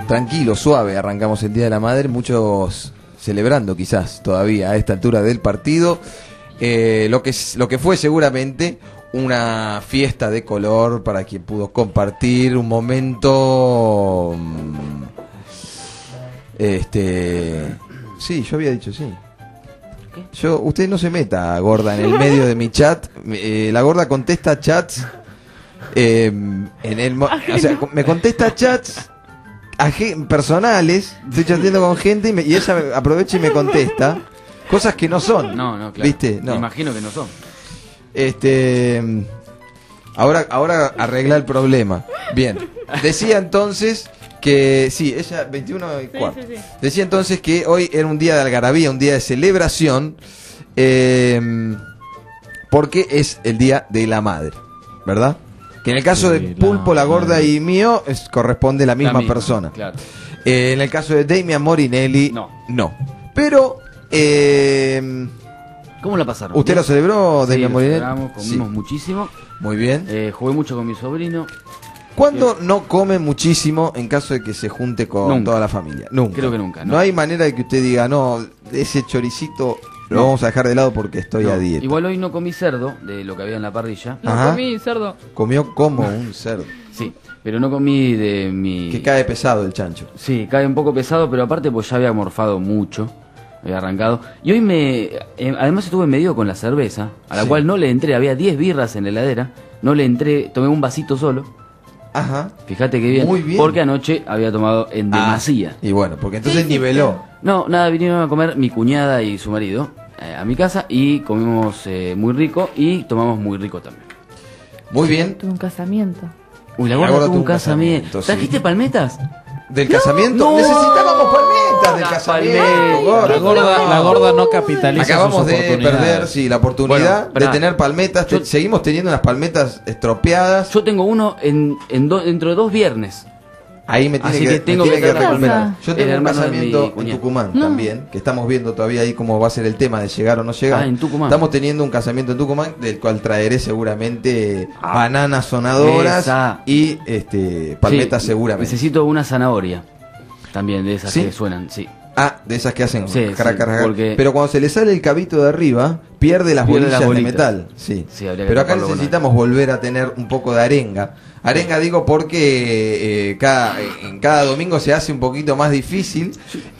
tranquilo, suave, arrancamos el Día de la Madre, muchos celebrando quizás todavía a esta altura del partido, lo que fue seguramente una fiesta de color para quien pudo compartir un momento, sí, yo había dicho sí. Usted no se meta, Gorda, en el medio de mi chat. La Gorda contesta chats o sea, me contesta chats personales. Estoy chateando con gente y ella aprovecha y me contesta cosas que no son. No, claro. ¿Viste? No. Me imagino que no son. Ahora arregla el problema. Bien. Decía entonces que sí, ella 21:15. Sí. Decía entonces que hoy era un día de algarabía, un día de celebración, porque es el Día de la Madre, ¿verdad? Que en el caso de Pulpo, la Gorda y mío corresponde la misma persona. Claro. En el caso de Damian Morinelli, no. Pero ¿cómo la pasaron? ¿Usted lo celebró, Damian Morinelli? Comimos muchísimo. Muy bien. Jugué mucho con mi sobrino. ¿Cuándo no come muchísimo en caso de que se junte con toda la familia? Nunca. Creo que nunca. No hay manera de que usted diga, no, ese choricito lo vamos a dejar de lado porque estoy a dieta. Igual hoy no comí cerdo de lo que había en la parrilla. No comí cerdo. Comió como un cerdo. Sí, pero no comí de mi... Que cae pesado el chancho. Sí, cae un poco pesado, pero aparte pues ya había morfado mucho. Había arrancado. Y hoy además estuve medido con la cerveza, a la cual no le entré. Había 10 birras en la heladera. No le entré, tomé un vasito solo. Ajá. Fíjate que bien, muy bien, porque anoche había tomado en demasía. Y bueno, porque entonces niveló. No, nada, vinieron a comer mi cuñada y su marido a mi casa y comimos muy rico y tomamos muy rico también. Muy bien. Tuve un casamiento. Uy, la Gorda tuvo un casamiento. ¿Trajiste palmetas? ¿Del casamiento? Necesitábamos palmetas del casamiento. La Gorda no capitaliza. Acabamos de perder la oportunidad de tener palmetas. Seguimos teniendo unas palmetas estropeadas. Yo tengo uno dentro de 2 viernes. Ahí me tiene que recuperar. Yo tengo un casamiento en Tucumán también, que estamos viendo todavía ahí cómo va a ser el tema de llegar o no llegar. En Tucumán. Estamos teniendo un casamiento en Tucumán, del cual traeré seguramente bananas sonadoras y palmetas seguramente. Necesito una zanahoria también, de esas que suenan, de esas que hacen porque... Pero cuando se le sale el cabito de arriba, pierde las bolillas de metal. Pero acá necesitamos volver a tener un poco de arenga. Arenga digo porque en cada domingo se hace un poquito más difícil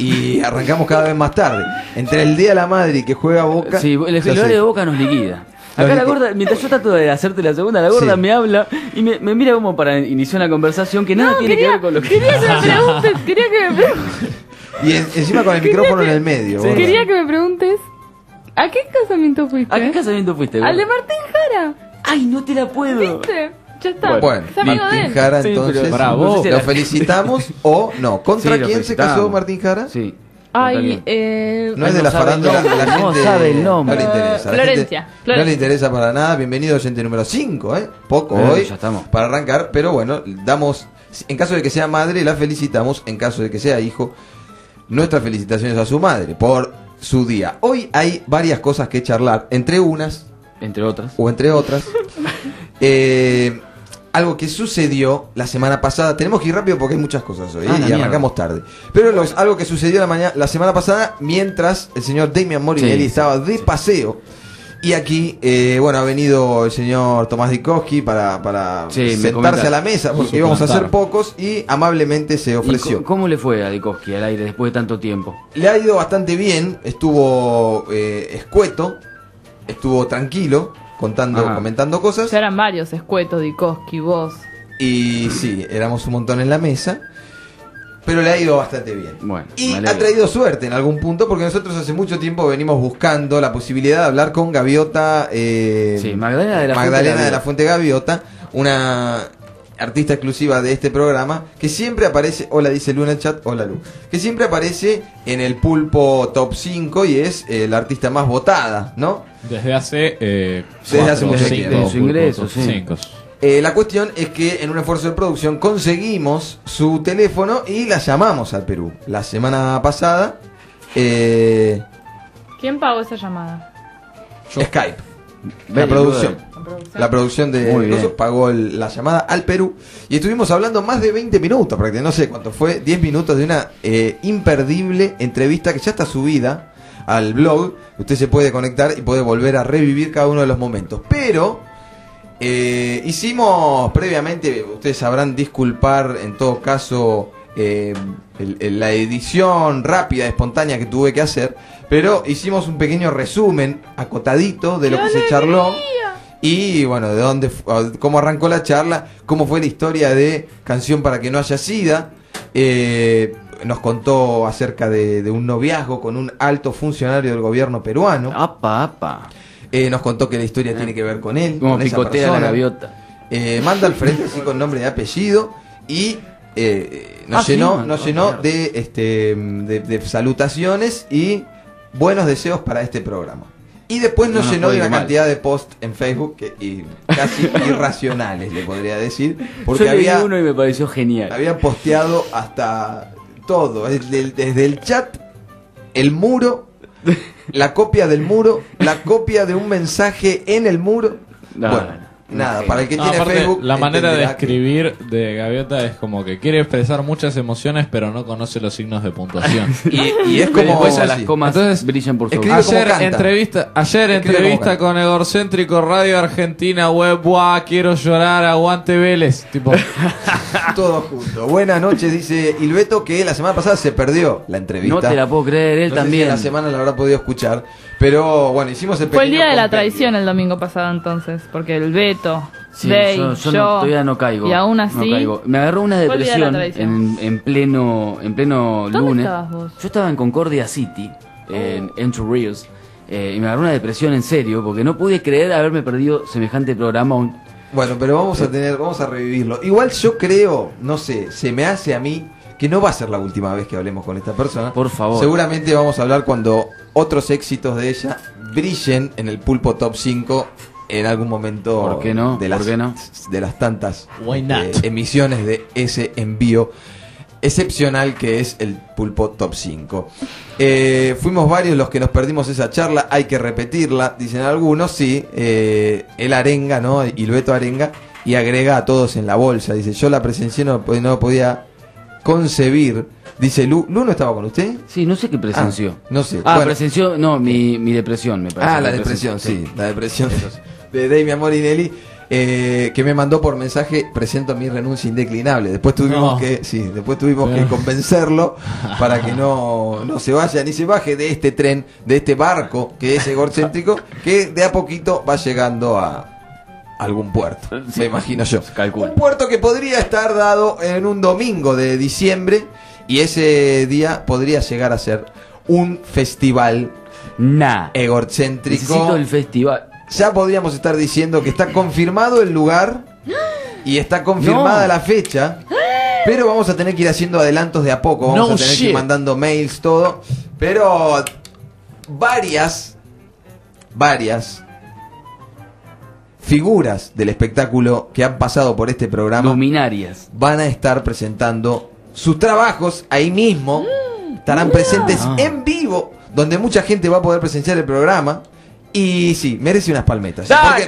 y arrancamos cada vez más tarde. Entre el Día de la Madre y que juega Boca... Sí, el horario de Boca nos liquida. Acá la Gorda, mientras yo trato de hacerte la segunda, la Gorda me habla y me mira como para iniciar una conversación que nada tiene que ver con lo que... Quería que me preguntes. Y encima con el micrófono en el medio. Quería que me preguntes, ¿a qué casamiento fuiste? ¿A qué casamiento fuiste? Al de Martín Jara. Ay, no te la puedo. ¿Viste? Ya está. Bueno, Martín Jara, entonces lo felicitamos o no. ¿Contra quién se casó Martín Jara? Sí. Ay, no es de la farándula, la gente no sabe el nombre. No le interesa. Florencia. No le interesa para nada. Bienvenido oyente número 5, Poco hoy ya estamos. para arrancar, pero bueno, damos, en caso de que sea madre, la felicitamos. En caso de que sea hijo, nuestras felicitaciones a su madre por su día. Hoy hay varias cosas que charlar, entre otras, algo que sucedió la semana pasada. Tenemos que ir rápido porque hay muchas cosas hoy y arrancamos tarde. Pero algo que sucedió la semana pasada mientras el señor Damian Morinelli estaba de paseo. Y aquí, ha venido el señor Tomás Dikowski para sentarse a la mesa porque íbamos a ser pocos y amablemente se ofreció. ¿Cómo le fue a Dikowski al aire después de tanto tiempo? Le ha ido bastante bien, estuvo escueto, estuvo tranquilo, comentando cosas. Ya eran varios, Escueto, Dikowski, vos. Y sí, éramos un montón en la mesa. Pero le ha ido bastante bien. Bueno, y ha traído suerte en algún punto, porque nosotros hace mucho tiempo venimos buscando la posibilidad de hablar con Gaviota. Magdalena de la Fuente Gaviota, una artista exclusiva de este programa, que siempre aparece, hola dice Lu en el chat, hola Lu, que siempre aparece en el Pulpo Top 5 y es la artista más votada, ¿no? Desde hace mucho tiempo. De su ingreso, sí. La cuestión es que en un esfuerzo de producción conseguimos su teléfono y la llamamos al Perú. La semana pasada... ¿Quién pagó esa llamada? Skype. La producción de Coso pagó la llamada al Perú y estuvimos hablando más de 20 minutos, prácticamente, no sé cuánto fue, 10 minutos de una imperdible entrevista que ya está subida al blog. Usted se puede conectar y puede volver a revivir cada uno de los momentos. Pero hicimos previamente, ustedes sabrán disculpar en todo caso la edición rápida, espontánea que tuve que hacer, pero hicimos un pequeño resumen acotadito de lo que se charló y bueno, de dónde, cómo arrancó la charla, cómo fue la historia de Canción para que no haya SIDA. Nos contó acerca de un noviazgo con un alto funcionario del gobierno peruano. Nos contó que la historia tiene que ver con él, como con picotea esa persona. la gaviota. Manda al frente así con nombre y apellido y nos llenó de salutaciones y buenos deseos para este programa. Y después nos llenó de una cantidad de posts en Facebook casi irracionales, le podría decir, porque yo leí uno y me pareció genial. Había posteado hasta todo, desde el chat, el muro, la copia del muro, la copia de un mensaje en el muro. Nada, para el que tiene aparte, Facebook. La manera de escribir de Gaviota es como que quiere expresar muchas emociones, pero no conoce los signos de puntuación. y es como las comas brillan por su Ayer entrevista con Egorcéntrico, Radio Argentina, Web, quiero llorar, aguante Vélez. Tipo. Todo junto. Buenas noches, dice Ilbeto, que la semana pasada se perdió la entrevista. No te la puedo creer, él también. Si la semana la habrá podido escuchar. Pero bueno, hicimos el pequeño Fue el día de la compendio. traición el domingo pasado entonces, porque el Beto, Sí, Dey, yo todavía no caigo. Y aún así, no caigo. Me agarró una fue el día de la depresión traición. en pleno ¿Dónde lunes. estabas vos? Yo estaba en Concordia City, en Entre Ríos, y me agarró una depresión en serio, porque no pude creer haberme perdido semejante programa. Bueno, pero vamos a revivirlo. Igual yo creo, no sé, se me hace a mí que no va a ser la última vez que hablemos con esta persona. Por favor. Seguramente vamos a hablar cuando otros éxitos de ella brillen en el Pulpo Top 5 en algún momento. ¿Por qué no? De las, ¿Por qué no? De las tantas Why not? emisiones de ese envío excepcional que es el Pulpo Top 5. Fuimos varios los que nos perdimos esa charla, hay que repetirla, dicen algunos, sí. El Arenga, ¿no? Ilbeto Arenga, y agrega a todos en la bolsa, dice, yo la presencié, no podía concebir. Dice, ¿Lu no estaba con usted? Sí, no sé qué presenció. No sé. Bueno, presenció, no, mi depresión, me parece. La depresión, sí, la depresión de Damian Morinelli, que me mandó por mensaje, presento mi renuncia indeclinable. Después tuvimos que convencerlo para que no se vaya ni se baje de este tren, de este barco que es egocéntrico, que de a poquito va llegando a algún puerto, me imagino yo. Un puerto que podría estar dado en un domingo de diciembre y ese día podría llegar a ser un festival egocéntrico. Necesito el festival. Ya podríamos estar diciendo que está confirmado el lugar y está confirmada la fecha, pero vamos a tener que ir haciendo adelantos de a poco, vamos a tener que ir mandando mails, todo, pero varias figuras del espectáculo que han pasado por este programa, luminarias, van a estar presentando sus trabajos ahí mismo, estarán presentes en vivo, donde mucha gente va a poder presenciar el programa. Y sí, merece unas palmetas. ¡Dale!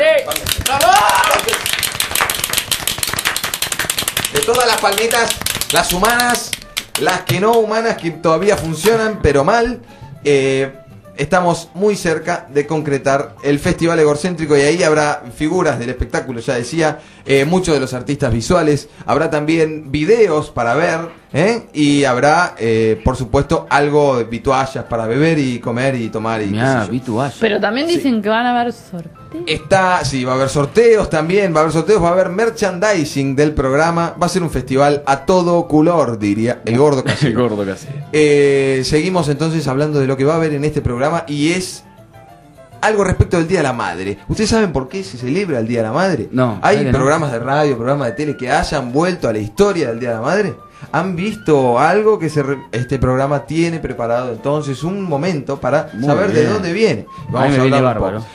De todas las palmetas, las humanas, las que no humanas, que todavía funcionan, pero mal, estamos muy cerca de concretar el Festival Egocéntrico y ahí habrá figuras del espectáculo, ya decía, muchos de los artistas visuales, habrá también videos para ver, y habrá, por supuesto, algo de vituallas para beber y comer y tomar. Pero también dicen que van a haber sorteos. Sí, va a haber sorteos también, va a haber merchandising del programa, va a ser un festival a todo color, diría el gordo casero. El gordo casero. Seguimos entonces hablando de lo que va a haber en este programa y es algo respecto del Día de la Madre. ¿Ustedes saben por qué se celebra el Día de la Madre? No. ¿Hay programas de radio, programas de tele que hayan vuelto a la historia del Día de la Madre? ¿Han visto algo que este programa tiene preparado? Entonces, un momento para saber de dónde viene. Vamos a hablar un poco.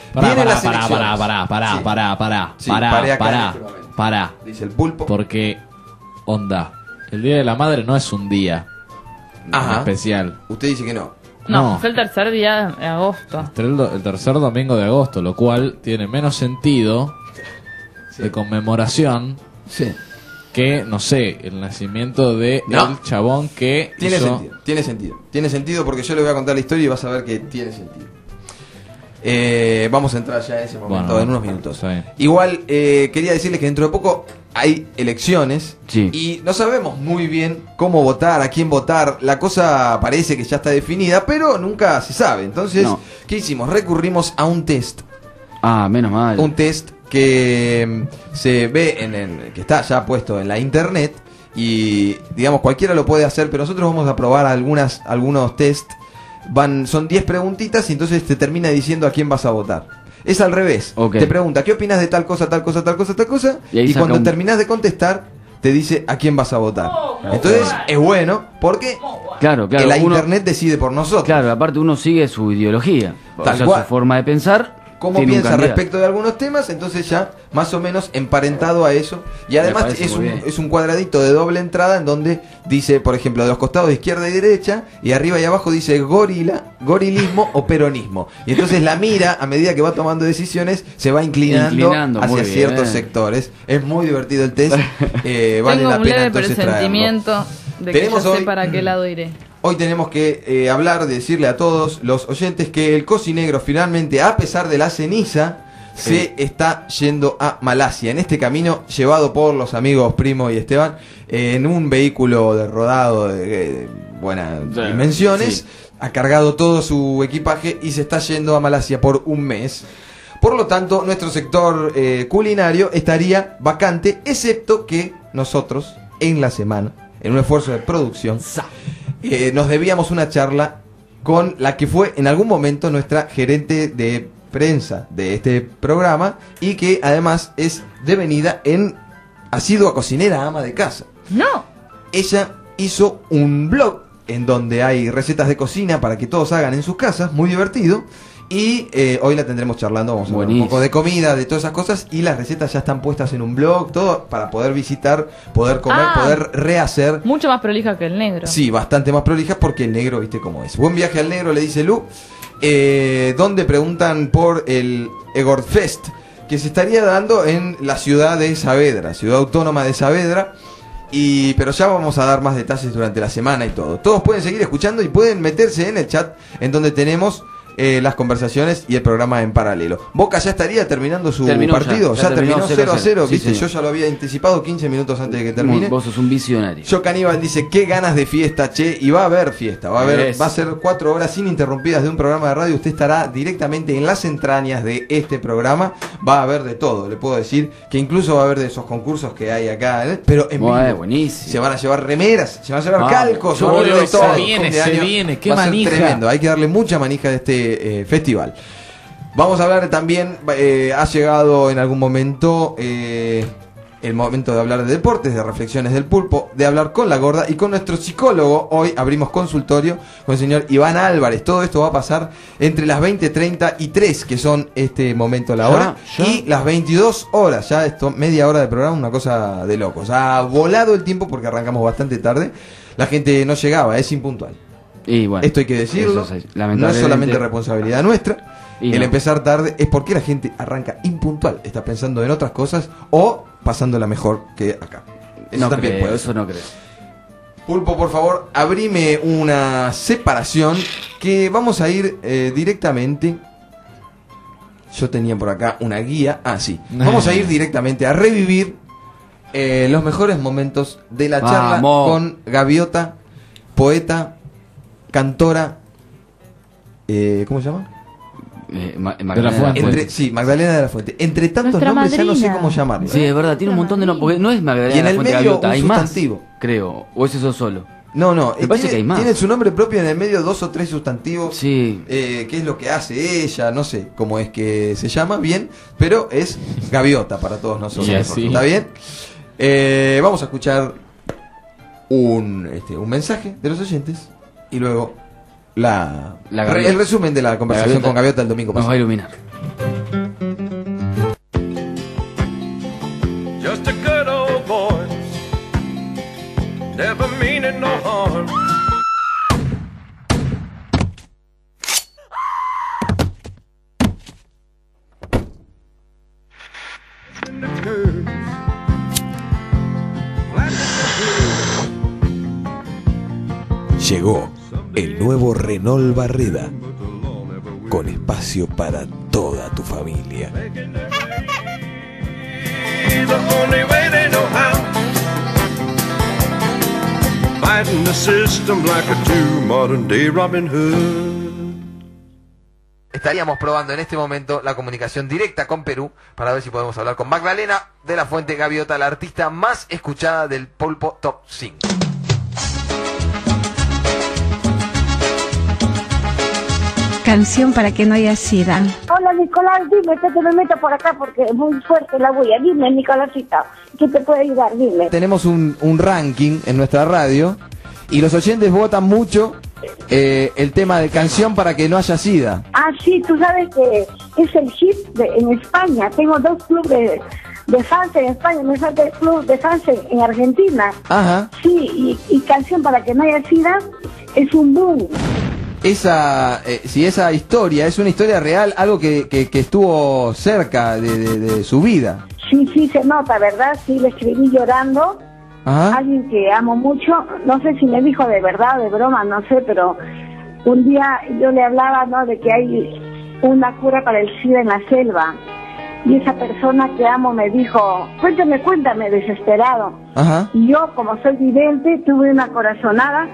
Pará. Dice el Pulpo. Porque, el Día de la Madre no es un día especial. Usted dice que no. No, fue el tercer día de agosto. El tercer domingo de agosto, lo cual tiene menos sentido de conmemoración que, no sé, el nacimiento de el chabón que Tiene sentido porque yo le voy a contar la historia y vas a ver que tiene sentido. Vamos a entrar ya en ese momento, en unos minutos. Igual, quería decirles que dentro de poco hay elecciones y no sabemos muy bien cómo votar, a quién votar. La cosa parece que ya está definida, pero nunca se sabe. Entonces, ¿qué hicimos? Recurrimos a un test. Menos mal. Un test que se ve que está ya puesto en la internet y, digamos, cualquiera lo puede hacer, pero nosotros vamos a probar algunos test. Son 10 preguntitas y entonces te termina diciendo a quién vas a votar. Es al revés. Te pregunta, ¿qué opinas de tal cosa, tal cosa, tal cosa, tal cosa? Y cuando terminas de contestar, te dice a quién vas a votar. Entonces es bueno porque la internet decide por nosotros. Claro, aparte uno sigue su ideología, su forma de pensar. Cómo piensa respecto de algunos temas, entonces ya más o menos emparentado a eso. Y además es un cuadradito de doble entrada en donde dice, por ejemplo, de los costados de izquierda y derecha, y arriba y abajo dice gorilismo o peronismo. Y entonces la mira, a medida que va tomando decisiones, se va inclinando hacia ciertos sectores. Es muy divertido el test. Vale Tengo la un pena leve entonces presentimiento de que ya sé para qué lado iré. Hoy tenemos que decirle a todos los oyentes que el cocinegro finalmente, a pesar de la ceniza, se está yendo a Malasia. En este camino llevado por los amigos Primo y Esteban, en un vehículo de rodado de buenas dimensiones, ha cargado todo su equipaje y se está yendo a Malasia por un mes. Por lo tanto, nuestro sector culinario estaría vacante, excepto que nosotros, en la semana, en un esfuerzo de producción, nos debíamos una charla con la que fue en algún momento nuestra gerente de prensa de este programa y que además es devenida en asidua cocinera, ama de casa. Ella hizo un blog en donde hay recetas de cocina para que todos hagan en sus casas, muy divertido. Y hoy la tendremos charlando, vamos a hablar un poco de comida, de todas esas cosas. Y las recetas ya están puestas en un blog, todo para poder visitar, poder comer, poder rehacer. Mucho más prolija que el negro. Sí, bastante más prolija porque el negro, viste cómo es. Buen viaje al negro, le dice Lu. Donde preguntan por el Egorfest, que se estaría dando en la ciudad de Saavedra, ciudad autónoma de Saavedra. Pero ya vamos a dar más detalles durante la semana y todo. Todos pueden seguir escuchando y pueden meterse en el chat en donde tenemos las conversaciones y el programa en paralelo. Boca ya estaría terminando su partido. Ya terminó 0-0. ¿Viste? Yo ya lo había anticipado 15 minutos antes de que termine. Vos sos un visionario. Yo Caníbal dice, qué ganas de fiesta, che. Y va a haber fiesta. Va a ser 4 horas ininterrumpidas de un programa de radio. Usted estará directamente en las entrañas de este programa. Va a haber de todo. Le puedo decir que incluso va a haber de esos concursos que hay acá. Pero en vivo. Buenísimo. Se van a llevar remeras, se van a llevar calcos. Se viene. Qué manija. Tremendo. Hay que darle mucha manija de este festival. Vamos a hablar también, ha llegado en algún momento el momento de hablar de deportes, de reflexiones del pulpo, de hablar con la gorda y con nuestro psicólogo. Hoy abrimos consultorio con el señor Iván Álvarez. Todo esto va a pasar entre las 20:30 y 3, que son este momento la hora, y las 22 horas. Ya esto, media hora de programa, una cosa de locos. Ha volado el tiempo porque arrancamos bastante tarde. La gente no llegaba, es impuntual. Y bueno, esto hay que decirlo, no es solamente responsabilidad nuestra. Empezar tarde es porque la gente arranca impuntual, está pensando en otras cosas o pasándola mejor que acá. Eso también puede ser. Eso no creo. Pulpo, por favor, abrime una separación que vamos a ir directamente. Yo tenía por acá una guía. Sí. Vamos a ir directamente a revivir los mejores momentos de la charla con Gaviota, poeta, cantora, ¿cómo se llama? Magdalena de la Fuente. Magdalena de la Fuente. Entre tantos nombres ya no sé cómo llamarla. Sí, es verdad, tiene un montón de nombres. Porque no es Magdalena y en de la el Fuente medio Gaviota, hay sustantivo. Más, creo. O es eso solo. No, me parece que hay más. Tiene su nombre propio en el medio 2 o 3 sustantivos. Sí. ¿Qué es lo que hace ella? No sé cómo es que se llama bien, pero es Gaviota para todos nosotros. ¿Está bien? Vamos a escuchar un mensaje de los oyentes y luego el resumen de la conversación con Gaviota el domingo pasado. Nos va a iluminar. Just a good old boy, never meaning no harm. Llegó el nuevo Renault Barreda, con espacio para toda tu familia. Fighting the system like a true modern day Robin Hood. Estaríamos probando en este momento la comunicación directa con Perú para ver si podemos hablar con Magdalena de la Fuente Gaviota, la artista más escuchada del Pulpo Top 5. Canción para que no haya sida. Hola Nicolás, dime que te me meto por acá porque es muy fuerte la bulla. Dime, Nicolásita, ¿qué te puede ayudar? Dime. Tenemos un ranking en nuestra radio y los oyentes votan mucho el tema de canción para que no haya sida. Ah, sí, tú sabes que es el hit en España. Tengo 2 clubes de fans en España, me falta el club de fans en Argentina. Ajá. Sí, y canción para que no haya sida es un boom. Si esa historia es una historia real, algo que estuvo cerca de su vida. Sí, se nota, ¿verdad? Sí, le escribí llorando. Ajá. Alguien que amo mucho, no sé si me dijo de verdad o de broma, no sé, pero un día yo le hablaba, ¿no?, de que hay una cura para el SIDA en la selva. Y esa persona que amo me dijo, cuéntame, desesperado. Ajá. Y yo, como soy vidente, tuve una corazonada.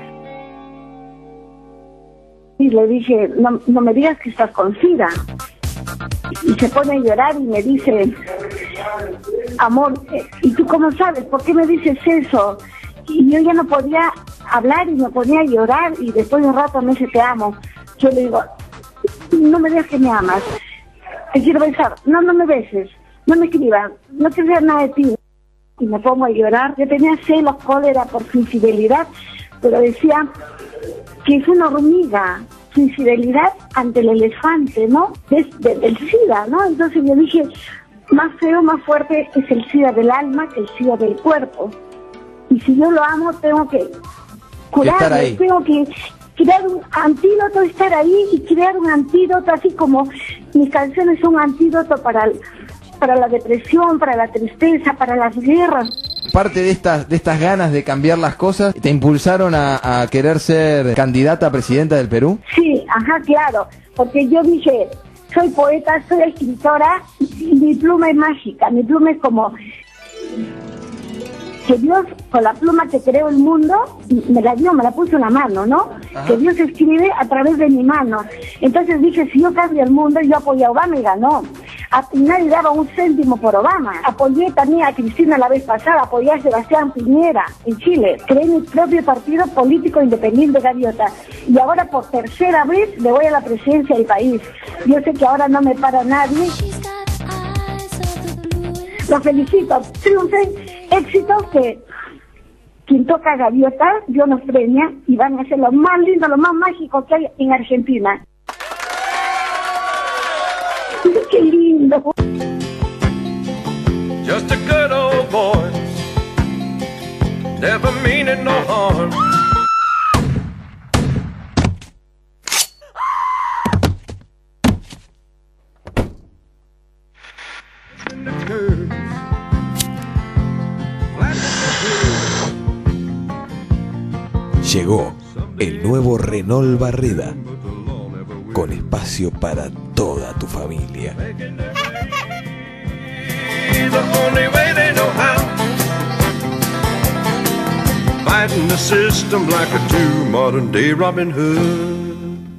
Y le dije, no me digas que estás con SIDA. Y se pone a llorar y me dice, amor, ¿y tú cómo sabes? ¿Por qué me dices eso? Y yo ya no podía hablar y me ponía a llorar y después de un rato me dice, te amo. Yo le digo, no me digas que me amas. Te quiero besar. No me beses. No me escribas. No quiero saber nada de ti. Y me pongo a llorar. Yo tenía celos, cólera por su infidelidad, pero decía que es una hormiga, su infidelidad ante el elefante, ¿no? Del SIDA, ¿no? Entonces yo dije, más feo, más fuerte es el SIDA del alma que el SIDA del cuerpo. Y si yo lo amo, tengo que curarlo, tengo que crear un antídoto, estar ahí y crear un antídoto, así como mis canciones son un antídoto para la depresión, para la tristeza, para las guerras. Parte de estas ganas de cambiar las cosas te impulsaron a querer ser candidata a presidenta del Perú. Sí, ajá, claro, porque yo dije, soy poeta, soy escritora y mi pluma es mágica, mi pluma es como que Dios, con la pluma que creó el mundo, me la dio, me la puso en la mano, ¿no? Ajá. Que Dios escribe a través de mi mano. Entonces dije, si yo cambio el mundo, yo apoyé a Obama y ganó. Nadie daba un céntimo por Obama. Apoyé también a Cristina la vez pasada, apoyé a Sebastián Piñera en Chile. Creé mi propio partido político independiente, Gaviota. Y ahora por tercera vez le voy a la presidencia del país. Yo sé que ahora no me para nadie. Los felicito, triunfen, éxitos, que quien toca Gaviota, Dios nos premia y van a ser lo más lindo, lo más mágico que hay en Argentina. ¡Qué lindo! Just a good old boy, never meaning no harm. Llegó el nuevo Renault Barreda, con espacio para toda tu familia. Fighting the system like a true modern day Robin Hood.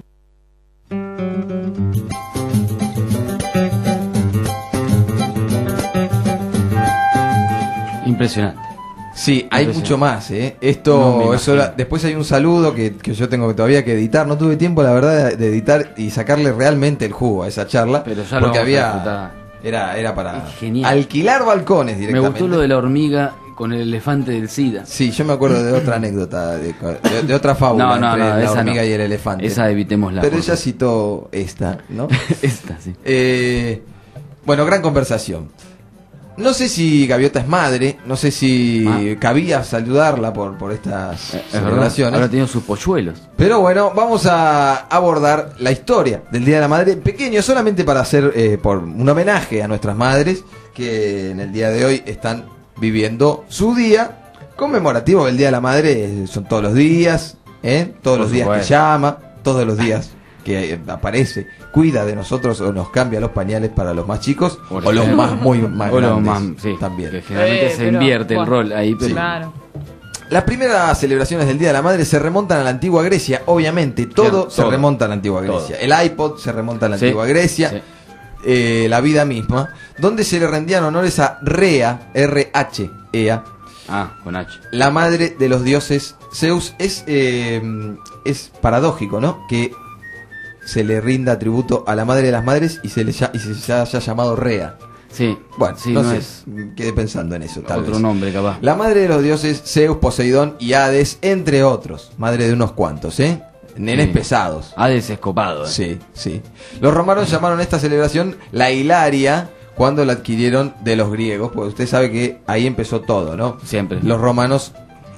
Impresionante. Sí, hay mucho más, ¿eh? Después hay un saludo que yo tengo todavía que editar. No tuve tiempo, la verdad, de editar y sacarle realmente el jugo a esa charla. Pero ya porque había... Era para alquilar balcones directamente. Me gustó lo de la hormiga con el elefante del SIDA. Sí, yo me acuerdo de otra anécdota, de otra fábula entre la hormiga y el elefante. Esa evitémosla. Pero ella citó esta, ¿no? Esta, sí. Bueno, gran conversación. No sé si Gaviota es madre, no sé si cabía saludarla por estas celebraciones. Ahora tiene sus polluelos. Pero bueno, vamos a abordar la historia del Día de la Madre, pequeño, solamente para hacer por un homenaje a nuestras madres que en el día de hoy están viviendo su día conmemorativo del Día de la Madre. Son todos los días, todos los días que llama, todos los días que aparece, cuida de nosotros o nos cambia los pañales para los más chicos o los más grandes también. Que generalmente se invierte el rol ahí. Pero... Claro. Las primeras celebraciones del Día de la Madre se remontan a la antigua Grecia, obviamente, todo se remonta a la antigua Grecia. El iPod se remonta a la antigua Grecia, la vida misma, donde se le rendían honores a Rea, R-H-E-A. Con H. La madre de los dioses Zeus. Es paradójico, ¿no? Que se le rinda tributo a la madre de las madres y se haya llamado Rea. Sí. Bueno, sí, entonces quedé pensando en eso, tal vez. Otro nombre, capaz. La madre de los dioses Zeus, Poseidón y Hades, entre otros. Madre de unos cuantos, nenes pesados. Hades es copado. Sí. Los romanos llamaron esta celebración la Hilaria cuando la adquirieron de los griegos, porque usted sabe que ahí empezó todo, ¿no? Siempre. Los romanos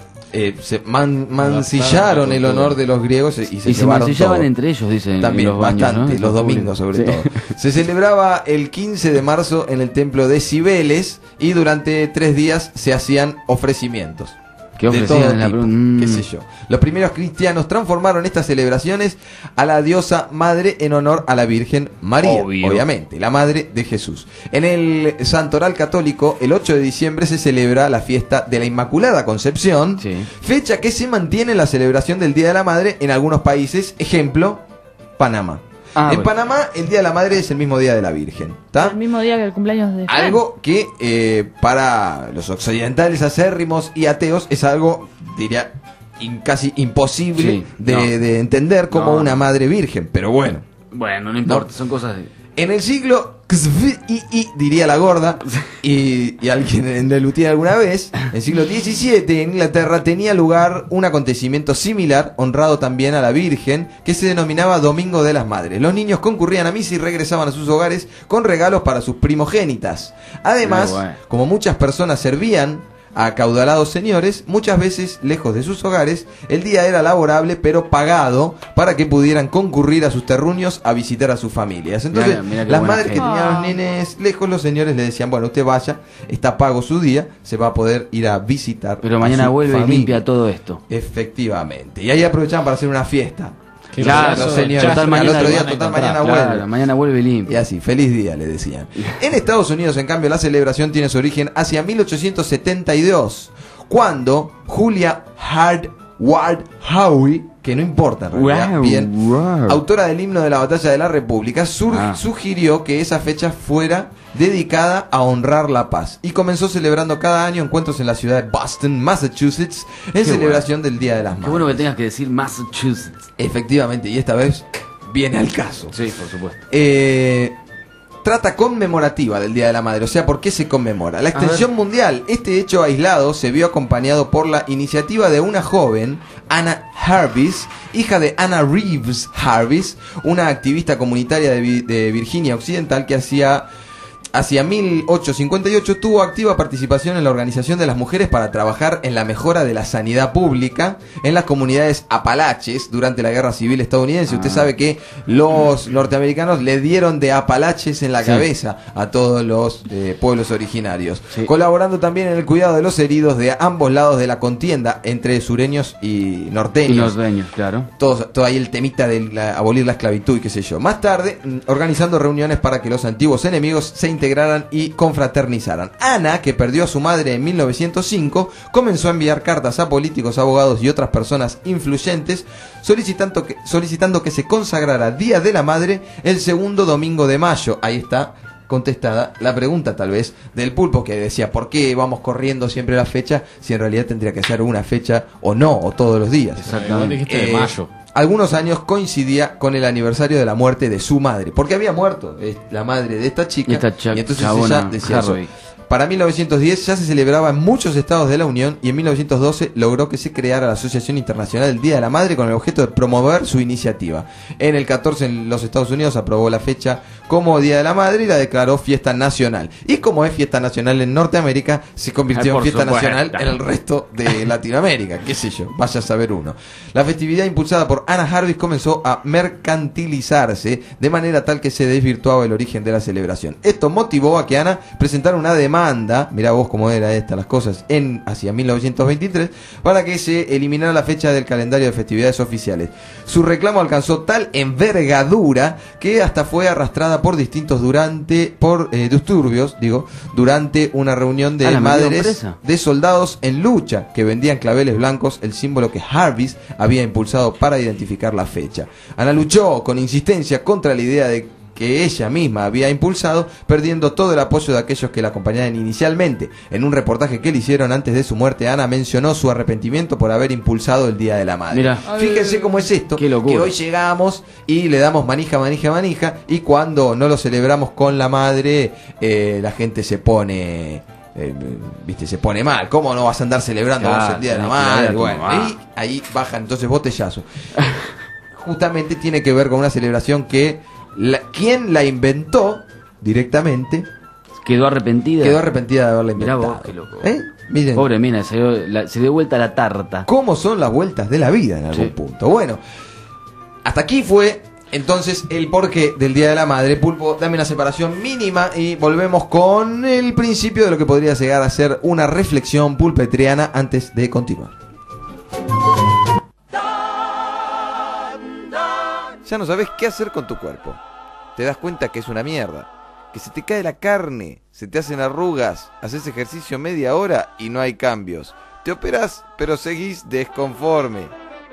se mancillaron el honor de los griegos y se mancillaban todo. Entre ellos, dicen. También, los baños, bastante, ¿no? los domingos sobre todo. Se celebraba el 15 de marzo en el templo de Cibeles y durante 3 días se hacían ofrecimientos. ¿Qué de todo ofrecían? tipo, qué sé yo. Los primeros cristianos transformaron estas celebraciones a la diosa madre en honor a la Virgen María, obviamente, la madre de Jesús. En el santoral católico, el 8 de diciembre se celebra la fiesta de la Inmaculada Concepción, fecha que se mantiene en la celebración del Día de la Madre en algunos países, ejemplo, Panamá. En Panamá, el Día de la Madre es el mismo día de la Virgen. ¿Tá? El mismo día que el cumpleaños de Fran. Algo que para los occidentales acérrimos y ateos es algo, diría, casi imposible de entender como una madre virgen. Pero bueno. Bueno, no importa, son cosas de... En el siglo diría la gorda, y alguien le lutía alguna vez, en el siglo XVII en Inglaterra tenía lugar un acontecimiento similar, honrado también a la Virgen, que se denominaba Domingo de las Madres. Los niños concurrían a misa y regresaban a sus hogares con regalos para sus primogénitas. Además, como muchas personas servían a acaudalados señores, muchas veces lejos de sus hogares, el día era laborable pero pagado para que pudieran concurrir a sus terruños a visitar a sus familias. Entonces, las madres que tenían a los nenes lejos, los señores le decían, bueno, usted vaya, está pago su día, se va a poder ir a visitar. Pero mañana vuelve y limpia todo esto. Efectivamente. Y ahí aprovechaban para hacer una fiesta. Claro, señor. Mañana vuelve limpio. Y así, feliz día, le decían. En Estados Unidos, en cambio, la celebración tiene su origen hacia 1872, cuando Julia Ward Howe, que no importa en realidad, autora del himno de la Batalla de la República, sugirió que esa fecha fuera dedicada a honrar la paz y comenzó celebrando cada año encuentros en la ciudad de Boston, Massachusetts, en celebración del Día de las Madres. Qué bueno que tengas que decir Massachusetts. Efectivamente, y esta vez viene al caso. Sí, por supuesto. Trata conmemorativa del Día de la Madre, o sea, ¿por qué se conmemora? La extensión mundial. Este hecho aislado se vio acompañado por la iniciativa de una joven, Anna Jarvis, hija de Anna Reeves Jarvis, una activista comunitaria de Virginia Occidental que hacia 1858 tuvo activa participación en la organización de las mujeres para trabajar en la mejora de la sanidad pública en las comunidades apalaches durante la Guerra Civil estadounidense. Usted sabe que los norteamericanos le dieron de apalaches en la cabeza a todos los pueblos originarios, colaborando también en el cuidado de los heridos de ambos lados de la contienda entre sureños y norteños. Claro. Todo ahí el temita de abolir la esclavitud y qué sé yo. Más tarde, organizando reuniones para que los antiguos enemigos se integraran y confraternizaran. Ana, que perdió a su madre en 1905, comenzó a enviar cartas a políticos, abogados y otras personas influyentes solicitando que se consagrara Día de la Madre el segundo domingo de mayo. Ahí está contestada la pregunta, tal vez, del Pulpo, que decía, ¿por qué vamos corriendo siempre la fecha si en realidad tendría que ser una fecha o no, o todos los días? Exactamente. De mayo. Algunos años coincidía con el aniversario de la muerte de su madre, porque había muerto la madre de esta chica, y entonces ella decía eso. Para 1910 ya se celebraba en muchos estados de la Unión y en 1912 logró que se creara la Asociación Internacional del Día de la Madre con el objeto de promover su iniciativa. En el 14 en los Estados Unidos aprobó la fecha como Día de la Madre y la declaró fiesta nacional. Y como es fiesta nacional en Norteamérica, se convirtió en fiesta nacional en el resto de Latinoamérica. Qué sé yo, vaya a saber uno. La festividad impulsada por Anna Jarvis comenzó a mercantilizarse de manera tal que se desvirtuaba el origen de la celebración. Esto motivó a que Ana presentara una demanda demanda, mirá vos cómo era las cosas, hacia 1923, para que se eliminara la fecha del calendario de festividades oficiales. Su reclamo alcanzó tal envergadura que hasta fue arrastrada por distintos disturbios, durante una reunión de madres de soldados en lucha que vendían claveles blancos, el símbolo que Jarvis había impulsado para identificar la fecha. Ana luchó con insistencia contra la idea de que ella misma había impulsado, perdiendo todo el apoyo de aquellos que la acompañaban inicialmente. En un reportaje que le hicieron antes de su muerte, Ana mencionó su arrepentimiento por haber impulsado el Día de la Madre. Mirá. Fíjense cómo es esto, que hoy llegamos y le damos manija, y cuando no lo celebramos con la madre, la gente se pone... se pone mal. ¿Cómo no vas a andar celebrando vos el Día de la Madre? Bueno, ahí bajan entonces botellazos. Justamente tiene que ver con una celebración que quien la inventó directamente quedó arrepentida de haberla inventado. Mirá vos, qué loco. Miren. Pobre mina, se dio vuelta la tarta. ¿Cómo son las vueltas de la vida en algún punto? Bueno, hasta aquí fue entonces el porqué del Día de la Madre. Pulpo, dame una separación mínima y volvemos con el principio de lo que podría llegar a ser una reflexión pulpetriana antes de continuar. Ya no sabes qué hacer con tu cuerpo. Te das cuenta que es una mierda, que se te cae la carne, se te hacen arrugas, haces ejercicio media hora y no hay cambios. Te operás, pero seguís desconforme.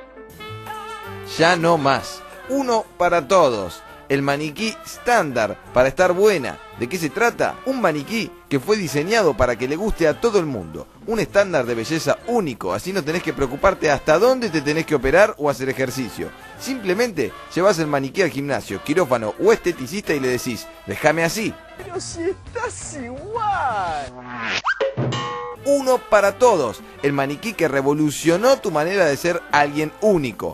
Ya no más. Uno para todos. El maniquí estándar para estar buena. ¿De qué se trata? Un maniquí que fue diseñado para que le guste a todo el mundo. Un estándar de belleza único, así no tenés que preocuparte hasta dónde te tenés que operar o hacer ejercicio. Simplemente llevas el maniquí al gimnasio, quirófano o esteticista y le decís, déjame así. Pero si estás igual. Uno para todos. El maniquí que revolucionó tu manera de ser alguien único.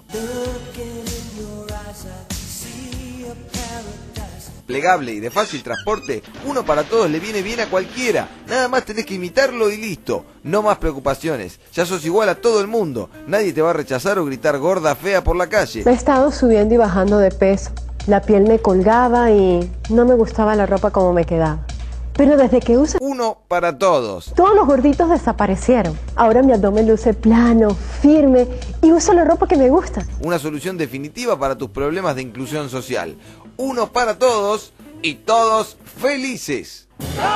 Plegable y de fácil transporte, uno para todos le viene bien a cualquiera. Nada más tenés que imitarlo y listo. No más preocupaciones. Ya sos igual a todo el mundo. Nadie te va a rechazar o gritar gorda fea por la calle. He estado subiendo y bajando de peso. La piel me colgaba y no me gustaba la ropa como me quedaba. Pero desde que uso uno para todos, todos los gorditos desaparecieron. Ahora mi abdomen luce plano, firme y uso la ropa que me gusta. Una solución definitiva para tus problemas de inclusión social. Uno para todos y todos felices.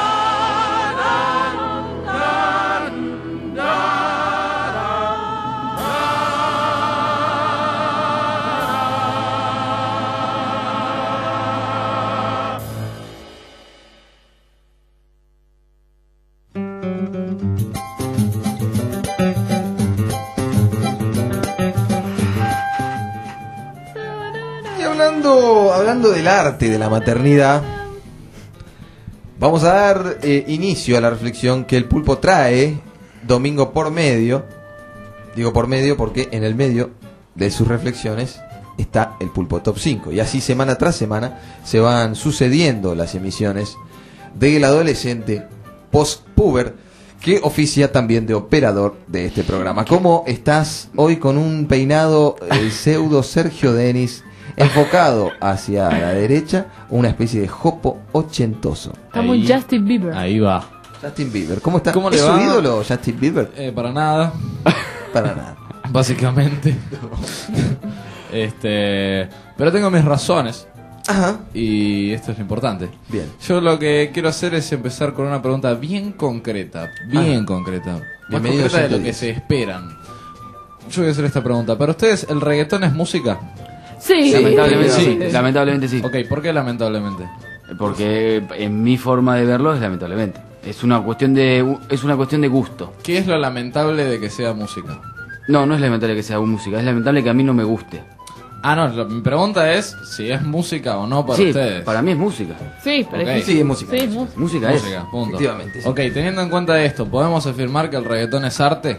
Hablando del arte de la maternidad, vamos a dar inicio a la reflexión que el Pulpo trae domingo por medio. Digo por medio porque en el medio de sus reflexiones está el Pulpo Top 5. Y así semana tras semana se van sucediendo las emisiones del adolescente post-puber que oficia también de operador de este programa. ¿Cómo estás hoy con un peinado pseudo Sergio Denis? Enfocado hacia la derecha, una especie de jopo ochentoso. Como Justin Bieber. Ahí va. Justin Bieber, ¿cómo está? ¿Cómo le ¿Es va? su ídolo Justin Bieber? Para nada. Para nada. Básicamente. Pero tengo mis razones. Ajá. Y esto es lo importante. Bien. Yo lo que quiero hacer es empezar con una pregunta bien concreta. Bien concreta. Más concreta de lo que se esperan. Yo voy a hacer esta pregunta. ¿Para ustedes el reggaetón es música? Sí. Lamentablemente sí. Lamentablemente sí. Ok, ¿por qué lamentablemente? Porque en mi forma de verlo es lamentablemente. Es una cuestión de gusto. ¿Qué es lo lamentable de que sea música? No, no es lamentable que sea música, es lamentable que a mí no me guste. Ah, no, mi pregunta es si es música o no para ustedes. Para mí es música. Sí, okay. Sí, es música. Sí, música es. Punto. Efectivamente. Sí. Ok, teniendo en cuenta esto, ¿podemos afirmar que el reggaetón es arte?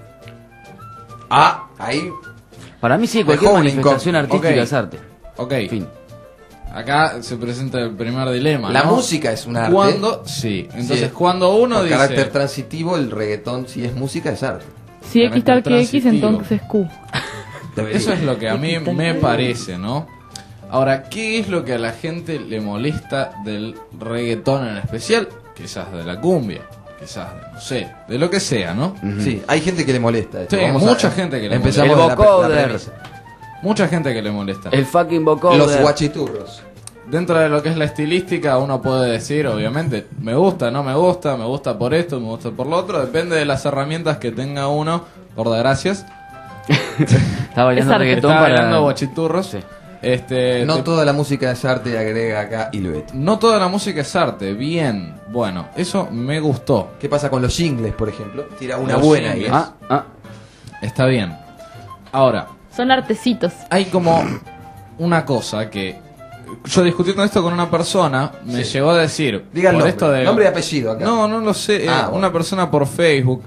Ahí. Para mí sí, cualquier manifestación artística es arte. Ok. Fin. Acá se presenta el primer dilema. La ¿no? música es un arte. Sí. Entonces, cuando uno por dice. carácter transitivo, el reggaetón, si es música, es arte. Si X tal que X, entonces es Q. Eso es lo que a mí me parece, ¿no? Ahora, ¿qué es lo que a la gente le molesta del reggaetón en especial? Quizás de la cumbia. quizás, no sé, de lo que sea, ¿no? Sí, hay gente que le molesta esto. Sí, mucha gente que le molesta. El vocoder. Mucha gente que le molesta. El fucking vocoder. Los guachiturros. Dentro de lo que es la estilística, uno puede decir, obviamente, me gusta, no me gusta por esto, me gusta por lo otro. Depende de las herramientas que tenga uno, por desgracias. Está bailando reggaetón Está para... bailando guachiturros. Sí. No toda la música es arte, agrega acá Iluet. No toda la música es arte, bien. Bueno, eso me gustó. ¿Qué pasa con los jingles, por ejemplo? Tira una Los buena jingles. idea. Está bien. Ahora, Son artecitos. hay como una cosa que yo discutiendo esto con una persona me llegó a decir, Diga el por nombre, esto de nombre y apellido acá. No lo sé, Bueno. una persona por Facebook,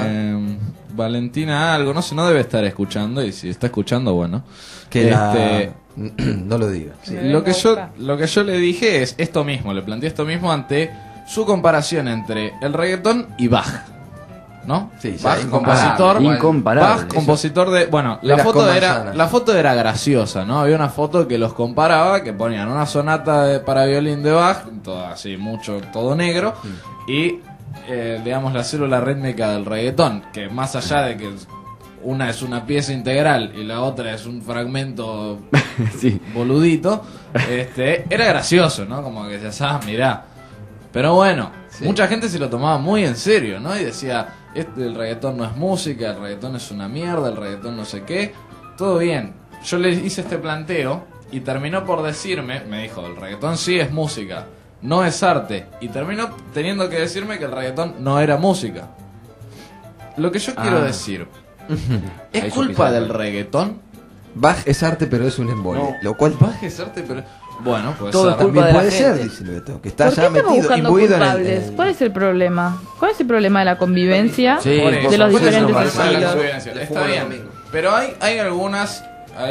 Valentina algo, no sé, no debe estar escuchando, y si está escuchando, bueno. Que no lo diga. Sí. Lo que yo le dije es esto mismo, le planteé esto mismo ante su comparación entre el reggaetón y Bach. ¿No? Sí, Bach, compositor, incomparable. Bach, compositor de, bueno, la foto era graciosa, ¿no? Había una foto que los comparaba, que ponían una sonata para violín de Bach, todo así, todo negro, y digamos la célula rítmica del reggaetón, que más allá de que una es una pieza integral y la otra es un fragmento sí. boludito, era gracioso, ¿no? Como que decías, mirá. Pero bueno, mucha gente se lo tomaba muy en serio, ¿no? Y decía, el reggaetón no es música, el reggaetón es una mierda, el reggaetón no sé qué. Todo bien. Yo le hice este planteo y terminó por decirme, me dijo, el reggaetón sí es música, no es arte. Y terminó teniendo que decirme que el reggaetón no era música. Lo que yo quiero decir, ¿es culpa del reggaetón? Bach es arte, pero es un embole. No. Lo cual Bach es arte, pero... Bueno, pues todo es culpa de la puede ser, gente. dice Beto, que está ¿Por qué ya estamos metido, buscando imbuido en culpables? ¿Cuál es el problema? ¿Cuál es el problema de la convivencia Sí, de los por eso, diferentes por eso, la estilos? convivencia. Está bien, pero hay algunas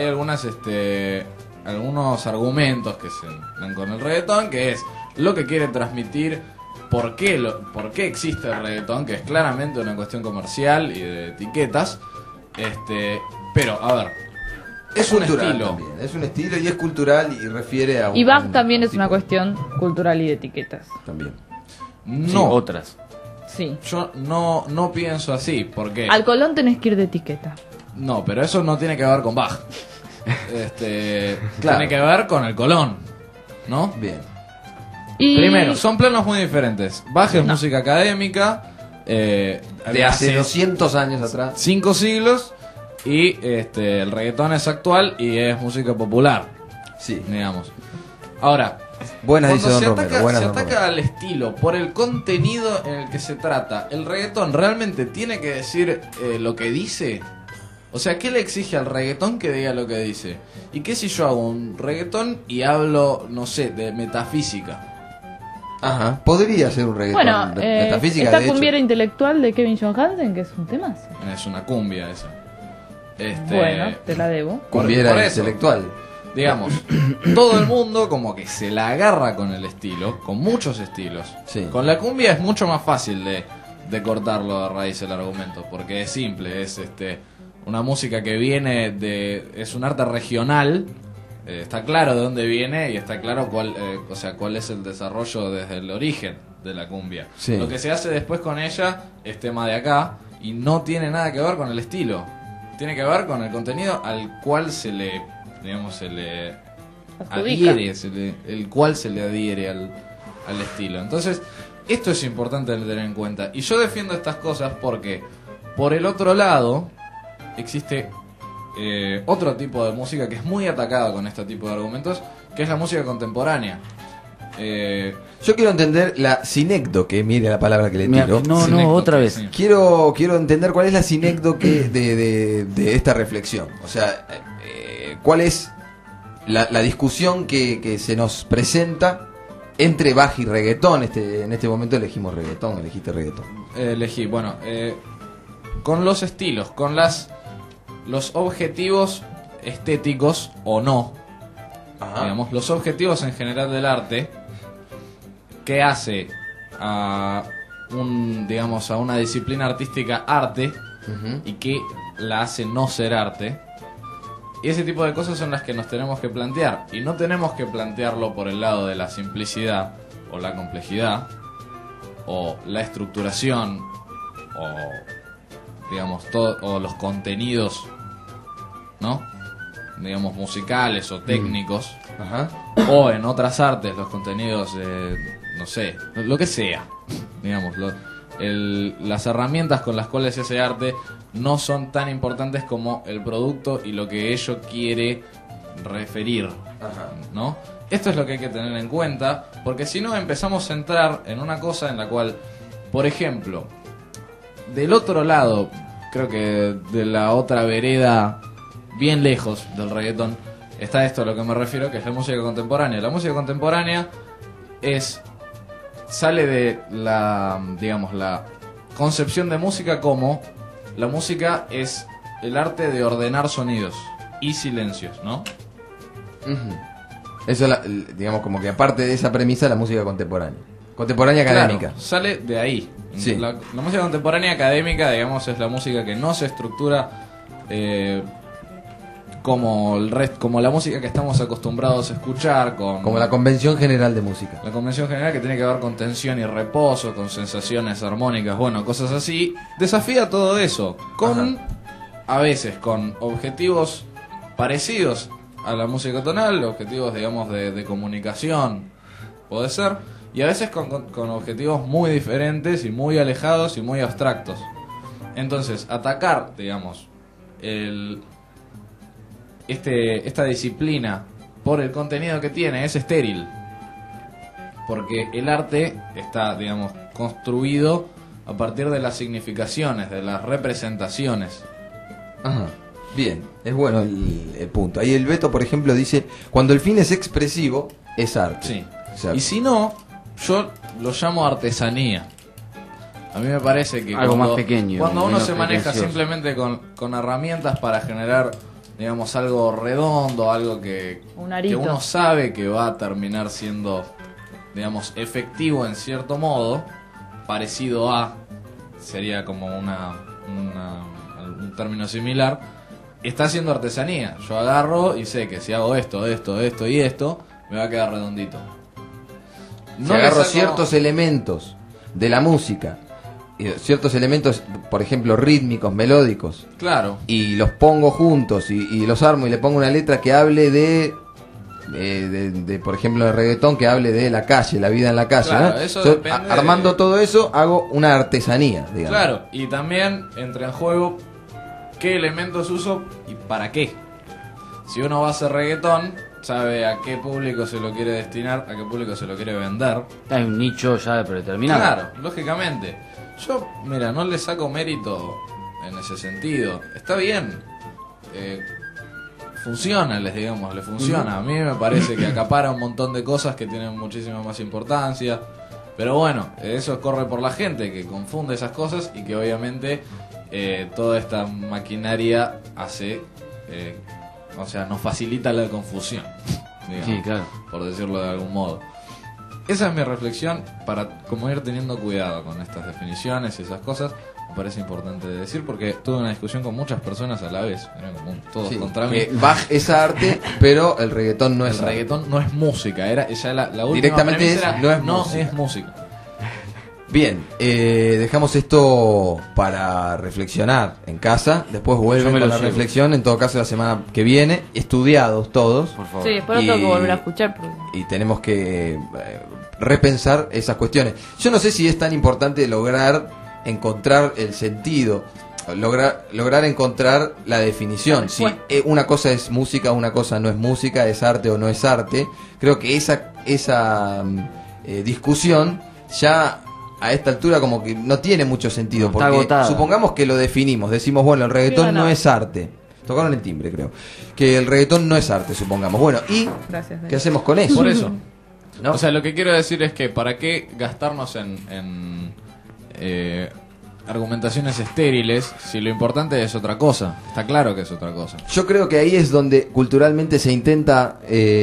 algunos argumentos que se dan con el reggaetón, que es lo que quiere transmitir, por qué existe el reggaetón, que es claramente una cuestión comercial y de etiquetas, pero a ver, es un cultural estilo. también, es un estilo y es cultural y refiere a un... Y Bach también es una cuestión cultural y de etiquetas. También. No, Sí, otras. Sí. yo no pienso así, porque... Al Colón tenés que ir de etiqueta. No, pero eso no tiene que ver con Bach. Claro. Tiene que ver con el Colón, ¿no? Bien. Y... Primero, son planos muy diferentes. Bach es música académica, De hace 200 años atrás. 5 siglos, y el reggaetón es actual y es música popular, Sí. digamos. Ahora, Buenas, cuando dice Don se Romero. ataca, Buenas, se Don ataca Romero. al estilo por el contenido en el que se trata, ¿el reggaetón realmente tiene que decir lo que dice? O sea, ¿qué le exige al reggaetón que diga lo que dice? ¿Y qué si yo hago un reggaetón y hablo, no sé, de metafísica? Ajá. Podría ser un reggaetón. Bueno, metafísica, esta de hecho. cumbiera intelectual de Kevin Johansen, que es un tema. Es una cumbia esa. Bueno, te la debo. Cumbiera por eso. intelectual. Digamos, todo el mundo como que se la agarra con el estilo, con muchos estilos. Sí. Con la cumbia es mucho más fácil de cortarlo de raíz el argumento, porque es simple, es una música que viene es un arte regional, está claro de dónde viene y está claro cuál es el desarrollo desde el origen de la cumbia. Sí. Lo que se hace después con ella es tema de acá y no tiene nada que ver con el estilo, tiene que ver con el contenido al cual se le adhiere, el cual se le adhiere al estilo. Entonces, esto es importante de tener en cuenta. Y yo defiendo estas cosas porque, por el otro lado, existe otro tipo de música que es muy atacada con este tipo de argumentos, que es la música contemporánea. Yo quiero entender la sinécdoque, mire la palabra que le tiro. No, otra vez. Sí. Quiero entender cuál es la sinécdoque de esta reflexión. O sea, cuál es la discusión que se nos presenta entre Bach y reggaetón. En este momento elegimos reggaetón, elegiste reggaetón. Elegí, bueno, con los estilos, con los objetivos estéticos o no, digamos, los objetivos en general del arte, que hace a una disciplina artística arte y que la hace no ser arte. Y ese tipo de cosas son las que nos tenemos que plantear. Y no tenemos que plantearlo por el lado de la simplicidad o la complejidad, o la estructuración o digamos o los contenidos, ¿no? Digamos musicales o técnicos, o en otras artes los contenidos, no sé, lo que sea, digamos, las herramientas con las cuales se hace arte no son tan importantes como el producto y lo que ello quiere referir, ¿no? Esto es lo que hay que tener en cuenta, porque si no empezamos a entrar en una cosa en la cual, por ejemplo, del otro lado, creo que de la otra vereda, bien lejos del reggaetón, está esto a lo que me refiero, que es la música contemporánea. La música contemporánea sale de la concepción de música como la música es el arte de ordenar sonidos y silencios, ¿no? Eso, digamos, como que aparte de esa premisa, la música contemporánea académica. Claro, sale de ahí. Sí. La música contemporánea académica, digamos, es la música que no se estructura como la música que estamos acostumbrados a escuchar, como la convención general de música. La convención general, que tiene que ver con tensión y reposo, con sensaciones armónicas, bueno, cosas así. Desafía todo eso, a veces con objetivos parecidos a la música tonal, objetivos, digamos, de comunicación, puede ser, y a veces con objetivos muy diferentes y muy alejados y muy abstractos. Entonces, atacar, digamos, esta disciplina por el contenido que tiene es estéril, porque el arte está, digamos, construido a partir de las significaciones, de las representaciones. Bien, es bueno el punto. Ahí el Beto, por ejemplo, dice: cuando el fin es expresivo, es arte. Sí. Y si no, yo lo llamo artesanía. A mí me parece que algo más pequeño, cuando uno se maneja pretencioso, simplemente con herramientas para generar, digamos, algo redondo, algo que uno sabe que va a terminar siendo, digamos, efectivo en cierto modo, parecido a, sería como un término similar, está haciendo artesanía. Yo agarro y sé que si hago esto y esto, me va a quedar redondito. Si agarro ciertos elementos de la música, ciertos elementos, por ejemplo, rítmicos, melódicos, claro, y los pongo juntos y los armo y le pongo una letra que hable de por ejemplo, el reggaetón, que hable de la calle, la vida en la calle, claro, ¿no? eso Yo, depende armando todo eso, hago una artesanía, digamos. Claro, y también entra en juego qué elementos uso y para qué. Si uno va a hacer reggaetón, sabe a qué público se lo quiere destinar, a qué público se lo quiere vender. Hay un nicho ya predeterminado. Claro, lógicamente. Yo, mira, no le saco mérito en ese sentido. Está bien. Funciona, le funciona. A mí me parece que acapara un montón de cosas que tienen muchísima más importancia. Pero bueno, eso corre por la gente que confunde esas cosas y que obviamente toda esta maquinaria hace, o sea, nos facilita la confusión, digamos, sí, claro, por decirlo de algún modo. Esa es mi reflexión para como ir teniendo cuidado con estas definiciones y esas cosas. Me parece importante decir, porque tuve una discusión con muchas personas a la vez, eran como todos contra mí. Bach es arte, pero el reggaetón no es arte. El reggaetón no es música, era ella la última directamente era, no es música. Bien, dejamos esto para reflexionar en casa. Después vuelven con la reflexión, en todo caso la semana que viene, estudiados todos. Por favor. Sí, después lo tengo que volver a escuchar. Y tenemos que repensar esas cuestiones. Yo no sé si es tan importante lograr encontrar el sentido, lograr encontrar la definición. Si una cosa es música, una cosa no es música, es arte o no es arte. Creo que esa discusión ya a esta altura como que no tiene mucho sentido, no, porque supongamos que lo definimos, decimos, bueno, el reggaetón no es arte. Tocaron el timbre, creo. Que el reggaetón no es arte, supongamos. Bueno, ¿y qué hacemos con eso? Por eso. ¿No? O sea, lo que quiero decir es que ¿para qué gastarnos en argumentaciones estériles si lo importante es otra cosa? Está claro que es otra cosa. Yo creo que ahí es donde culturalmente se intenta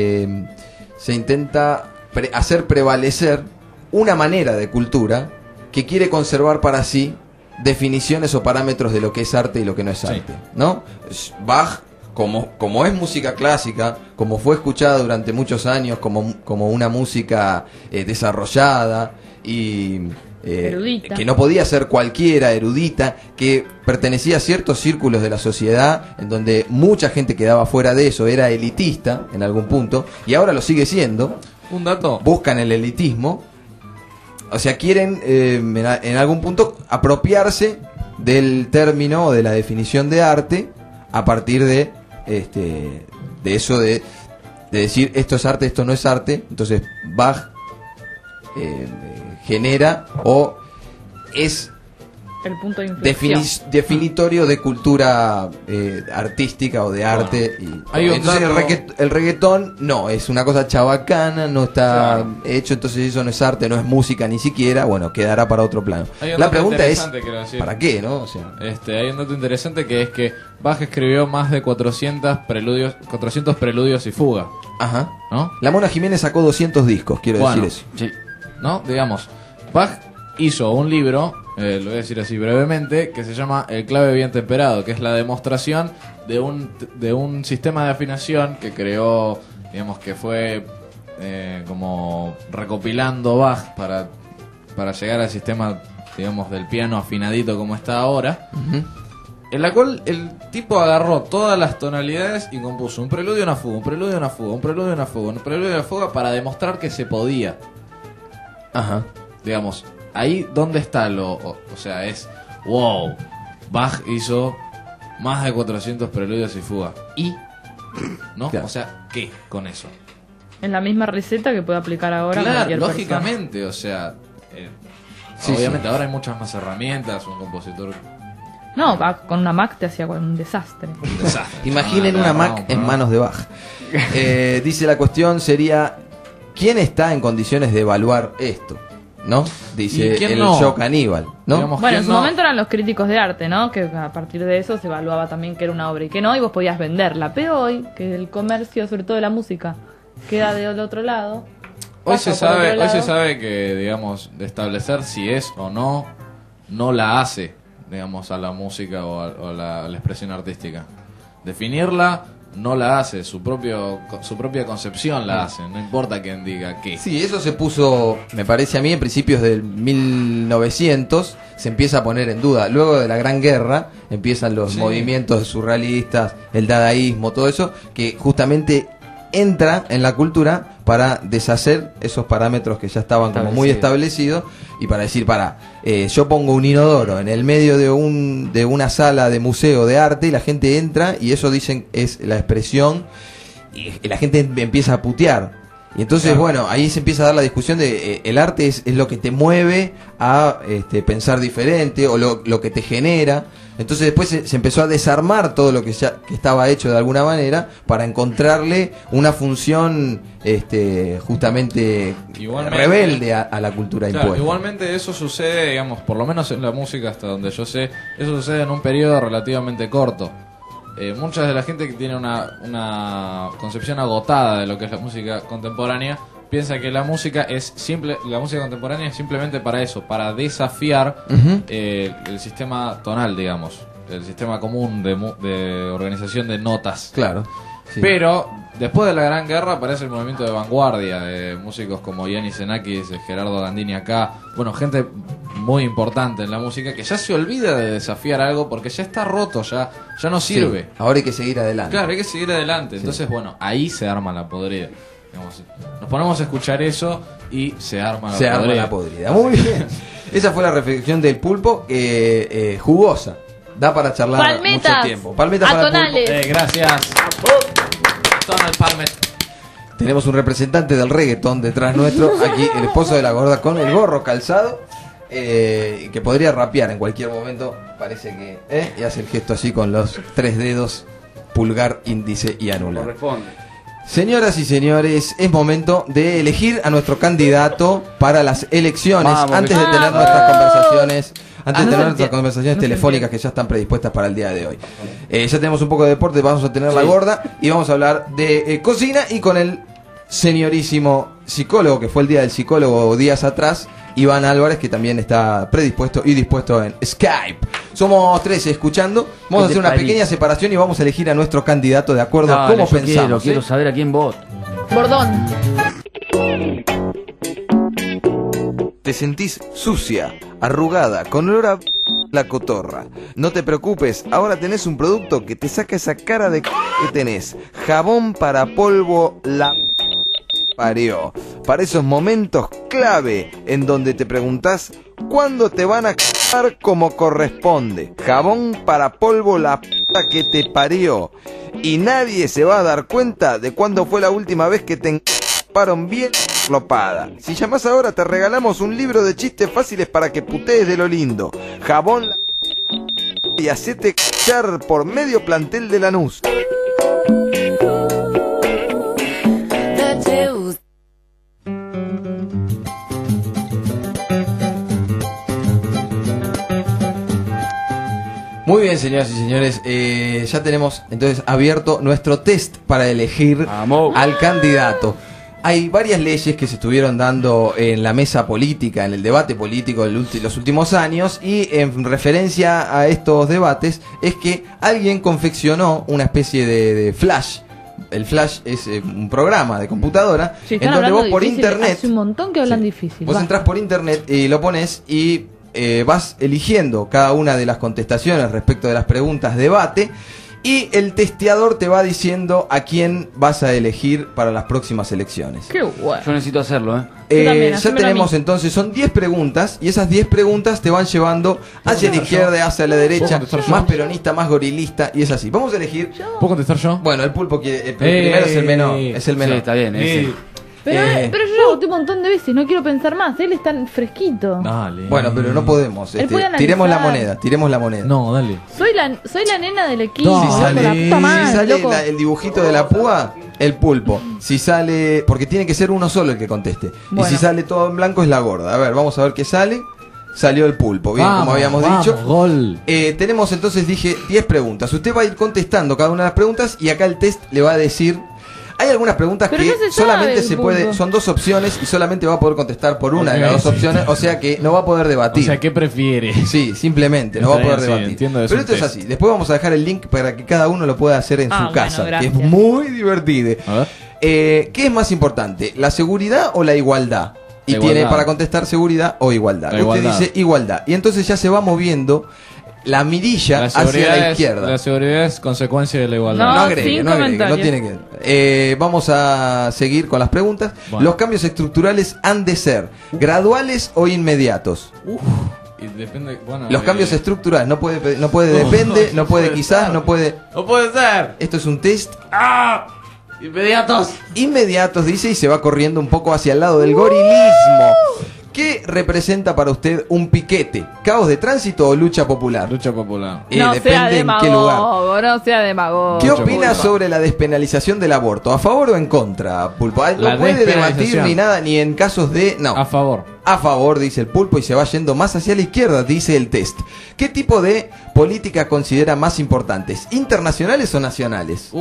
hacer prevalecer una manera de cultura que quiere conservar para sí definiciones o parámetros de lo que es arte y lo que no es arte, ¿no? Bach, como es música clásica, como fue escuchada durante muchos años como una música desarrollada, y Erudita. que no podía ser cualquiera, erudita, que pertenecía a ciertos círculos de la sociedad en donde mucha gente quedaba fuera de eso, era elitista en algún punto, y ahora lo sigue siendo. Un dato. Buscan el elitismo, o sea, quieren en algún punto apropiarse del término o de la definición de arte a partir de eso de decir esto es arte, esto no es arte. Entonces Bach genera o es el punto de inflexión. Definitorio de cultura artística o de arte. Hay un entonces el reggaetón no, es una cosa chabacana, no está hecho, entonces eso no es arte, no es música ni siquiera, bueno, quedará para otro plano. La pregunta es, ¿para qué? ¿No? O sea, hay un dato interesante que es que Bach escribió más de 400 preludios y fugas. Ajá. ¿No? La Mona Jiménez sacó 200 discos, quiero decir eso. Sí. ¿No? Digamos, Bach hizo un libro, lo voy a decir así brevemente, que se llama El clave bien temperado, que es la demostración de un sistema de afinación que creó, digamos, que fue como recopilando Bach para llegar al sistema, digamos, del piano afinadito como está ahora, en la cual el tipo agarró todas las tonalidades y compuso un preludio, una fuga, un preludio, una fuga, un preludio, una fuga, un preludio, una fuga, para demostrar que se podía. Ajá. Digamos, ahí donde está o sea, es wow, Bach hizo más de 400 preludios y fugas. ¿Y? ¿No? Claro. O sea, ¿qué con eso? En la misma receta que puede aplicar ahora Claro, cualquier lógicamente, o sea, obviamente ahora hay muchas más herramientas, un compositor... No, con una Mac te hacía un desastre. Imaginen una Mac en manos de Bach. Dice la cuestión sería, ¿quién está en condiciones de evaluar esto? ¿No? Dice el show caníbal, ¿no? Digamos, bueno, en su no? momento eran los críticos de arte, ¿no? Que a partir de eso se evaluaba también que era una obra y que no, y vos podías venderla. Pero hoy, que el comercio, sobre todo de la música, queda del otro lado. Hoy se sabe que, digamos, de establecer si es o no la hace, digamos, a la música o a la expresión artística. Definirla no la hace, su propia concepción la hace, no importa quién diga qué. Sí, eso se puso, me parece a mí, en principios del 1900, se empieza a poner en duda. Luego de la Gran Guerra empiezan los movimientos surrealistas, el dadaísmo, todo eso, que justamente entra en la cultura para deshacer esos parámetros que ya estaban como muy establecidos y para decir, yo pongo un inodoro en el medio de una sala de museo de arte y la gente entra y eso dicen es la expresión y la gente empieza a putear. Y entonces, bueno, ahí se empieza a dar la discusión de el arte es lo que te mueve a pensar diferente o lo que te genera. Entonces después se empezó a desarmar todo lo que estaba hecho de alguna manera para encontrarle una función justamente rebelde a la cultura impuesta. Igualmente eso sucede, digamos, por lo menos en la música hasta donde yo sé, eso sucede en un periodo relativamente corto. Mucha de la gente que tiene una concepción agotada de lo que es la música contemporánea piensa que la música contemporánea es simplemente para eso, para desafiar el sistema tonal, digamos, el sistema común de organización de notas. Claro. Sí. Pero después de la Gran Guerra aparece el movimiento de vanguardia de músicos como Gianni Xenakis, Gerardo Gandini acá, bueno, gente muy importante en la música que ya se olvida de desafiar algo porque ya está roto, ya no sirve. Sí, ahora hay que seguir adelante. Claro, hay que seguir adelante. Entonces, bueno, ahí se arma la podrida. Digamos, nos ponemos a escuchar eso y se arma la podrida. Muy bien. Esa fue la reflexión del Pulpo, jugosa. Da para charlar mucho tiempo. Palmetas para el Pulpo. Gracias. Donald Palmet. Tenemos un representante del reggaetón detrás nuestro, aquí el esposo de la gorda con el gorro calzado, que podría rapear en cualquier momento, parece que, y hace el gesto así con los 3 dedos, pulgar, índice y anular. Corresponde. Señoras y señores, es momento de elegir a nuestro candidato para las elecciones. Antes de tener nuestras conversaciones telefónicas que ya están predispuestas para el día de hoy. Ya tenemos un poco de deporte, vamos a tener la gorda y vamos a hablar de cocina y con el señorísimo psicólogo, que fue el día del psicólogo días atrás, Iván Álvarez, que también está predispuesto y dispuesto en Skype. Somos 13 escuchando. Vamos a hacer una pequeña separación y vamos a elegir a nuestro candidato de acuerdo a cómo pensamos. Quiero saber a quién voto. Bordón. Te sentís sucia, arrugada, con olor a la cotorra. No te preocupes, ahora tenés un producto que te saca esa cara de que tenés. Jabón para polvo la parió. Para esos momentos clave en donde te preguntás ¿cuándo te van a cagar como corresponde? Jabón para polvo la puta que te parió. Y nadie se va a dar cuenta de cuándo fue la última vez que te encaparon bien lopada. Si llamás ahora te regalamos un libro de chistes fáciles para que putees de lo lindo. Jabón la y hacete cachar por medio plantel de Lanús. Muy bien, señoras y señores, ya tenemos entonces abierto nuestro test para elegir al candidato. Hay varias leyes que se estuvieron dando en la mesa política, en el debate político de los últimos años, y en referencia a estos debates es que alguien confeccionó una especie de flash. El flash es un programa de computadora en donde vos por internet, hace un montón que hablan difícil. Vos entrás por internet y lo pones y vas eligiendo cada una de las contestaciones respecto de las preguntas debate, y el testeador te va diciendo a quién vas a elegir para las próximas elecciones. Qué bueno. Yo necesito hacerlo, ya tenemos entonces, son 10 preguntas, y esas 10 preguntas te van llevando hacia la izquierda, hacia la derecha, más peronista, más gorilista, y es así. Vamos a elegir. ¿Puedo contestar yo? Bueno, el pulpo quiere, el primero es el menor. Es el menor. Sí, está bien, sí. Pero yo ya voté un montón de veces, no quiero pensar más. Él es tan fresquito. Dale. Bueno, pero no podemos. Tiremos la moneda. No, dale. Soy la nena del equipo. Si sale, la puta madre, loco. el dibujito de la púa, el pulpo. Si sale, porque tiene que ser uno solo el que conteste. Bueno. Y si sale todo en blanco es la gorda. A ver, vamos a ver qué sale. Salió el pulpo, bien, como habíamos dicho. Gol. Tenemos entonces, dije, 10 preguntas. Usted va a ir contestando cada una de las preguntas y acá el test le va a decir. Hay algunas preguntas pero que solamente se puede, pulpo. son 2 opciones y solamente va a poder contestar por una de las 2 opciones, o sea que no va a poder debatir. O sea, ¿qué prefiere? Sí, simplemente, no va a poder debatir. Pero esto es así, después vamos a dejar el link para que cada uno lo pueda hacer en su casa, que es muy divertido. ¿Qué es más importante, la seguridad o la igualdad? Y tiene para contestar seguridad o igualdad. Usted dice igualdad, y entonces ya se va moviendo la mirilla hacia la izquierda. La seguridad es consecuencia de la igualdad. No agregue, no tiene que. Vamos a seguir con las preguntas. Bueno. Los cambios estructurales han de ser graduales o inmediatos. Y depende, los cambios estructurales no puede depende, no puede quizás, no puede. No puede ser. Esto es un test. Inmediatos. Inmediatos dice, y se va corriendo un poco hacia el lado del gorilismo. ¿Qué representa para usted un piquete? ¿Caos de tránsito o lucha popular? Lucha popular. No depende sea en qué lugar. No sea demagogo. ¿Qué opina sobre la despenalización del aborto? ¿A favor o en contra, Pulpo? No puede debatir ni nada, ni en casos de... No. A favor. A favor, dice el Pulpo, y se va yendo más hacia la izquierda, dice el test. ¿Qué tipo de política considera más importantes? ¿Internacionales o nacionales?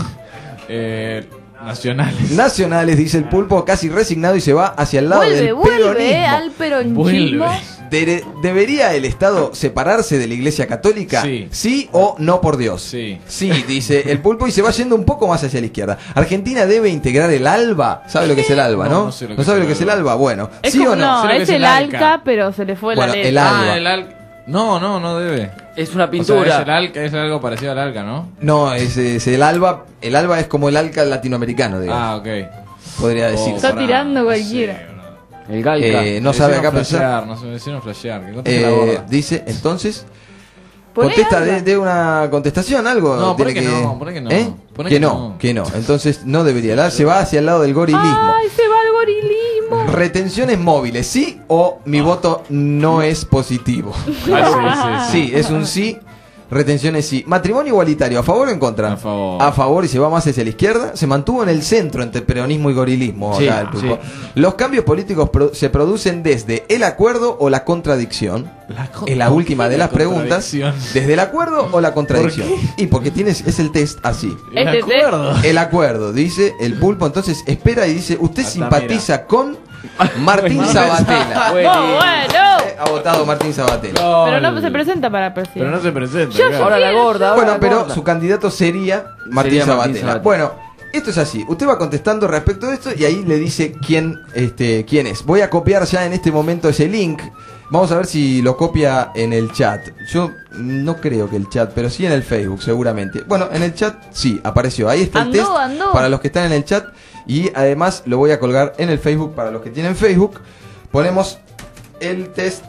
Nacionales, dice el Pulpo, casi resignado, y se va hacia el lado del peronismo. Al peronismo. ¿Debería el Estado separarse de la Iglesia Católica? ¿Sí o no, por Dios? Sí, dice el Pulpo, y se va yendo un poco más hacia la izquierda. ¿Argentina debe integrar el ALBA? ¿Sabe lo que es el ALBA, no? No sé ¿No sabe lo que es el ALBA? Bueno, es ¿sí como, o no? No, es el ALCA, pero se le fue la letra. El ALBA. el ALCA. No debe. Es una pintura. O sea, es algo parecido al ALCA, ¿no? No, es el ALBA. El ALBA es como el ALCA latinoamericano, digamos. Ok. Podría decir. Está tirando cualquiera. El Galca. No sabe acá pensar. No se me hicieron flashear. Dice, entonces... Contesta de una contestación, algo. No, por ahí que no. Que no. Entonces no debería. Se va hacia el lado del gorilismo. ¡Ay, se va al gorilismo! Retenciones móviles, ¿sí o mi voto no es positivo? Sí, es un sí. Retenciones sí. Matrimonio igualitario, ¿a favor o en contra? A favor. A favor, y se va más hacia la izquierda. Se mantuvo en el centro entre peronismo y gorilismo. Sí, acá el Los cambios políticos se producen desde el acuerdo o la contradicción. En la última de las preguntas. ¿Desde el acuerdo o la contradicción? Y porque es el test así. El acuerdo, dice el Pulpo. Entonces espera y dice, usted simpatiza con Martín Sabatella. Bueno. Ha votado Martín Sabatella. Pero no se presenta para presidente. Pero no se presenta. Ahora la gorda. Bueno, pero su candidato sería Martín Sabatella. Bueno, Esto es así, usted va contestando respecto de esto y ahí le dice quién es. Voy a copiar ya en este momento ese link. Vamos a ver si lo copia en el chat. Yo no creo que el chat, pero sí en el Facebook seguramente. Bueno, en el chat sí, apareció. Ahí está el test para los que están en el chat. Y además lo voy a colgar en el Facebook para los que tienen Facebook. Ponemos el test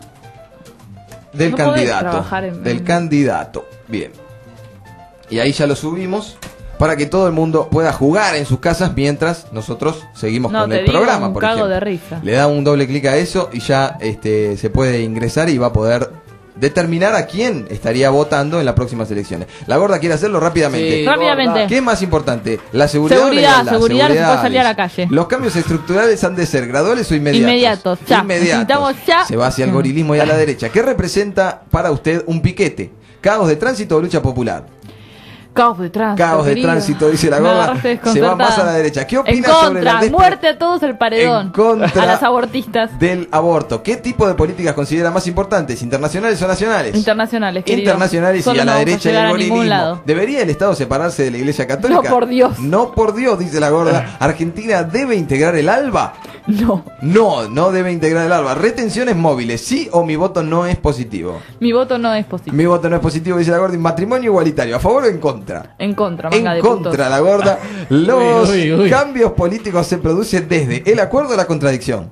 del candidato. Del candidato. Bien. Y ahí ya lo subimos para que todo el mundo pueda jugar en sus casas mientras nosotros seguimos con el programa, por ejemplo. De risa. Le da un doble clic a eso y ya se puede ingresar y va a poder determinar a quién estaría votando en las próximas elecciones. La Gorda quiere hacerlo rápidamente. Sí, rápidamente. ¿Qué es más importante? La seguridad o la igualdad? Seguridad, no se puede salir a la calle. Los cambios estructurales han de ser graduales o inmediatos. Inmediatos, ya. Necesitamos ya. Se va hacia el gorilismo y a la derecha. ¿Qué representa para usted un piquete? ¿Caos de tránsito o lucha popular? Caos de tránsito. Caos de tránsito, dice la Gorda. Se va más a la derecha. ¿Qué opina sobre la muerte a todos el paredón? En contra a las abortistas. Del aborto. ¿Qué tipo de políticas considera más importantes? ¿Internacionales o nacionales? Internacionales, querido. Internacionales. Solo y a la derecha del gorilismo. ¿Debería el Estado separarse de la Iglesia Católica? No, por Dios. No, por Dios, dice la Gorda. ¿Argentina debe integrar el ALBA? No. No debe integrar el ALBA. ¿Retenciones móviles? ¿Sí o mi voto no es positivo? Mi voto no es positivo. Mi voto no es positivo, dice la Gorda. ¿Matrimonio igualitario? ¿A favor o en contra? En contra. En contra, la Gorda. Los cambios políticos se producen desde el acuerdo o la contradicción.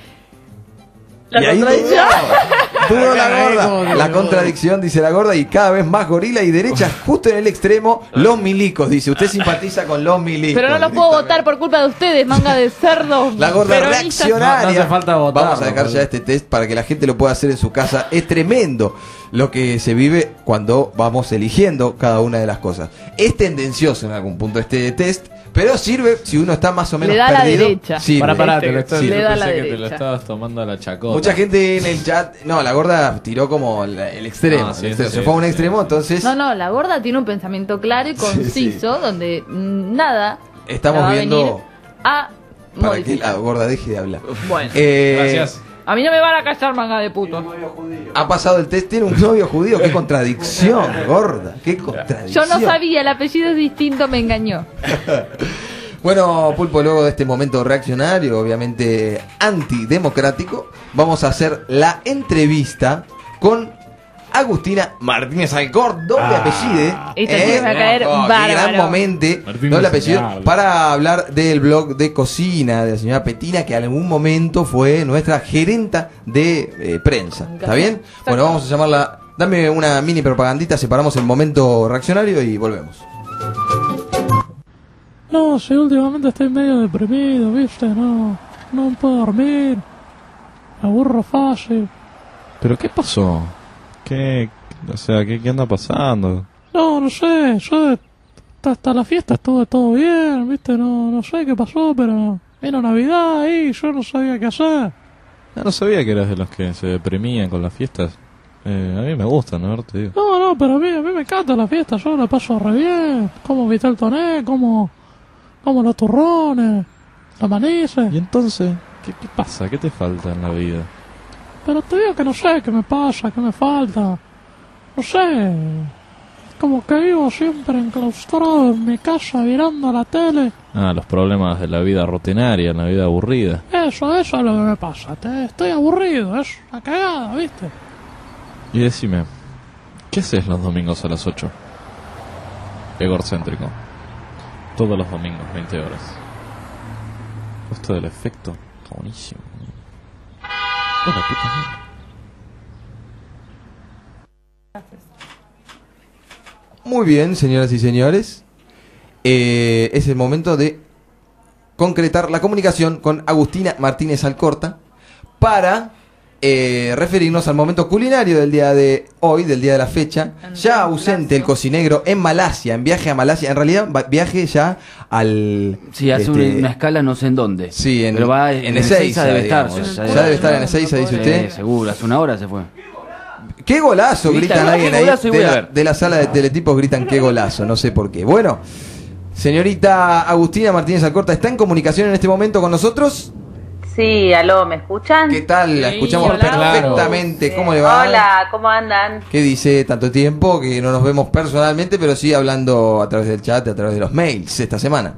La contradicción. Dudó la Gorda. La contradicción, dice la Gorda, y cada vez más gorila y derecha, justo en el extremo, los milicos, dice. Usted simpatiza con los milicos. Pero no los puedo votar por culpa de ustedes, manga de cerdos. La Gorda reaccionaria. No hace falta votar. Vamos a dejar ya este test para que la gente lo pueda hacer en su casa. Es tremendo lo que se vive cuando vamos eligiendo cada una de las cosas. Es tendencioso en algún punto este test, pero sirve si uno está más o menos perdido. Le da a la derecha. Pará, le da a la que derecha. te lo estabas tomando a la chacota. Mucha gente en el chat, no, la Gorda tiró como el extremo. Sí, se fue a un extremo, entonces... No, la Gorda tiene un pensamiento claro y conciso, donde nada estamos viendo a para modificar. que la Gorda deje de hablar. Bueno, gracias. A mí no me van a callar, manga de puto. Ha pasado el test, tiene un novio judío. Qué contradicción, Gorda. Qué contradicción. Yo no sabía, el apellido es distinto, me engañó. Bueno, Pulpo, luego de este momento reaccionario, obviamente antidemocrático, vamos a hacer la entrevista con Agustina Martínez Alcorta, doble apellido. Esto sí me va a caer bárbaro. Gran momento, doble apellido, para hablar del blog de cocina de la señora Petina, que en algún momento fue nuestra gerenta de prensa. ¿Está bien? Bueno, vamos a llamarla. Dame una mini propagandita, separamos el momento reaccionario y volvemos. No, sí, últimamente estoy medio deprimido, ¿viste? No puedo dormir. Me aburro fácil. ¿Pero qué pasó? ¿Qué anda pasando? No sé, yo hasta la fiesta estuve todo bien, ¿viste? No sé qué pasó, pero vino Navidad ahí, yo no sabía qué hacer. No sabía que eras de los que se deprimían con las fiestas. A mí me gustan, ¿no? Te digo. No, pero a mí me encanta la fiesta, yo la paso re bien. Como Vitel Toné, como los turrones, la manice. ¿Y entonces qué pasa? ¿Qué te falta en la vida? Pero te digo que no sé qué me pasa, qué me falta. No sé. Como que vivo siempre enclaustrado en mi casa mirando la tele. Los problemas de la vida rutinaria, la vida aburrida. Eso es lo que me pasa. Estoy aburrido, es una cagada, ¿viste? Y decime, ¿qué haces los domingos a las 8? Egorcéntrico. Todos los domingos, 20 horas. Esto del efecto, está buenísimo. Hola, ¿qué pasa? Muy bien, señoras y señores. Es el momento de concretar la comunicación con Agustina Martínez Alcorta para referirnos al momento culinario del día de hoy, del día de la fecha. Ya ausente el cocinegro en Malasia, en viaje a Malasia. En realidad, viaje ya al... Sí, hace una escala no sé en dónde. Sí, pero va en Ezeiza debe estar. Ya debe estar en Ezeiza, dice usted. Seguro, hace una hora se fue. ¡Qué golazo! Gritan alguien ahí de la sala de teletipos, gritan ¡qué golazo! No sé por qué. Bueno, señorita Agustina Martínez Alcorta, ¿está en comunicación en este momento con nosotros? Sí, aló, ¿me escuchan? ¿Qué tal? La escuchamos perfectamente. ¿Cómo le va? Hola, ¿cómo andan? ¿Qué dice? Tanto tiempo que no nos vemos personalmente, pero sí hablando a través del chat, a través de los mails esta semana.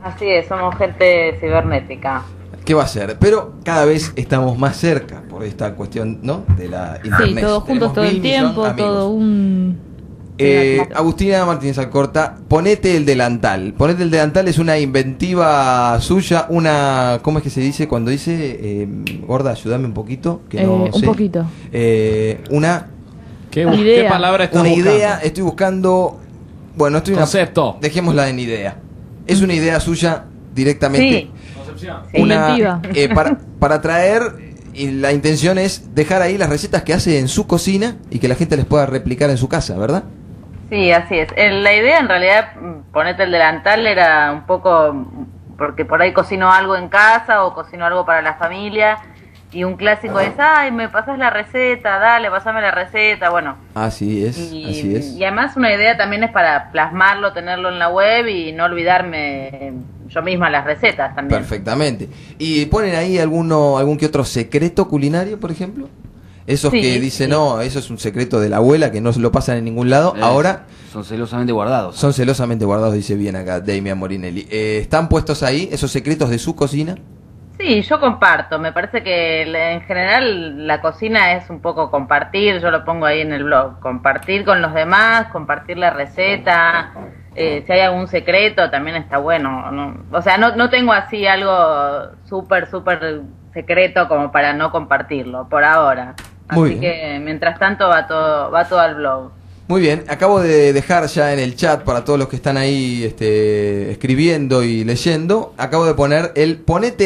Así es, somos gente cibernética. ¿Qué va a ser? Pero cada vez estamos más cerca por esta cuestión, ¿no? De la internet. Sí, todos juntos todo el tiempo, todo un... Agustina Martínez Alcorta, ponete el delantal. Ponete el delantal es una inventiva suya, una... ¿Cómo es que se dice cuando dice? Gorda, ayúdame un poquito. Que no un sé. poquito. Una... ¿Qué palabra estás Una buscando? idea, estoy buscando... Bueno, estoy concepto. Dejémosla en idea. Es una idea suya directamente. Sí. Una, Inventiva. para traer, y la intención es dejar ahí las recetas que hace en su cocina y que la gente les pueda replicar en su casa, ¿verdad? Sí, así es. La idea en realidad, ponete el delantal, era un poco porque por ahí cocino algo en casa o cocino algo para la familia y un clásico es, ay, me pasas la receta, dale, pasame la receta, bueno. Así es, así es. Y además una idea también es para plasmarlo, tenerlo en la web y no olvidarme yo misma las recetas también. Perfectamente. ¿Y ponen ahí algún que otro secreto culinario, por ejemplo? Esos Sí, que dicen, sí. no, eso es un secreto de la abuela que no se lo pasan en ningún lado. Ahora Son celosamente guardados. son celosamente guardados, dice bien acá Damian Morinelli. ¿Están puestos ahí esos secretos de su cocina? Sí, yo comparto. Me parece que en general la cocina es un poco compartir. Yo lo pongo ahí en el blog. Compartir con los demás, compartir la receta. Si hay algún secreto también está bueno, ¿no? O sea, no tengo así algo súper secreto como para no compartirlo por ahora. Muy Así bien. que mientras tanto va todo al blog. Muy bien, acabo de dejar ya en el chat para todos los que están ahí escribiendo y leyendo, acabo de poner el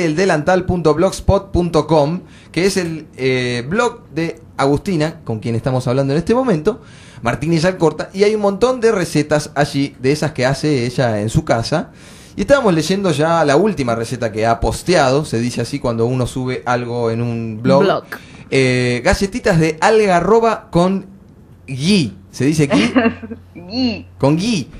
poneteeldelantal.blogspot.com, que es el blog de Agustina, con quien estamos hablando en este momento, Martínez Alcorta, y hay un montón de recetas allí, de esas que hace ella en su casa. Y estábamos leyendo ya la última receta que ha posteado, se dice así cuando uno sube algo en un blog. Galletitas de algarroba con ghee. ¿Se dice ghee? Ghee. Con ghee.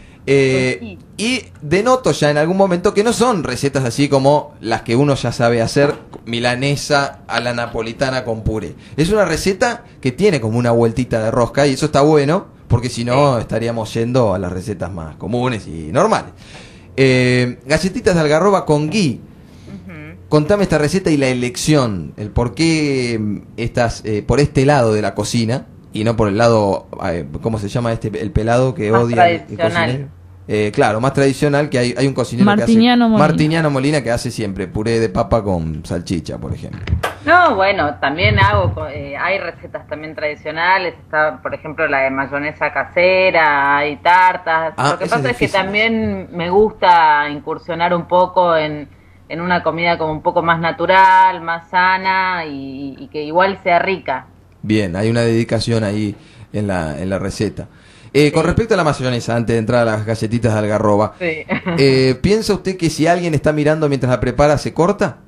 Y denoto ya en algún momento que no son recetas así como las que uno ya sabe hacer, milanesa a la napolitana con puré. Es una receta que tiene como una vueltita de rosca y eso está bueno, porque si no estaríamos yendo a las recetas más comunes y normales. Galletitas de algarroba con ghee. Contame esta receta y la elección, el por qué estás por este lado de la cocina y no por el lado, ¿cómo se llama el pelado que Más odia el tradicional. cocinero? Claro, más tradicional, que hay un cocinero Martiniano que hace, Molina. Martiniano Molina, que hace siempre puré de papa con salchicha, por ejemplo. No, bueno, también hay recetas también tradicionales, está por ejemplo la de mayonesa casera, hay tartas. Lo que esa pasa es es que difícil. también me gusta incursionar un poco en una comida como un poco más natural, más sana y que igual sea rica. Bien, hay una dedicación ahí en la receta. Con respecto a la mayonesa, antes de entrar a las galletitas de algarroba, Sí. ¿piensa usted que si alguien está mirando mientras la prepara, se corta?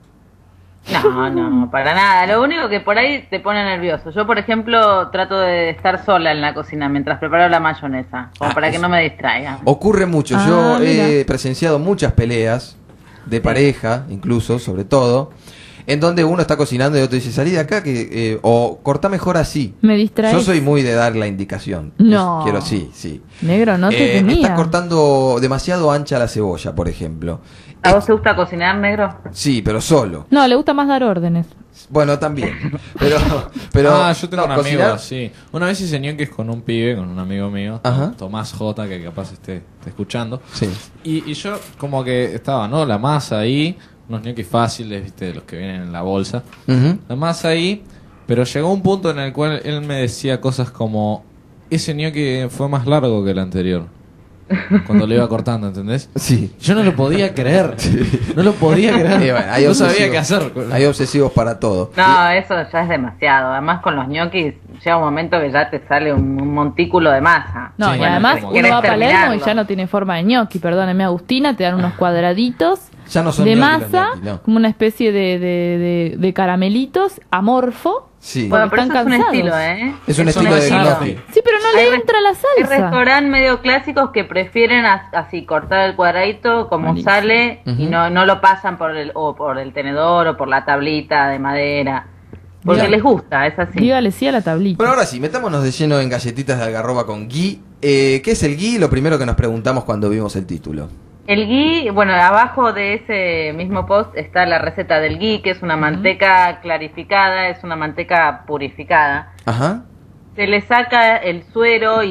No, para nada. Lo único que por ahí te pone nervioso. Yo, por ejemplo, trato de estar sola en la cocina mientras preparo la mayonesa, como para que no me distraiga. Ocurre mucho. Ah, Yo he mira. presenciado muchas peleas de pareja, incluso, sobre todo, en donde uno está cocinando y otro dice, salí de acá o cortá mejor así. Me distraes. Yo soy muy de dar la indicación. No. Quiero, sí. Negro, no te Estás tenía. cortando demasiado ancha la cebolla, por ejemplo. ¿A vos te gusta cocinar, negro? Sí, pero solo. No, le gusta más dar órdenes. Bueno, también. Pero yo tengo un amigo cocinar- así. Una vez hice ñoquis con un pibe, con un amigo mío, Ajá. Tomás J, que capaz esté escuchando. Sí. Y yo como que estaba, ¿no? La masa ahí, unos ñoquis fáciles, viste, de los que vienen en la bolsa. Ujú. La masa ahí, pero llegó un punto en el cual él me decía cosas como, ese ñoqui fue más largo que el anterior. Cuando lo iba cortando, ¿entendés? Sí. Yo no lo podía creer. No lo podía creer. Bueno, hay no sabía obsesivos. qué hacer. Hay obsesivos para todo. No, eso ya es demasiado. Además, con los ñoquis llega un momento que ya te sale un montículo de masa. No, Sí, y bueno, además como uno va a Palermo y terminarlo. ya no tiene forma de ñoqui, perdóneme Agustina, te dan unos cuadraditos Ya no son de ñoquis los masa, ñoquis, no. como una especie de caramelitos, amorfo. Sí. Bueno, pero Están eso es un cansados. estilo, ¿eh? Es un estilo de gnocchi. Sí, pero no le entra la Hay salsa. restaurantes medio clásicos que prefieren así cortar el cuadradito como Buenísimo. sale y Ujú. no lo pasan por el tenedor o por la tablita de madera. Porque Bien. les gusta, es así. Dígale sí a la tablita. Bueno, ahora sí, metámonos de lleno en galletitas de algarroba con ghee. ¿Qué es el ghee? Lo primero que nos preguntamos cuando vimos el título. El ghee, bueno, abajo de ese mismo post está la receta del ghee, que es una manteca clarificada, es una manteca purificada. Ajá. Se le saca el suero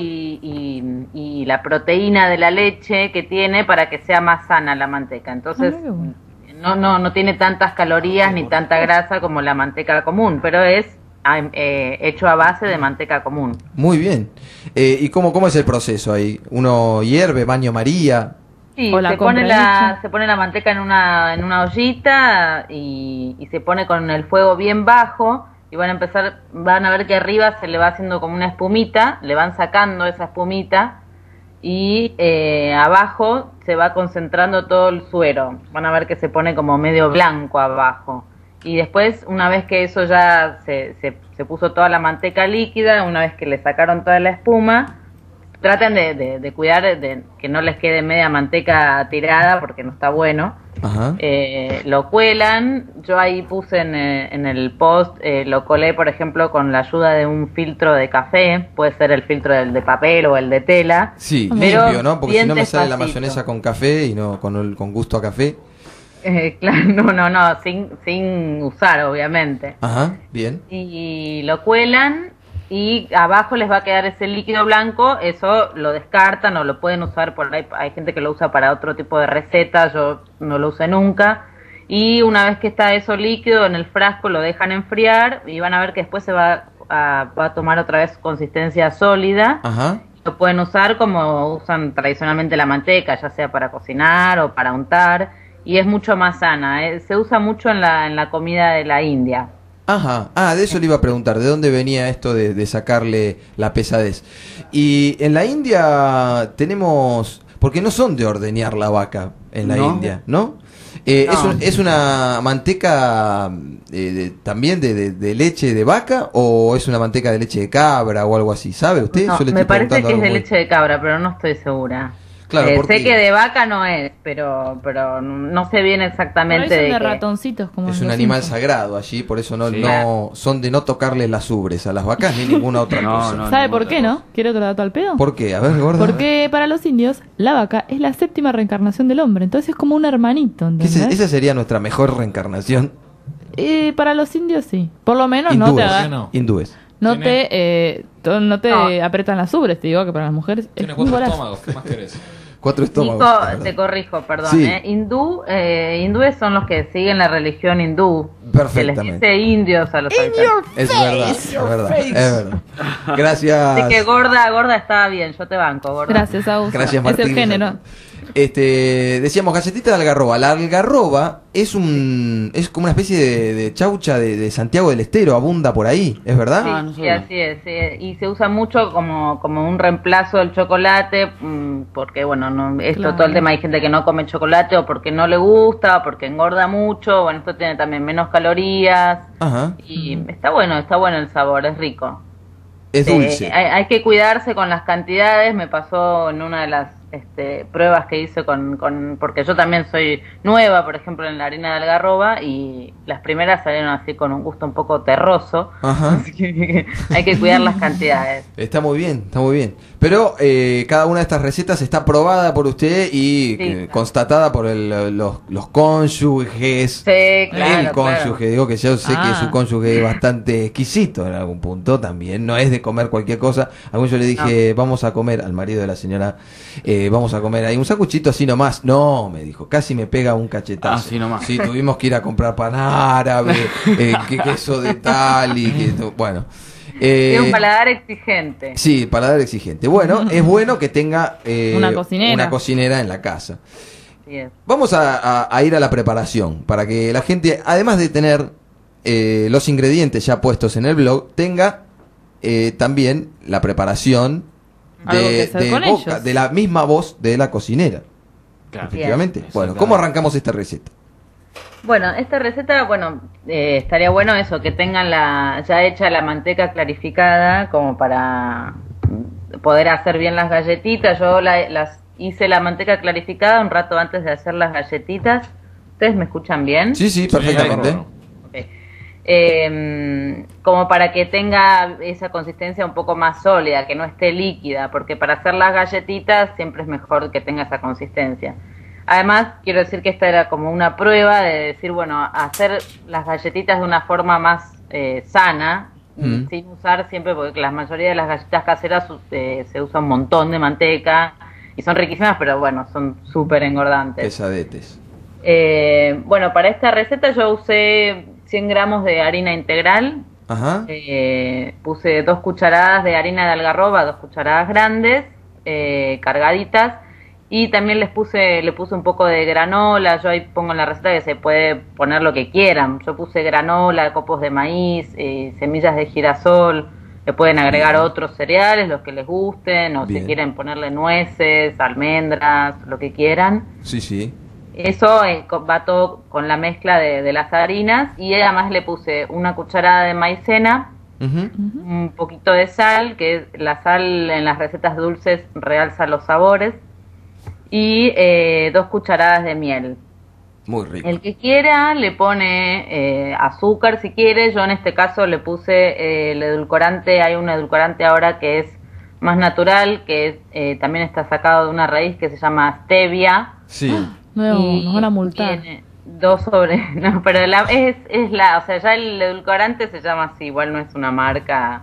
y la proteína de la leche que tiene para que sea más sana la manteca. Entonces, no tiene tantas calorías ni tanta grasa como la manteca común, pero es hecho a base de manteca común. Muy bien. ¿Y cómo es el proceso ahí? ¿Uno hierve, baño María? Sí, se pone la manteca en una ollita y se pone con el fuego bien bajo y van a ver que arriba se le va haciendo como una espumita, le van sacando esa espumita y abajo se va concentrando todo el suero. Van a ver que se pone como medio blanco abajo. Y después, una vez que eso ya se puso toda la manteca líquida, una vez que le sacaron toda la espuma, traten de cuidar de que no les quede media manteca tirada porque no está bueno. Ajá. Lo cuelan. Yo ahí puse en el post, lo colé, por ejemplo, con la ayuda de un filtro de café. Puede ser el filtro de papel o el de tela. Sí, limpio, ¿no? Porque si no me sale la mayonesa con café y no con gusto a café. Claro, no, sin usar, obviamente. Ajá, bien. Y lo cuelan y abajo les va a quedar ese líquido blanco. Eso lo descartan o lo pueden usar por ahí. Hay gente que lo usa para otro tipo de recetas, yo no lo usé nunca. Y una vez que está eso líquido en el frasco, lo dejan enfriar y van a ver que después se va a tomar otra vez consistencia sólida. Ajá. Lo pueden usar como usan tradicionalmente la manteca, ya sea para cocinar o para untar. Y es mucho más sana, se usa mucho en la comida de la India. Ajá, de eso le iba a preguntar, ¿de dónde venía esto de sacarle la pesadez? Y en la India tenemos, porque no son de ordeñar la vaca en la India, ¿no? ¿Es una manteca también de leche de vaca o es una manteca de leche de cabra o algo así? ¿Sabe usted? No, me parece que es de leche de cabra, pero no estoy segura. Claro, sé que de vaca no es, pero no sé bien exactamente de ratoncitos, como es un animal sagrado allí, por eso no son de no tocarle las ubres a las vacas ni ninguna otra cosa. ¿Sabe por qué no? ¿Quiere otro dato al pedo? ¿Por qué? A ver, gorda. Porque para los indios la vaca es la 7ª reencarnación del hombre, entonces es como un hermanito, ¿entendés? Esa sería nuestra mejor reencarnación. Para los indios sí, por lo menos no te haga. Hindúes. No te apretan las ubres, te digo que para las mujeres tiene 4 estómagos, ¿qué más querés? 4 estómagos. Te corrijo, perdón. Sí. Hindúes son los que siguen la religión hindú. Perfectamente. Que les dice indios a los habitantes. Es verdad. Gracias. Así que gorda estaba bien, yo te banco, gorda. Gracias, Agus. Gracias, Martín. Es el género. Decíamos galletita de algarroba. La algarroba es como una especie de chaucha de Santiago del Estero, abunda por ahí, ¿es verdad? Sí, así es. Y se usa mucho como un reemplazo del chocolate, porque todo el tema, hay gente que no come chocolate o porque no le gusta, o porque engorda mucho, bueno, esto tiene también menos calorías. Ajá. Y está bueno el sabor, es rico. Es dulce. Hay que cuidarse con las cantidades. Me pasó en una de las pruebas que hice porque yo también soy nueva, por ejemplo, en la harina de algarroba, y las primeras salieron así con un gusto un poco terroso. Ajá. Así que hay que cuidar las cantidades. Está muy bien. Pero cada una de estas recetas está probada por usted y constatada por los cónyuges. Sí, claro. El cónyuge, digo que yo sé que su cónyuge es bastante exquisito en algún punto también, no es de comer cualquier cosa. Yo le dije, vamos a comer al marido de la señora, vamos a comer ahí un sanguchito así nomás. No, me dijo, casi me pega un cachetazo. Así nomás. Sí, tuvimos que ir a comprar pan árabe, queso de tal y bueno. Es un paladar exigente. Sí, paladar exigente. Bueno, es bueno que tenga una cocinera en la casa. Sí es. Vamos a ir a la preparación para que la gente, además de tener los ingredientes ya puestos en el blog, tenga también la preparación de la misma voz de la cocinera. Claro. Efectivamente. Bueno, ¿cómo arrancamos esta receta? Bueno, esta receta, estaría bueno eso, que tengan ya hecha la manteca clarificada como para poder hacer bien las galletitas. Yo hice la manteca clarificada un rato antes de hacer las galletitas. ¿Ustedes me escuchan bien? Sí, perfectamente. Como para que tenga esa consistencia un poco más sólida, que no esté líquida, porque para hacer las galletitas siempre es mejor que tenga esa consistencia. Además, quiero decir que esta era como una prueba de decir, bueno, hacer las galletitas de una forma más sana, sin usar siempre, porque la mayoría de las galletas caseras se usa un montón de manteca y son riquísimas, pero bueno, son súper engordantes. Pesadetes. Bueno, para esta receta yo usé 100 gramos de harina integral. Ajá. Puse 2 cucharadas de harina de algarroba, 2 cucharadas grandes, cargaditas. Y también le puse un poco de granola. Yo ahí pongo en la receta que se puede poner lo que quieran. Yo puse granola, copos de maíz, semillas de girasol. Le pueden agregar otros cereales, los que les gusten, o si quieren ponerle nueces, almendras, lo que quieran. Sí, sí. Eso va todo con la mezcla de las harinas. Y además le puse una cucharada de maicena, un poquito de sal, que la sal en las recetas dulces realza los sabores, y 2 cucharadas de miel. Muy rico. El que quiera le pone azúcar si quiere. Yo en este caso le puse el edulcorante. Hay un edulcorante ahora que es más natural, que también está sacado de una raíz que se llama stevia. Sí. Nos van a multar. Tiene 2 sobre... No, pero o sea, ya el edulcorante se llama así, igual no es una marca.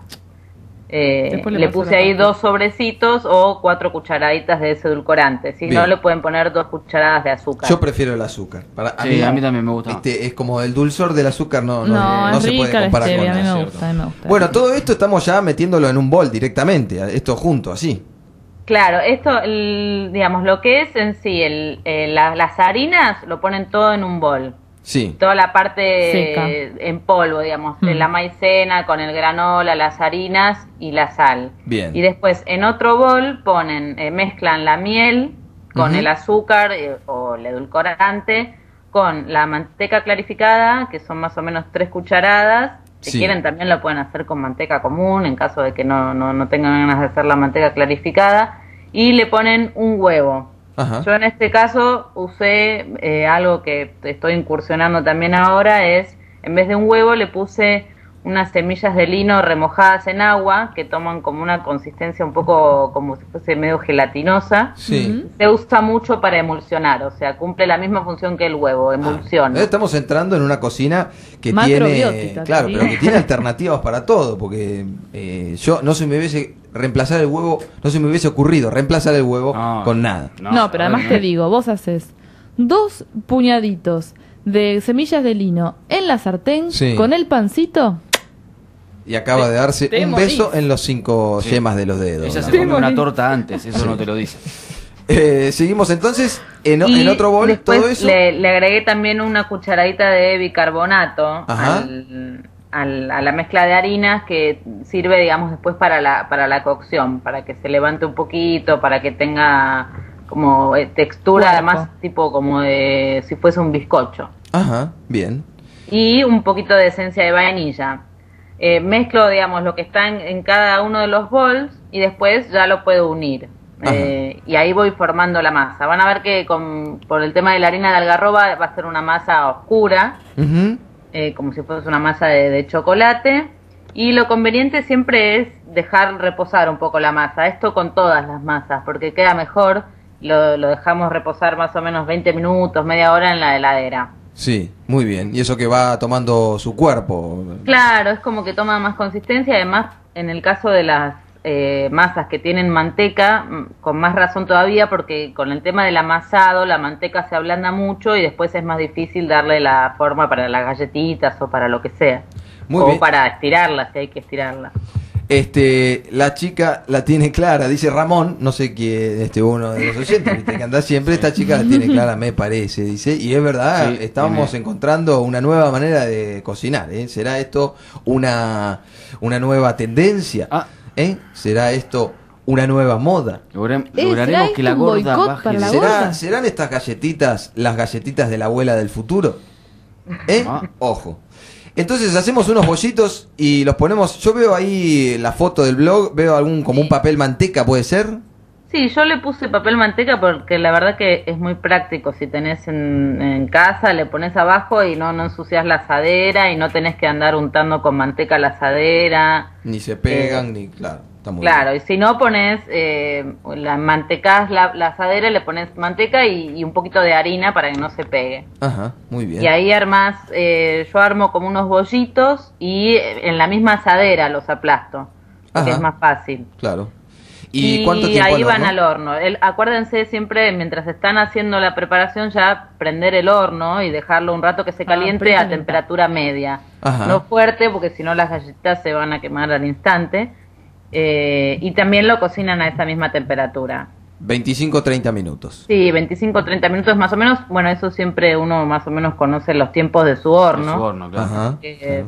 Le puse ahí 2 sobrecitos o 4 cucharaditas de ese edulcorante. Si no, le pueden poner 2 cucharadas de azúcar. Yo prefiero el azúcar. A mí también me gusta. Es como el dulzor del azúcar, no se rica, puede comparar con a mí nada. me gusta. Bueno, todo esto estamos ya metiéndolo en un bol directamente, esto junto, así. Claro, esto, digamos, lo que es en sí, las harinas lo ponen todo en un bol. Sí. Toda la parte seca, en polvo, digamos, de la maicena con el granola, las harinas y la sal. Bien. Y después en otro bol mezclan la miel con el azúcar o el edulcorante con la manteca clarificada, que son más o menos 3 cucharadas. Si quieren también lo pueden hacer con manteca común, en caso de que no tengan ganas de hacer la manteca clarificada. Y le ponen un huevo. Ajá. Yo en este caso usé algo que estoy incursionando también ahora, en vez de un huevo le puse unas semillas de lino remojadas en agua, que toman como una consistencia un poco como si fuese medio gelatinosa. Sí. Se usa mucho para emulsionar, o sea, cumple la misma función que el huevo, emulsiona. Estamos entrando en una cocina que tiene, claro, pero que tiene alternativas para todo, porque yo no se me hubiese reemplazar el huevo, no se me hubiese ocurrido reemplazar el huevo con nada. No, pero además te digo, vos haces 2 puñaditos de semillas de lino en la sartén con el pancito. Y acaba de darse un beso en los 5 yemas de los dedos. Ella se comió una torta antes, eso no te lo dice. Seguimos entonces en otro bol. Después todo eso. Le agregué también una cucharadita de bicarbonato a la mezcla de harinas, que sirve, digamos, después para la cocción, para que se levante un poquito, para que tenga como textura, además tipo como de si fuese un bizcocho. Ajá, bien. Y un poquito de esencia de vainilla. Mezclo, digamos, lo que está en cada uno de los bols y después ya lo puedo unir. Y ahí voy formando la masa. Van a ver que por el tema de la harina de algarroba va a ser una masa oscura, como si fuese una masa de chocolate. Y lo conveniente siempre es dejar reposar un poco la masa. Esto con todas las masas, porque queda mejor. Lo dejamos reposar más o menos 20 minutos, media hora en la heladera. Sí, muy bien. Y eso que va tomando su cuerpo. Claro, es como que toma más consistencia. Además, en el caso de las masas que tienen manteca, con más razón todavía, porque con el tema del amasado la manteca se ablanda mucho y después es más difícil darle la forma para las galletitas o para lo que sea. Muy bien. Para estirarla, si hay que estirarla. La chica la tiene clara, dice Ramón, no sé quién, uno de los oyentes, ¿viste? Que anda siempre, esta chica la tiene clara, me parece, dice, y es verdad, estamos encontrando una nueva manera de cocinar, ¿será esto una nueva tendencia? ¿Será esto una nueva moda? Lograremos que la gorda baje. ¿Serán estas galletitas las galletitas de la abuela del futuro? Ojo. Entonces hacemos unos bollitos y los ponemos. Yo veo ahí la foto del blog, veo como un papel manteca, ¿puede ser? Sí, yo le puse papel manteca porque la verdad que es muy práctico. Si tenés en casa, le pones abajo y no ensucias la asadera y no tenés que andar untando con manteca la asadera. Ni se pegan, ni... Claro, está muy claro, bien. y si no pones, mantecás la asadera, le pones manteca y un poquito de harina para que no se pegue. Ajá, muy bien. Y ahí armás, yo armo como unos bollitos y en la misma asadera los aplasto, porque Ajá. es más fácil. Claro. ¿Y cuánto tiempo ahí al van horno? al horno. Acuérdense siempre, mientras están haciendo la preparación, ya prender el horno y dejarlo un rato que se caliente a temperatura media. Ajá. No fuerte, porque si no las galletitas se van a quemar al instante. Y también lo cocinan a esa misma temperatura. 25-30 minutos. Sí, 25-30 minutos más o menos. Bueno, eso siempre uno más o menos conoce los tiempos de su horno. De su horno, claro. Ajá.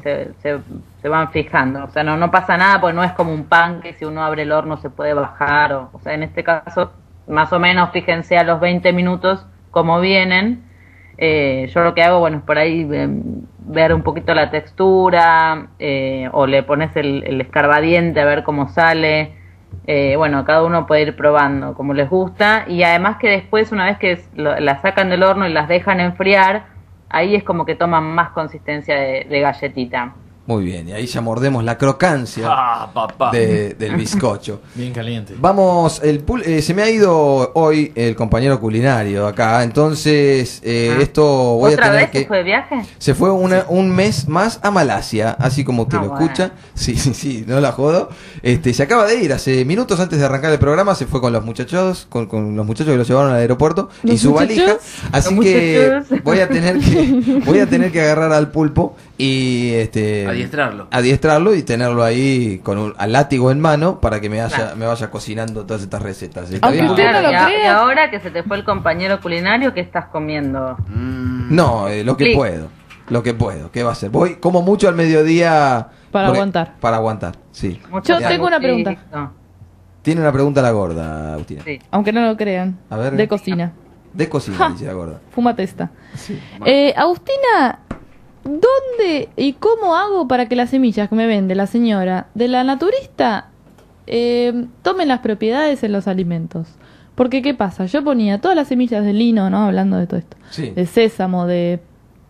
Se van fijando. O sea, no pasa nada, porque no es como un pan que si uno abre el horno se puede bajar. O sea, en este caso, más o menos, fíjense a los 20 minutos cómo vienen. Yo lo que hago, bueno, es por ahí ver un poquito la textura, o le pones el escarbadiente a ver cómo sale. Bueno, cada uno puede ir probando como les gusta, y además que después, una vez que las sacan del horno y las dejan enfriar, ahí es como que toman más consistencia de galletita. Muy bien, y ahí ya mordemos la crocancia del bizcocho. Bien caliente. Vamos, se me ha ido hoy el compañero culinario acá, entonces esto voy a ¿Otra tener vez que... se fue de viaje? Se fue un mes más a Malasia, así como usted lo escucha. Sí, no la jodo. Se acaba de ir, hace minutos antes de arrancar el programa, se fue con los muchachos, con los muchachos que lo llevaron al aeropuerto y su valija. Así que voy a tener que agarrar al pulpo y adiestrarlo y tenerlo ahí con al látigo en mano para que me vaya cocinando todas estas recetas. ¿Está bien? Claro, y ahora que se te fue el compañero culinario, ¿qué estás comiendo? No, lo que puedo. ¿Qué va a ser? Voy como mucho al mediodía para aguantar, sí. Yo tengo una pregunta. Tiene una pregunta la gorda, Agustina. Sí. Aunque no lo crean. A ver. De cocina. De cocina, dice la gorda. Fúmate esta. Sí. Agustina, ¿dónde y cómo hago para que las semillas que me vende la señora de la naturista tomen las propiedades en los alimentos? Porque, ¿qué pasa? Yo ponía todas las semillas de lino, ¿no? Hablando de todo esto. Sí. De sésamo, de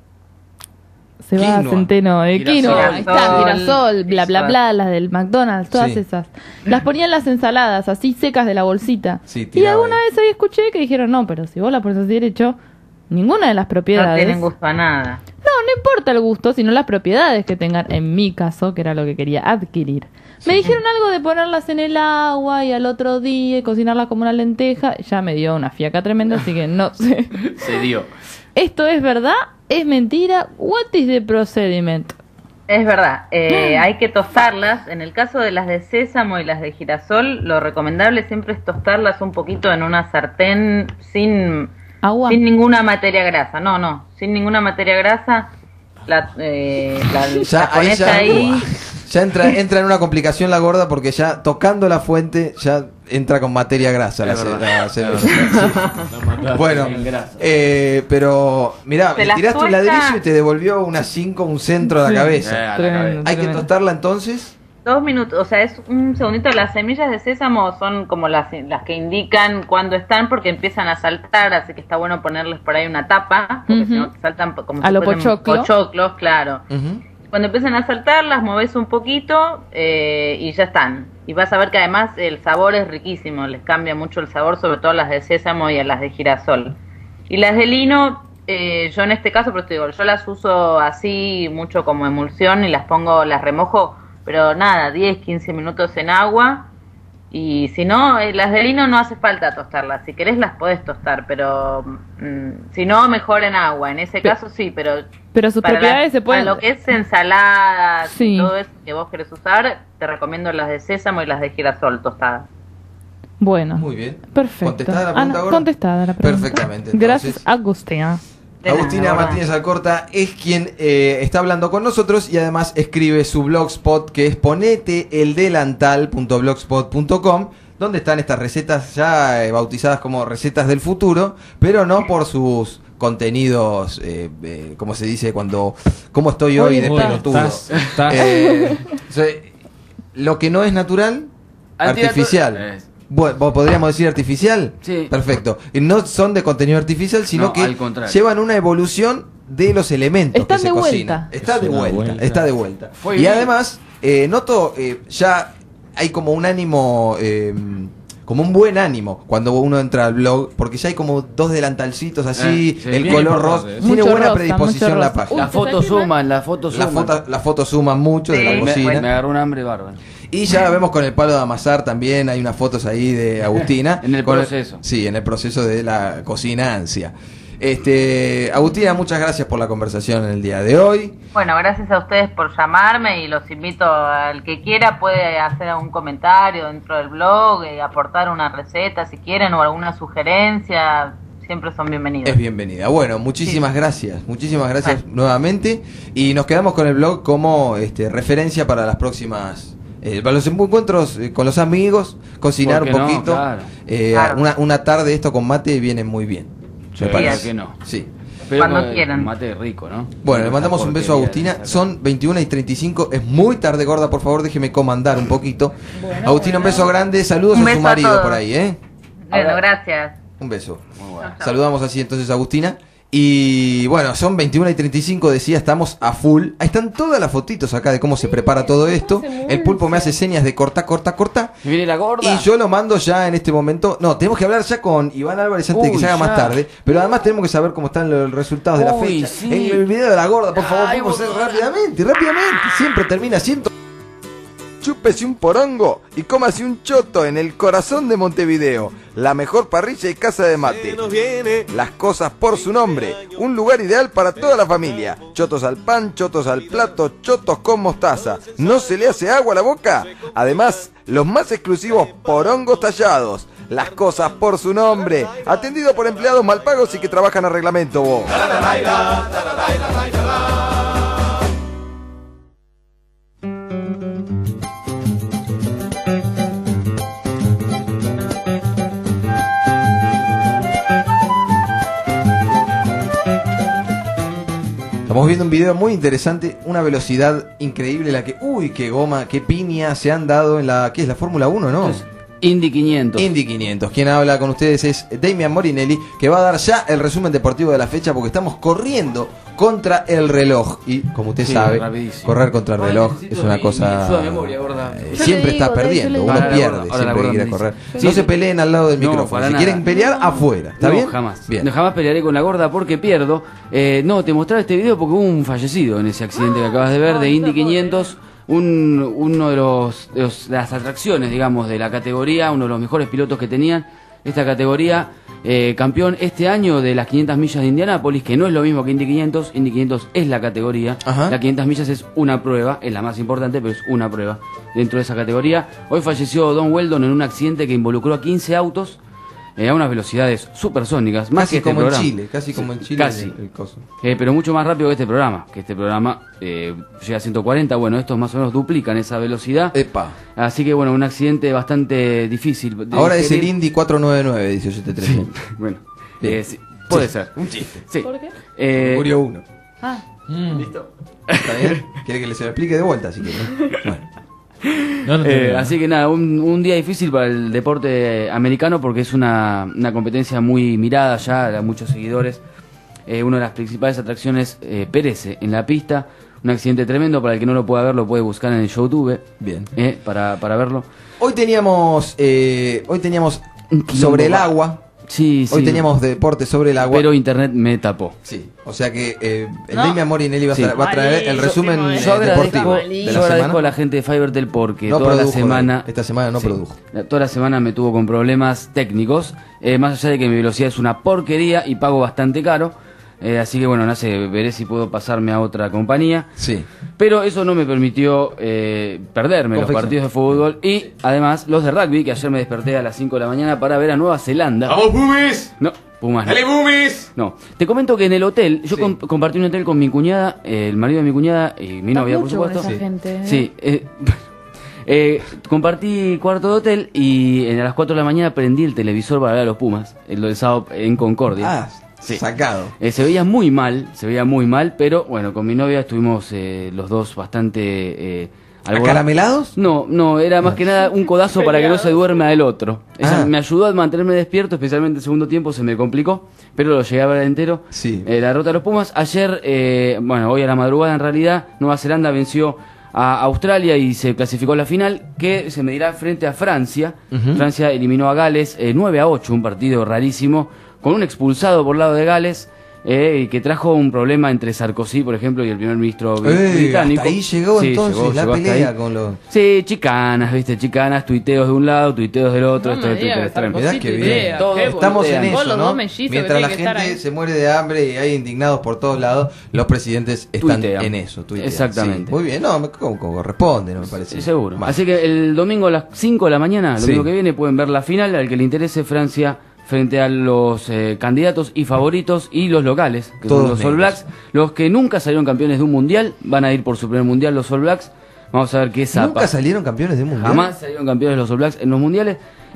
cebada, centeno, de quinoa, ahí está, girasol, bla, bla, bla, las del McDonald's, todas esas. Las ponía en las ensaladas, así secas de la bolsita. Sí, y alguna vez ahí escuché que dijeron, no, pero si vos la pones así derecho, ninguna de las propiedades... No tienen gusto a nada. No importa el gusto, sino las propiedades que tengan, en mi caso, que era lo que quería adquirir. Me dijeron algo de ponerlas en el agua y al otro día cocinarlas como una lenteja. Ya me dio una fiaca tremenda, así que no sé. Se dio. ¿Esto es verdad? ¿Es mentira? What is the procediment? Es verdad, hay que tostarlas. En el caso de las de sésamo y las de girasol, lo recomendable siempre es tostarlas un poquito en una sartén sin ninguna materia grasa. No, sin ninguna materia grasa. La pones ahí. Ya entra en una complicación la gorda porque ya tocando la fuente ya entra con materia grasa. Bueno, pero mirá, me tiraste un ladrillo y te devolvió una 5, un centro a la cabeza. Hay que tostarla entonces. 2 minutos, o sea, es un segundito. Las semillas de sésamo son como las que indican cuándo están, porque empiezan a saltar, así que está bueno ponerles por ahí una tapa, porque si no te saltan como a lo pochoclos, claro. Cuando empiezan a saltar, las moves un poquito y ya están. Y vas a ver que además el sabor es riquísimo, les cambia mucho el sabor, sobre todo las de sésamo y a las de girasol. Y las de lino, yo en este caso, pero te digo, yo las uso así mucho como emulsión y las remojo, pero nada, 10, 15 minutos en agua. Y si no, las de lino no hace falta tostarlas. Si querés las podés tostar, pero si no, mejor en agua. En ese caso sí, pero sus propiedades se pueden... Para lo que es ensaladas y todo eso que vos querés usar, te recomiendo las de sésamo y las de girasol tostadas. Bueno. Muy bien. Perfecto. ¿Contestada la pregunta ahora? Contestada la pregunta. Perfectamente. Entonces, gracias, Agustina. Agustina Martínez Alcorta es quien está hablando con nosotros y además escribe su blogspot, que es poneteeldelantal.blogspot.com, donde están estas recetas ya bautizadas como recetas del futuro, pero no por sus contenidos, como se dice cuando ¿cómo estoy hoy de pelotudo? Lo que no es natural, artificial. Bueno, ¿podríamos decir artificial? Sí. Perfecto. Y no son de contenido artificial, sino No, que al contrario. llevan una evolución de los elementos Están que se de cocinan. vuelta. Está de vuelta, está de vuelta. Fue Y bien. además, noto, ya hay como un ánimo, como un buen ánimo cuando uno entra al blog, porque ya hay como 2 delantalcitos así, sí, el bien color rosa. importante. Tiene Mucho buena rosa, predisposición mucho la rosa. página. Las fotos suman, las fotos suman. Las fotos suman mucho de la Sí, cocina. Me agarró un hambre bárbaro. Y ya la vemos con el palo de amasar también, hay unas fotos ahí de Agustina. En el Con proceso. Sí, en el proceso de la cocina ansia. Agustina, muchas gracias por la conversación en el día de hoy. Bueno, gracias a ustedes por llamarme y los invito al que quiera puede hacer algún comentario dentro del blog, aportar una receta si quieren o alguna sugerencia, siempre son bienvenidos. Es bienvenida. Bueno, muchísimas gracias nuevamente. Y nos quedamos con el blog como referencia para las próximas... para los encuentros con los amigos, cocinar un ¿Por qué no? poquito. Claro. Claro. Una tarde esto con mate viene muy bien. Sí, Me parece. ¿por qué no? Sí. Pero Cuando quieran. Mate rico, ¿no? Bueno, le mandamos un beso a Agustina. Son 21:35. Es muy tarde, gorda. Por favor, déjeme comandar un poquito. Agustina, un beso grande. Saludos Un a beso su a marido todos. por ahí, ¿eh? Bueno, gracias. Un beso. Muy bueno. Saludamos así entonces a Agustina. Y bueno, son 21:35, decía, estamos a full. Ahí están todas las fotitos acá de cómo se prepara todo esto. El pulpo me hace señas de corta. Y viene la gorda. Y yo lo mando ya en este momento. No, tenemos que hablar ya con Iván Álvarez antes de que Uy, se haga ya. más tarde. Pero además tenemos que saber cómo están los resultados de la Uy, fecha. sí. En el video de la gorda, por favor, Ay, vamos a hacer gorda. rápidamente. Siempre termina siendo. Chúpese un porongo y cómase un choto en el corazón de Montevideo. La mejor parrilla y casa de mate. Las cosas por su nombre. Un lugar ideal para toda la familia. Chotos al pan, chotos al plato, chotos con mostaza. ¿No se le hace agua a la boca? Además, los más exclusivos porongos tallados. Las cosas por su nombre. Atendido por empleados mal pagos y que trabajan a reglamento, vos. Estamos viendo un video muy interesante, una velocidad increíble, la que, uy, qué goma, qué piña se han dado en la, ¿qué es? La Fórmula 1, ¿no? Indy 500. Indy 500. Quien habla con ustedes es Damian Morinelli, que va a dar ya el resumen deportivo de la fecha porque estamos corriendo contra el reloj. Y como usted Sí, sabe, rapidísimo. correr contra el reloj es una cosa... ayuda de memoria, gorda. Siempre está perdiendo, uno Ahora la pierde gorda, ahora la siempre que gorda quiere me correr. dice. No Sí. se peleen al lado del No, micrófono. para Si nada. quieren pelear, afuera. ¿Está no, bien? jamás. Bien. No, jamás pelearé con la gorda porque pierdo. No, te mostraba este video porque hubo un fallecido en ese accidente que acabas de ver de Indy 500. Uno de las atracciones, digamos, de la categoría, uno de los mejores pilotos que tenían esta categoría, campeón este año de las 500 millas de Indianápolis, que no es lo mismo que Indy 500. Indy 500 es la categoría. Ajá. La 500 millas es una prueba, es la más importante, pero es una prueba dentro de esa categoría. Hoy falleció Don Weldon en un accidente que involucró a 15 autos a unas velocidades supersónicas, más Casi que este como en programa. Chile, casi como en Chile. Casi. El coso. Pero mucho más rápido que este programa. Llega a 140. Bueno, estos más o menos duplican esa velocidad. Epa. Así que bueno, un accidente bastante difícil. de Ahora es el digerir. Indy 499, dice 733. Bueno, Bien. sí, puede Sí. ser. Un chiste. Sí. ¿Por qué? Murió uno. Ah, Listo. ¿Está bien? ¿Quiere que se lo explique de vuelta si quiere? Bueno. Así que nada, un día difícil para el deporte americano porque es una competencia muy mirada ya, de muchos seguidores. Una de las principales atracciones perece en la pista. Un accidente tremendo, para el que no lo pueda ver lo puede buscar en el YouTube. Bien. Para verlo. Hoy teníamos sobre el agua. Sí, Hoy sí. teníamos deporte sobre el agua. Pero internet me tapó. Sí, o sea que el No. Damian Morinelli va Sí. a traer el resumen Yo deportivo agradezco, de yo la agradezco semana. a la gente de Fivertel porque No toda la produjo, semana... esta semana no Sí. produjo. Toda la semana me tuvo con problemas técnicos, más allá de que mi velocidad es una porquería y pago bastante caro. Así que bueno, no sé, veré si puedo pasarme a otra compañía. Sí. Pero eso no me permitió perderme los Confección. partidos de fútbol y además los de rugby, que ayer me desperté a las 5 de la mañana para ver a Nueva Zelanda. ¡Vamos, Pumis! No, Pumas no. ¡Dale, Pumis! No, te comento que en el hotel, yo compartí un hotel con mi cuñada, el marido de mi cuñada y mi novia, por mucho con supuesto. esa gente, ¿eh? Sí, compartí cuarto de hotel y a las 4 de la mañana prendí el televisor para ver a los Pumas, el del sábado en Concordia. Ah, sacado. Se veía muy mal, pero bueno, con mi novia estuvimos los dos bastante ¿Acaramelados? No, era más que nada un codazo para que no se duerma el otro. Esa me ayudó a mantenerme despierto, especialmente el segundo tiempo se me complicó, pero lo llegué a ver entero. Sí. La derrota de los Pumas. Ayer, hoy a la madrugada en realidad, Nueva Zelanda venció a Australia y se clasificó a la final, que se medirá frente a Francia. Francia eliminó a Gales 9-8, un partido rarísimo, con un expulsado por lado de Gales. Que trajo un problema entre Sarkozy, por ejemplo, y el primer ministro británico. Hasta ahí llegó entonces la pelea con los... Sí, chicanas, chicanas, tuiteos de un lado, tuiteos del otro. No esto de extremo. Mirá qué bien. Estamos en eso, ¿no? Mientras la gente se muere de hambre y hay indignados por todos lados, los presidentes están en eso. Exactamente. Sí, muy bien, como corresponde, no me parece. Sí, seguro. Vale. Así que el domingo a las 5 de la mañana, el domingo que viene, pueden ver la final, al que le interese Francia frente a los candidatos y favoritos y los locales, que todos son los All Blacks. Los que nunca salieron campeones de un mundial van a ir por su primer mundial, los All Blacks. Vamos a ver qué zapa. ¿Nunca salieron campeones de un mundial? Jamás salieron campeones los All Blacks en los mundiales.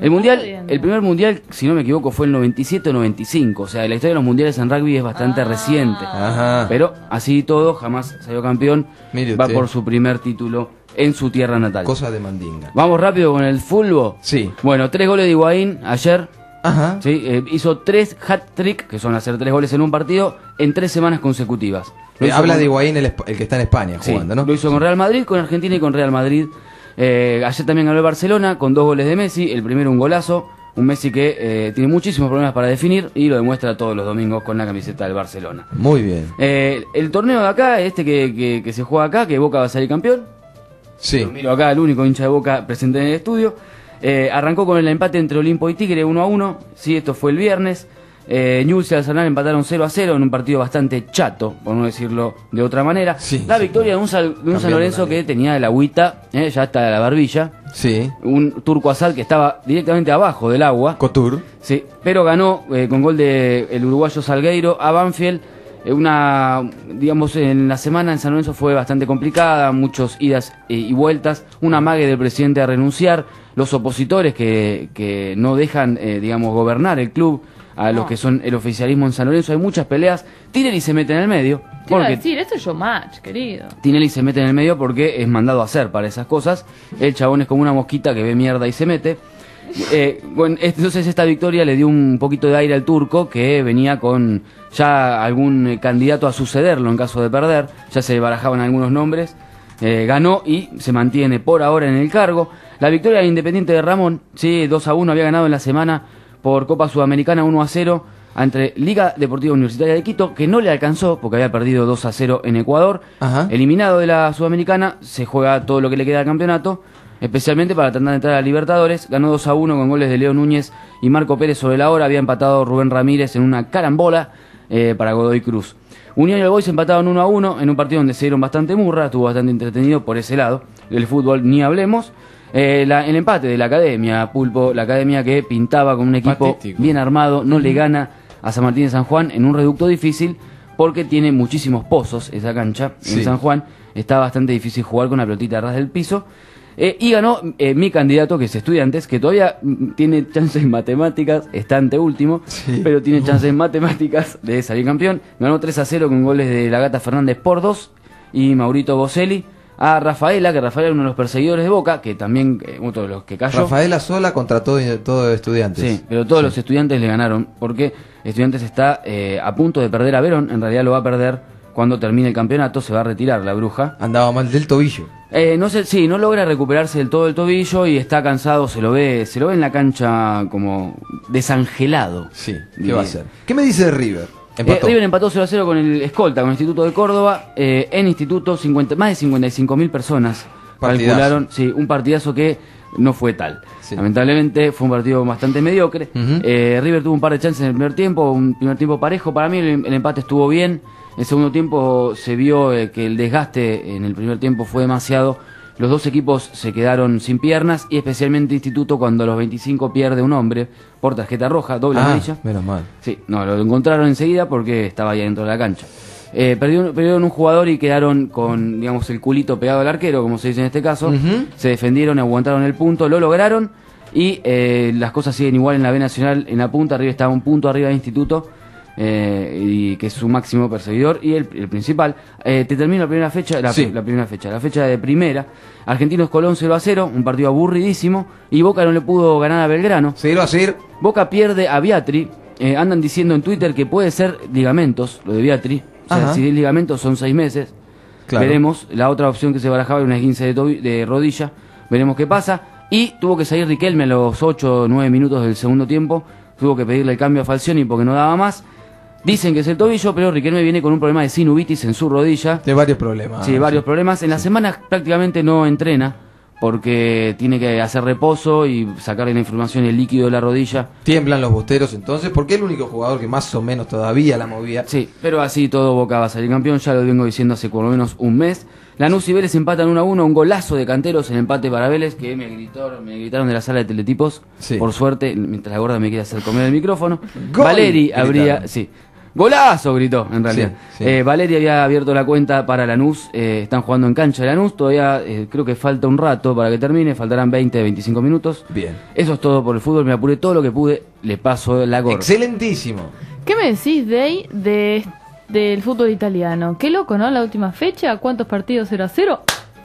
El primer mundial, si no me equivoco, fue el 97 o 95. O sea, la historia de los mundiales en rugby es bastante reciente. Ajá. Pero así y todo, jamás salió campeón. Va por su primer título en su tierra natal. Cosa de mandinga. Vamos rápido con el fútbol. Sí. Bueno, 3 goles de Higuaín ayer. Ajá. Sí, hizo 3 hat-trick, que son hacer 3 goles en un partido, en 3 semanas consecutivas. Habla de Higuaín, el que está en España jugando, ¿no? Lo hizo con Real Madrid, con Argentina y con Real Madrid. Ayer también ganó el Barcelona con 2 goles de Messi, el primero un golazo, un Messi que tiene muchísimos problemas para definir y lo demuestra todos los domingos con la camiseta del Barcelona. Muy bien. El torneo de acá, que se juega acá, que Boca va a salir campeón. Sí. Lo miro acá, el único hincha de Boca presente en el estudio. Arrancó con el empate entre Olimpo y Tigre 1-1. Sí, esto fue el viernes. Newell's y Arsenal empataron 0-0 en un partido bastante chato, por no decirlo de otra manera. La victoria de un San Lorenzo que tenía el agüita, ya hasta la barbilla. Sí. Un Turco Asad que estaba directamente abajo del agua. Cotur. Sí, pero ganó con gol de el uruguayo Salgueiro a Banfield. En la semana en San Lorenzo fue bastante complicada, muchos idas y vueltas, un amague del presidente a renunciar, los opositores que no dejan, gobernar el club, a los que son el oficialismo en San Lorenzo, hay muchas peleas. Tinelli se mete en el medio. Te iba a decir, esto es showmatch, querido. Tinelli se mete en el medio porque es mandado a hacer para esas cosas. El chabón es como una mosquita que ve mierda y se mete. Entonces esta victoria le dio un poquito de aire al turco, que venía con ya algún candidato a sucederlo en caso de perder. Ya se barajaban algunos nombres. Ganó y se mantiene por ahora en el cargo. La victoria del Independiente de Ramón, 2-1, había ganado en la semana por Copa Sudamericana 1-0 ante Liga Deportiva Universitaria de Quito, que no le alcanzó porque había perdido 2-0 en Ecuador. Ajá. Eliminado de la Sudamericana, se juega todo lo que le queda al campeonato, especialmente para tratar de entrar a Libertadores. Ganó 2-1 con goles de Leo Núñez y Marco Pérez sobre la hora. Había empatado Rubén Ramírez en una carambola para Godoy Cruz. Unión y el Boys empataron 1-1 en un partido donde se dieron bastante murra, estuvo bastante entretenido por ese lado. Del fútbol ni hablemos. El empate de la Academia, Pulpo, la Academia que pintaba con un equipo bien armado, no le gana a San Martín de San Juan en un reducto difícil porque tiene muchísimos pozos esa cancha en San Juan. Está bastante difícil jugar con la pelotita a ras del piso. Y ganó mi candidato, que es Estudiantes, que todavía tiene chances en matemáticas, está anteúltimo, pero tiene chances en matemáticas de salir campeón. Ganó 3-0 con goles de la Gata Fernández por 2 y Maurito Boselli. A Rafaela, que Rafaela era uno de los perseguidores de Boca, que también uno de los que cayó. Rafaela sola contra todo Estudiantes. Sí, pero todos los Estudiantes le ganaron, porque Estudiantes está a punto de perder a Verón. En realidad lo va a perder cuando termine el campeonato, se va a retirar la bruja. Andaba mal del tobillo. No logra recuperarse del todo el tobillo y está cansado, se lo ve en la cancha como desangelado. Sí, ¿qué va a hacer? ¿Qué me dice de River? River empató 0-0 con el Escolta, con el Instituto de Córdoba. En Instituto más de 55.000 personas calcularon, un partidazo que no fue tal. Lamentablemente fue un partido bastante mediocre. River tuvo un par de chances en el primer tiempo, un primer tiempo parejo. Para mí el empate estuvo bien. En el segundo tiempo se vio que el desgaste en el primer tiempo fue demasiado. Los dos equipos se quedaron sin piernas y especialmente Instituto cuando a los 25 pierde un hombre por tarjeta roja, doble amarilla. Menos mal. Sí, lo encontraron enseguida porque estaba ahí dentro de la cancha. Perdieron un jugador y quedaron con, el culito pegado al arquero, como se dice en este caso. Se defendieron, aguantaron el punto, lo lograron y las cosas siguen igual en la B Nacional. En la punta, arriba estaba un punto arriba de Instituto. y que es su máximo perseguidor y el principal. Te termino la primera fecha, la fecha de primera. Argentinos Colón 0-0, un partido aburridísimo, y Boca no le pudo ganar a Belgrano. 0-0. Boca pierde a Viatri. Andan diciendo en Twitter que puede ser ligamentos, lo de Viatri. O sea, si es ligamentos son 6 meses. Claro. Veremos. La otra opción que se barajaba era una esguince de rodilla. Veremos qué pasa. Y tuvo que salir Riquelme a los 8 o 9 minutos del segundo tiempo. Tuvo que pedirle el cambio a Falcioni porque no daba más. Dicen que es el tobillo, pero Riquelme viene con un problema de sinuvitis en su rodilla. De varios problemas. Sí, varios problemas. En la semana prácticamente no entrena porque tiene que hacer reposo y sacarle la información y el líquido de la rodilla. Tiemblan los bosteros entonces, porque es el único jugador que más o menos todavía la movía. Sí, pero así todo Boca va a salir campeón, ya lo vengo diciendo hace por lo menos un mes. Lanús y Vélez empatan 1-1, un golazo de Canteros en empate para Vélez, que me gritaron de la sala de teletipos. Sí. Por suerte, mientras la gorda me quiere hacer comer el micrófono. ¡Gol! Valeri habría... Sí. ¡Golazo! Gritó, en realidad. Sí, sí. Valeri había abierto la cuenta para Lanús. Están jugando en cancha de Lanús. Todavía creo que falta un rato para que termine. Faltarán 20-25 minutos. Bien. Eso es todo por el fútbol. Me apuré todo lo que pude. Le paso la gorra. Excelentísimo. ¿Qué me decís, Dey, del fútbol italiano? Qué loco, ¿no? La última fecha. ¿Cuántos partidos 0-0?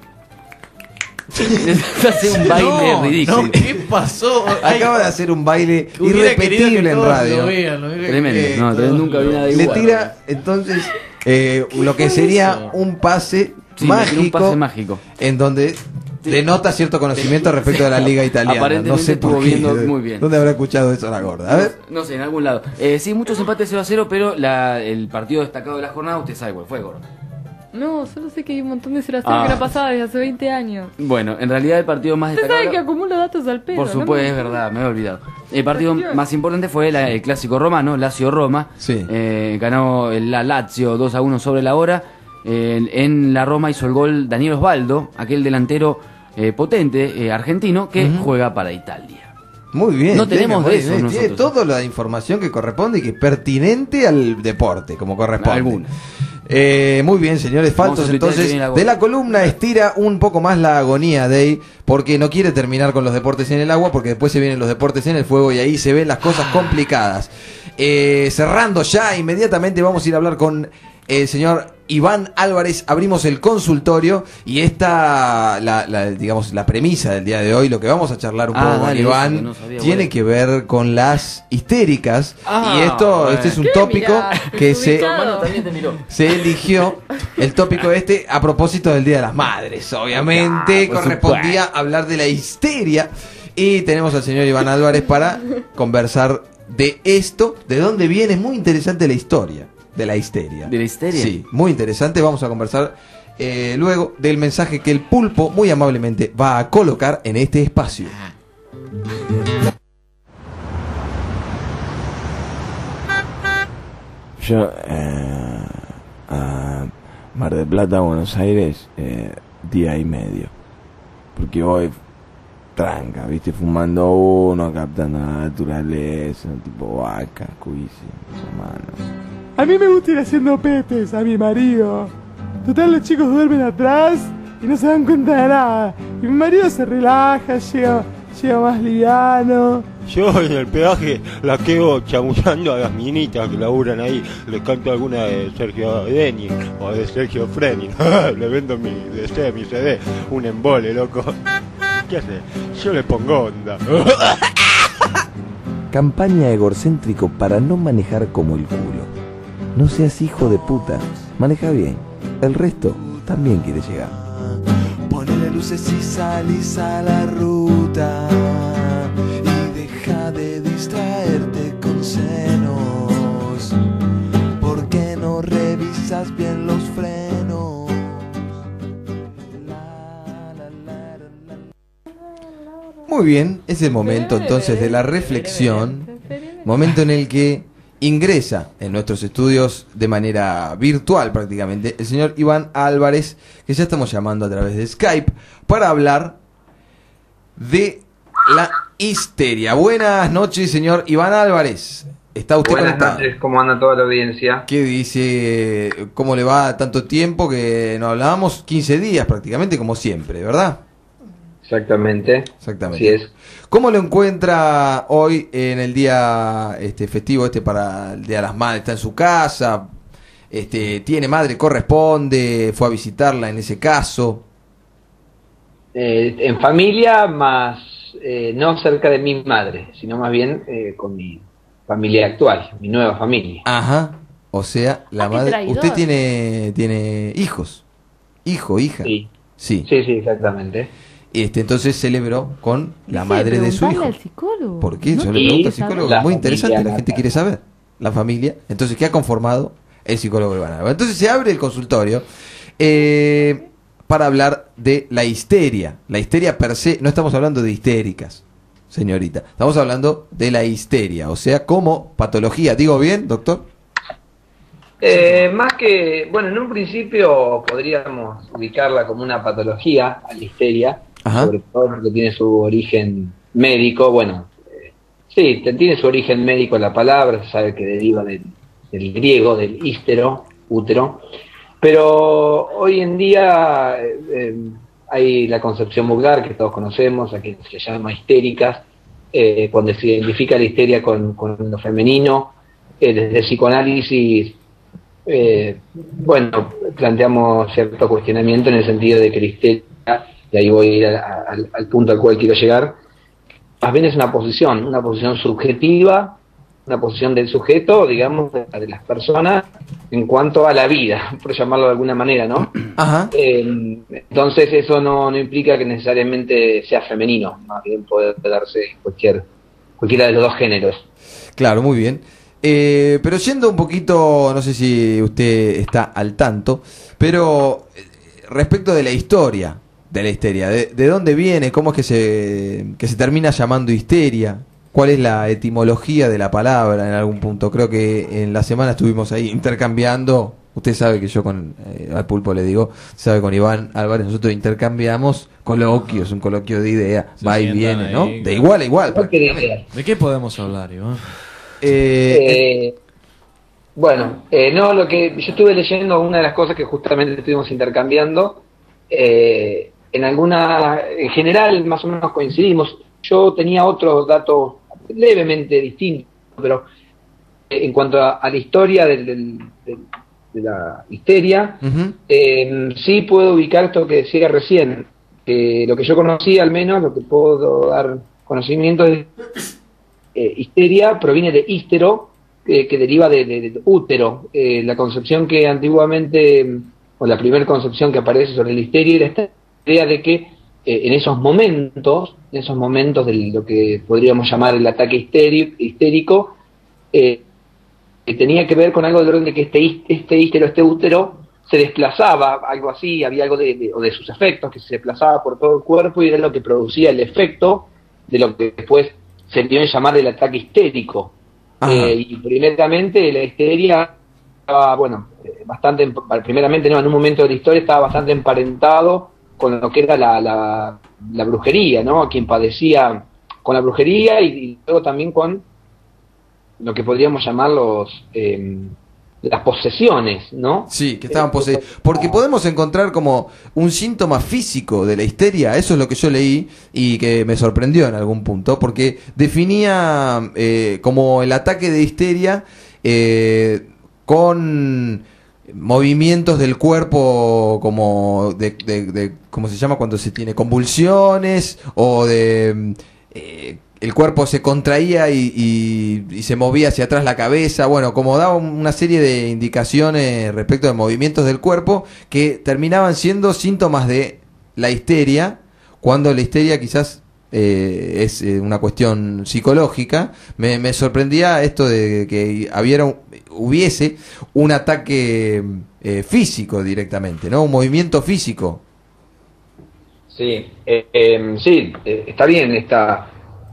Hace un baile ridículo. No, ¿qué pasó? Acaba de hacer un baile irrepetible en radio. Tremendo. Nunca vi nada igual. Le tira entonces lo que sería un pase mágico, en donde denota cierto conocimiento respecto de la liga italiana. Aparentemente no sé por qué. Muy bien. ¿Dónde habrá escuchado eso la gorda? A ver. No sé, en algún lado. Sí, muchos empates 0-0, pero el partido destacado de la jornada, usted sabe cuál fue, gorda. No, solo sé que hay un montón de 0-0 que era pasada desde hace 20 años. Bueno, en realidad el partido más destacado... Usted sabe que acumula datos al pedo. Por supuesto, es verdad, me he olvidado. El partido más importante fue el clásico romano, Lazio-Roma. Sí. Ganó la Lazio 2-1 sobre la hora. En la Roma hizo el gol Daniel Osvaldo, aquel delantero potente argentino que juega para Italia. Muy bien. No tenemos de eso nosotros. Tiene toda la información que corresponde y que es pertinente al deporte, como corresponde. Alguna. Muy bien, señores Faltos, entonces de la columna estira un poco más la agonía Dey, porque no quiere terminar con los deportes en el agua, porque después se vienen los deportes en el fuego y ahí se ven las cosas complicadas. Cerrando ya, inmediatamente vamos a ir a hablar con el señor Iván Álvarez. Abrimos el consultorio y esta, digamos, la premisa del día de hoy, lo que vamos a charlar un poco con Iván, tiene que ver con las histéricas. Y este es un tópico que se eligió, el tópico a propósito del Día de las Madres. Obviamente correspondía hablar de la histeria y tenemos al señor Iván Álvarez para conversar de esto, de dónde viene. Es muy interesante la historia de la histeria. ¿De la histeria? Sí, muy interesante. Vamos a conversar luego del mensaje que el pulpo muy amablemente va a colocar en este espacio. Yo, a Mar del Plata, Buenos Aires, día y medio. Porque voy tranca, viste, fumando uno, captando la naturaleza, tipo vaca, cuisi, hermano. A mí me gusta ir haciendo pepes a mi marido. Total, los chicos duermen atrás y no se dan cuenta de nada. Y mi marido se relaja, llega más liviano. Yo en el peaje la quedo chamullando a las minitas que laburan ahí. Les canto alguna de Sergio Denis o de Sergio Freni. Le vendo mi CD, un embole, loco. ¿Qué hace? Yo le pongo onda. Campaña egocéntrico para no manejar como el culo. No seas hijo de puta, maneja bien. El resto también quiere llegar. Ponele luces y salís a la ruta y deja de distraerte con senos. ¿Por qué no revisas bien los frenos? Muy bien, es el momento entonces de la reflexión, momento en el que ingresa en nuestros estudios de manera virtual prácticamente el señor Iván Álvarez, que ya estamos llamando a través de Skype para hablar de la histeria. Buenas noches, señor Iván Álvarez. ¿Está usted conectado? Buenas noches, ¿cómo anda toda la audiencia? ¿Qué dice? ¿Cómo le va tanto tiempo que no hablábamos? 15 días prácticamente, como siempre, ¿verdad? Exactamente. Exactamente. Así es. ¿Cómo lo encuentra hoy en el día festivo para el Día de las Madres? ¿Está en su casa? ¿Tiene madre? ¿Corresponde? ¿Fue a visitarla en ese caso? En familia, más no cerca de mi madre, sino más bien con mi familia actual, mi nueva familia. Ajá. O sea, la madre. traidor. ¿Usted tiene hijos? ¿Hijo, hija? Sí. Sí. Sí, exactamente. Entonces celebró con la madre de su hijo. Al psicólogo. ¿Por qué? ¿No? Yo le pregunto al Y psicólogo. la Muy interesante, familia, la gente quiere saber. La familia. Entonces, ¿qué ha conformado el psicólogo Iván Álvarez? Entonces se abre el consultorio para hablar de la histeria. La histeria per se, no estamos hablando de histéricas, señorita. Estamos hablando de la histeria, o sea, como patología. ¿Digo bien, doctor? Más que, bueno, en un principio podríamos ubicarla como una patología, a la histeria, sobre todo porque tiene su origen médico. Bueno, sí, tiene su origen médico la palabra, se sabe que deriva del griego, del hístero, útero, pero hoy en día hay la concepción vulgar que todos conocemos, a que se llama histéricas, cuando se identifica la histeria con lo femenino. Desde el psicoanálisis, bueno, planteamos cierto cuestionamiento en el sentido de que la histeria, y ahí voy a ir al punto al cual quiero llegar, más bien es una posición subjetiva, una posición del sujeto, digamos, de las personas en cuanto a la vida, por llamarlo de alguna manera, ¿no? Ajá. Entonces eso no implica que necesariamente sea femenino, más bien puede darse cualquiera de los dos géneros. Claro, muy bien. Pero yendo un poquito, no sé si usted está al tanto, pero respecto de la historia de la histeria, ¿de dónde viene? ¿Cómo es que se termina llamando histeria? ¿Cuál es la etimología de la palabra en algún punto? Creo que en la semana estuvimos ahí intercambiando. Usted sabe que yo al Pulpo le digo, sabe, con Iván Álvarez nosotros intercambiamos coloquios, un coloquio de idea, va y viene, ¿no? De igual a igual. ¿De qué podemos hablar, Iván? Bueno, no, lo que yo estuve leyendo, una de las cosas que justamente estuvimos intercambiando, en general más o menos coincidimos. Yo tenía otros datos levemente distintos, pero en cuanto a la historia de la histeria, sí puedo ubicar esto que decía recién, que lo que yo conocí, al menos lo que puedo dar conocimiento de histeria proviene de hístero, que deriva de útero. La concepción que antiguamente, o la primera concepción que aparece sobre la histeria, era esta idea de que en esos momentos de lo que podríamos llamar el ataque histérico, tenía que ver con algo del orden de que este útero se desplazaba, algo así, había algo de sus efectos, que se desplazaba por todo el cuerpo y era lo que producía el efecto de lo que después se dio en llamar el ataque histérico. Y primeramente la histeria estaba, bueno, primeramente no, en un momento de la historia estaba bastante emparentado con lo que era la brujería, ¿no? A quien padecía con la brujería y luego también con lo que podríamos llamar las posesiones, ¿no? Sí, que estaban poseídos. Porque podemos encontrar como un síntoma físico de la histeria, eso es lo que yo leí y que me sorprendió en algún punto, porque definía como el ataque de histeria con movimientos del cuerpo como de ¿cómo se llama? Cuando se tiene convulsiones o de el cuerpo se contraía y se movía hacia atrás la cabeza, bueno, como daba una serie de indicaciones respecto de movimientos del cuerpo que terminaban siendo síntomas de la histeria, cuando la histeria quizás es una cuestión psicológica. Me sorprendía esto de que hubiese un ataque físico directamente, ¿no? Un movimiento físico. Sí, está bien esta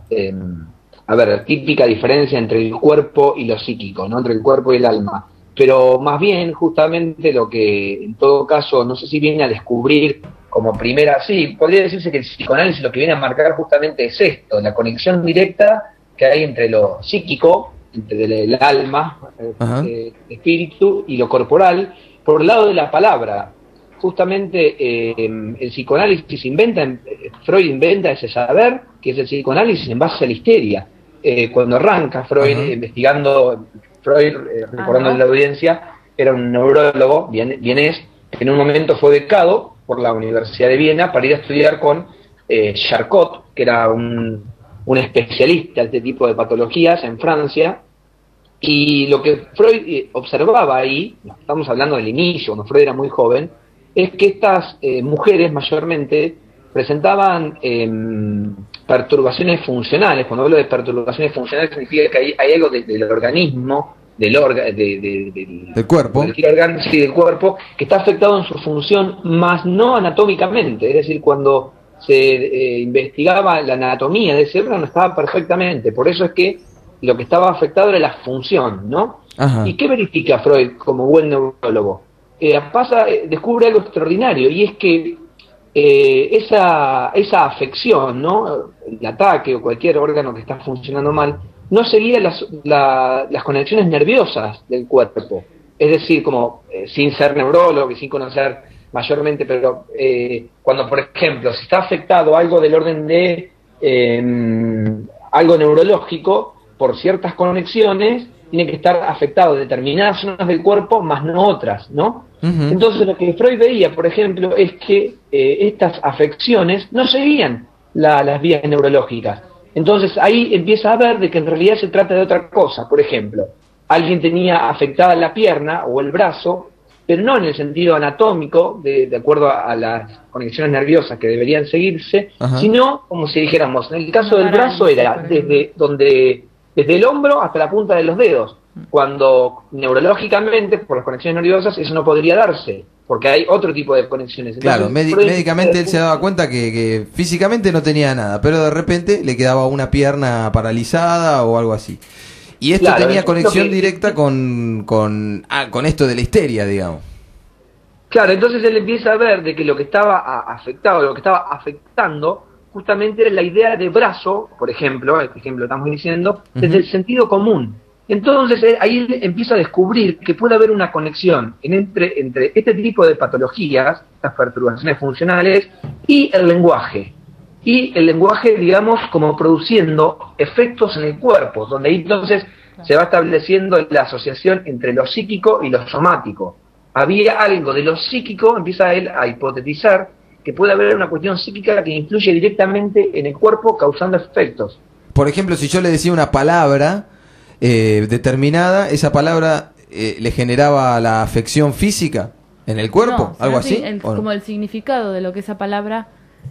típica diferencia entre el cuerpo y lo psíquico, ¿no? Entre el cuerpo y el alma. Pero más bien, justamente lo que en todo caso, no sé si viene a descubrir como primera, sí, podría decirse que el psicoanálisis lo que viene a marcar justamente es esto, la conexión directa que hay entre lo psíquico, entre el alma, el espíritu y lo corporal, por el lado de la palabra. justamente el psicoanálisis Freud inventa ese saber, que es el psicoanálisis en base a la histeria. Cuando arranca Freud investigando, recordando a la audiencia, era un neurólogo vienés, que en un momento fue becado por la Universidad de Viena para ir a estudiar con Charcot, que era un especialista en este tipo de patologías en Francia. Y lo que Freud observaba ahí, estamos hablando del inicio, cuando Freud era muy joven, es que estas mujeres mayormente presentaban perturbaciones funcionales. Cuando hablo de perturbaciones funcionales significa que hay algo del organismo, del cuerpo, del cuerpo, que está afectado en su función, más no anatómicamente. Es decir, cuando se investigaba la anatomía del cerebro no estaba perfectamente. Por eso es que lo que estaba afectado era la función, ¿no? Ajá. ¿Y qué verifica Freud como buen neurólogo? Descubre algo extraordinario, y es que esa afección, ¿no? El ataque o cualquier órgano que está funcionando mal, no seguía las conexiones nerviosas del cuerpo. Es decir, como sin ser neurólogo y sin conocer mayormente, pero cuando, por ejemplo, si está afectado algo del orden de algo neurológico, por ciertas conexiones, tiene que estar afectado determinadas zonas del cuerpo, más no otras, ¿no? Uh-huh. Entonces lo que Freud veía, por ejemplo, es que estas afecciones no seguían las vías neurológicas. Entonces ahí empieza a ver de que en realidad se trata de otra cosa. Por ejemplo, alguien tenía afectada la pierna o el brazo, pero no en el sentido anatómico, de acuerdo a las conexiones nerviosas que deberían seguirse, uh-huh, sino como si dijéramos, en el caso del brazo era desde el hombro hasta la punta de los dedos, cuando neurológicamente, por las conexiones nerviosas, eso no podría darse, porque hay otro tipo de conexiones. Entonces, claro, médicamente él se daba cuenta que físicamente no tenía nada, pero de repente le quedaba una pierna paralizada o algo así. Y esto tenía conexión directa con esto de la histeria, digamos. Claro, entonces él empieza a ver de que lo que estaba afectado, lo que estaba afectando, justamente era la idea de brazo, por ejemplo, el ejemplo estamos diciendo, desde el sentido común. Entonces ahí empieza a descubrir que puede haber una conexión entre este tipo de patologías, estas perturbaciones funcionales, y el lenguaje. Y el lenguaje, digamos, como produciendo efectos en el cuerpo, donde ahí entonces se va estableciendo la asociación entre lo psíquico y lo somático. Había algo de lo psíquico, empieza él a hipotetizar que puede haber una cuestión psíquica que influye directamente en el cuerpo causando efectos. Por ejemplo, si yo le decía una palabra determinada, esa palabra le generaba la afección física en el cuerpo, no, algo así. Como el significado de lo que esa palabra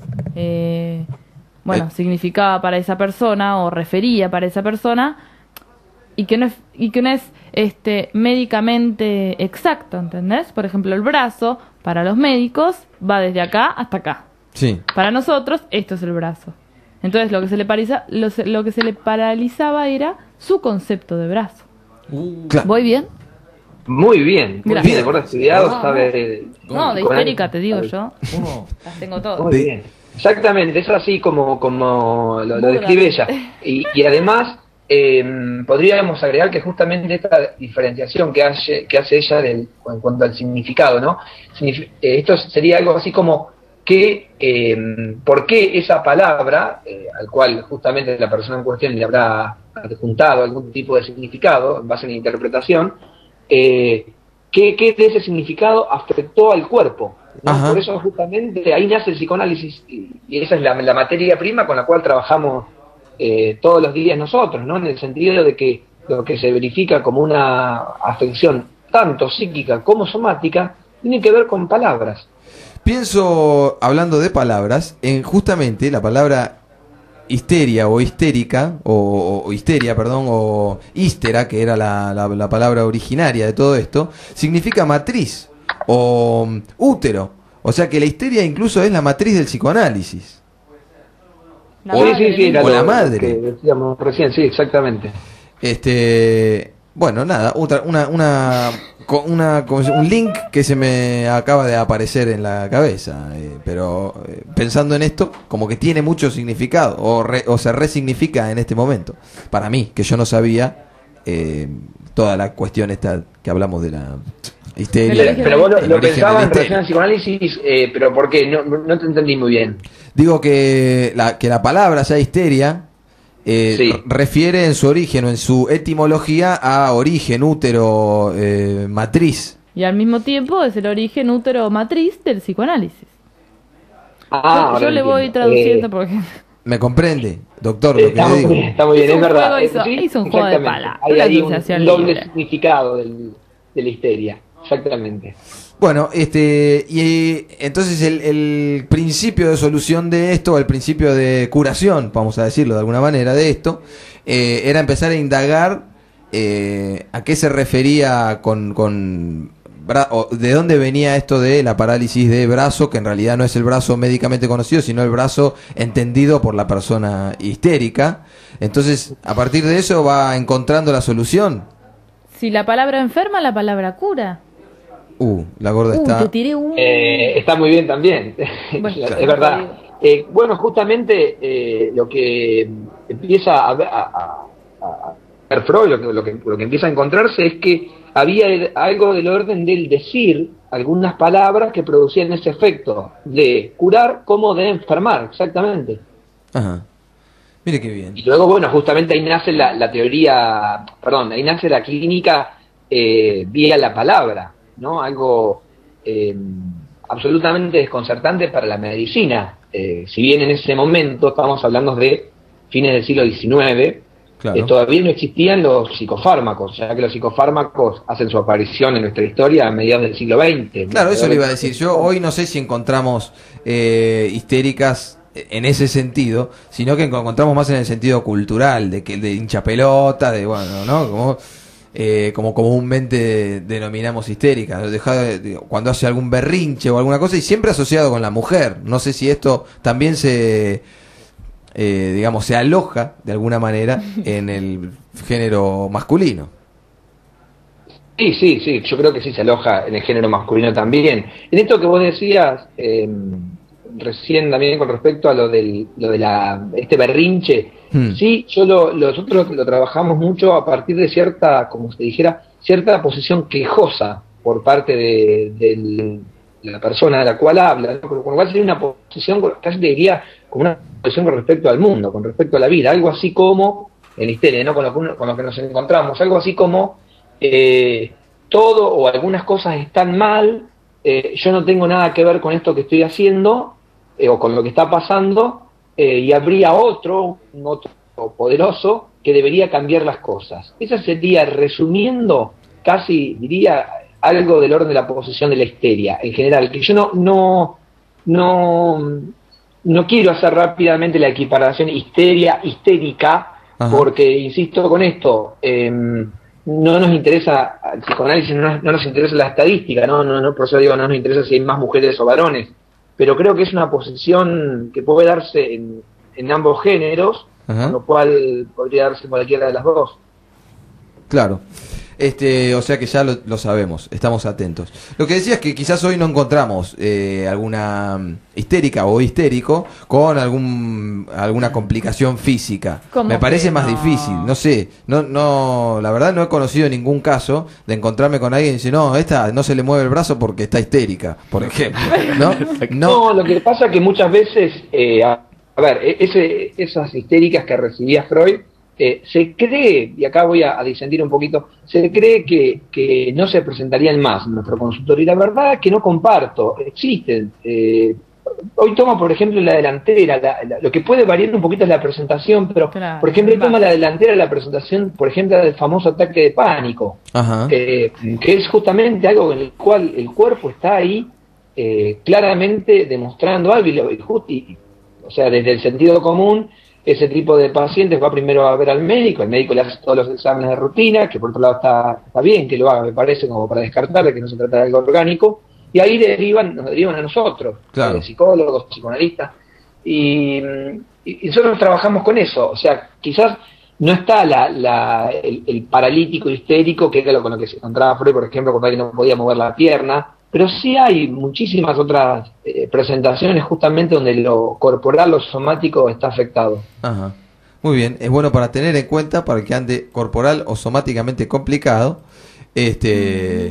significaba para esa persona o refería para esa persona, y que no es médicamente exacto, ¿entendés? Por ejemplo, el brazo para los médicos va desde acá hasta acá. Sí. Para nosotros esto es el brazo. Entonces lo que se le paralizaba era su concepto de brazo. Claro. ¿Voy bien? Muy bien, muy bien, de acuerdo estudiado, sabe. No, de histérica te digo yo. Las tengo todas. Muy bien. Exactamente, es así como lo describe ella. Y además podríamos agregar que justamente esta diferenciación que hace ella en cuanto al significado, ¿no? Esto sería algo así como que por qué esa palabra, al cual justamente la persona en cuestión le habrá adjuntado algún tipo de significado en base a la interpretación, ¿qué de ese significado afectó al cuerpo, ¿no? Por eso justamente ahí nace el psicoanálisis, y esa es la materia prima con la cual trabajamos todos los días nosotros, ¿no? En el sentido de que lo que se verifica como una afección tanto psíquica como somática tiene que ver con palabras. Pienso, hablando de palabras, en justamente la palabra histeria o histérica, o histeria, perdón, o hístera, que era la palabra originaria de todo esto, significa matriz o útero. O sea que la histeria incluso es la matriz del psicoanálisis. La madre que decíamos recién, sí, exactamente. Bueno, nada, un link que se me acaba de aparecer en la cabeza, pero pensando en esto, como que tiene mucho significado, o se resignifica en este momento, para mí, que yo no sabía toda la cuestión esta que hablamos de la Histeria. Pero vos lo pensabas en relación al psicoanálisis, pero ¿por qué? No te entendí muy bien. Digo que la palabra ya histeria refiere en su origen o en su etimología a origen, útero, matriz. Y al mismo tiempo es el origen útero matriz del psicoanálisis. Yo le voy traduciendo porque... ¿Me comprende, doctor? Lo que le digo. Está muy bien, es verdad. Hizo un juego de palabras. Hay un doble significado de la histeria. Exactamente. Bueno, y entonces el principio de solución de esto, el principio de curación, vamos a decirlo de alguna manera, de esto, era empezar a indagar a qué se refería de dónde venía esto de la parálisis de brazo, que en realidad no es el brazo médicamente conocido, sino el brazo entendido por la persona histérica. Entonces, a partir de eso va encontrando la solución. Si la palabra enferma, la palabra cura. La gorda está... Te tiré está muy bien también. Bueno, es verdad. Bueno, justamente lo que empieza a ver Freud, lo que empieza a encontrarse es que había algo del orden del decir algunas palabras que producían ese efecto de curar como de enfermar, exactamente. Ajá. Mire qué bien. Y luego, bueno, justamente ahí nace la teoría, ahí nace la clínica vía la palabra, ¿no? Algo absolutamente desconcertante para la medicina. Si bien en ese momento estamos hablando de fines del siglo XIX, claro, todavía no existían los psicofármacos, ya que los psicofármacos hacen su aparición en nuestra historia a mediados del siglo XX. Claro, eso le iba a decir. Yo hoy no sé si encontramos histéricas en ese sentido, sino que encontramos más en el sentido cultural, de hincha pelota, de bueno, ¿no? Como comúnmente denominamos histérica, cuando hace algún berrinche o alguna cosa, y siempre asociado con la mujer. No sé si esto también se aloja de alguna manera en el género masculino. Sí, yo creo que sí se aloja en el género masculino también. En esto que vos decías recién también con respecto a lo de este berrinche, sí, nosotros lo trabajamos mucho a partir de cierta posición quejosa por parte de la persona de la cual habla, ¿no? Con lo cual sería una posición, casi te diría, como una posición con respecto al mundo, con respecto a la vida, algo así como, en histeria, ¿no? Con lo que nos encontramos, algo así como todo o algunas cosas están mal, yo no tengo nada que ver con esto que estoy haciendo, o con lo que está pasando, y habría otro poderoso que debería cambiar las cosas. Esa sería, resumiendo, casi diría algo del orden de la posición de la histeria en general, que yo no quiero hacer rápidamente la equiparación histérica, porque insisto con esto, no nos interesa el psicoanálisis, no nos interesa la estadística, por eso digo, no nos interesa si hay más mujeres o varones, pero creo que es una posición que puede darse en ambos géneros, con lo cual podría darse en cualquiera de las dos. Claro. O sea que ya lo sabemos, estamos atentos. Lo que decía es que quizás hoy no encontramos alguna histérica o histérico con alguna complicación física. Me parece más difícil, no sé, no, la verdad no he conocido ningún caso de encontrarme con alguien y decir, no, esta no se le mueve el brazo porque está histérica, por ejemplo. No, lo que pasa es que muchas veces, esas histéricas que recibía Freud, se cree, y acá voy a disentir un poquito, se cree que no se presentarían más en nuestro consultorio, y la verdad es que no comparto, existen. Hoy tomo, por ejemplo, la delantera, lo que puede variar un poquito es la presentación, pero, claro, por ejemplo, toma la delantera la presentación, por ejemplo, del famoso ataque de pánico, que es justamente algo en el cual el cuerpo está ahí claramente demostrando algo, o sea, desde el sentido común, ese tipo de pacientes va primero a ver al médico, el médico le hace todos los exámenes de rutina, que por otro lado está bien que lo haga, me parece, como para descartar de que no se trata de algo orgánico, y ahí nos derivan a nosotros, claro, psicólogos, psicoanalistas, y nosotros trabajamos con eso, o sea, quizás no está el paralítico histérico, que era con lo que se encontraba Freud, por ejemplo, cuando alguien no podía mover la pierna, pero sí hay muchísimas otras presentaciones justamente donde lo corporal, lo somático está afectado. Ajá. Muy bien, es bueno para tener en cuenta para el que ande corporal o somáticamente complicado,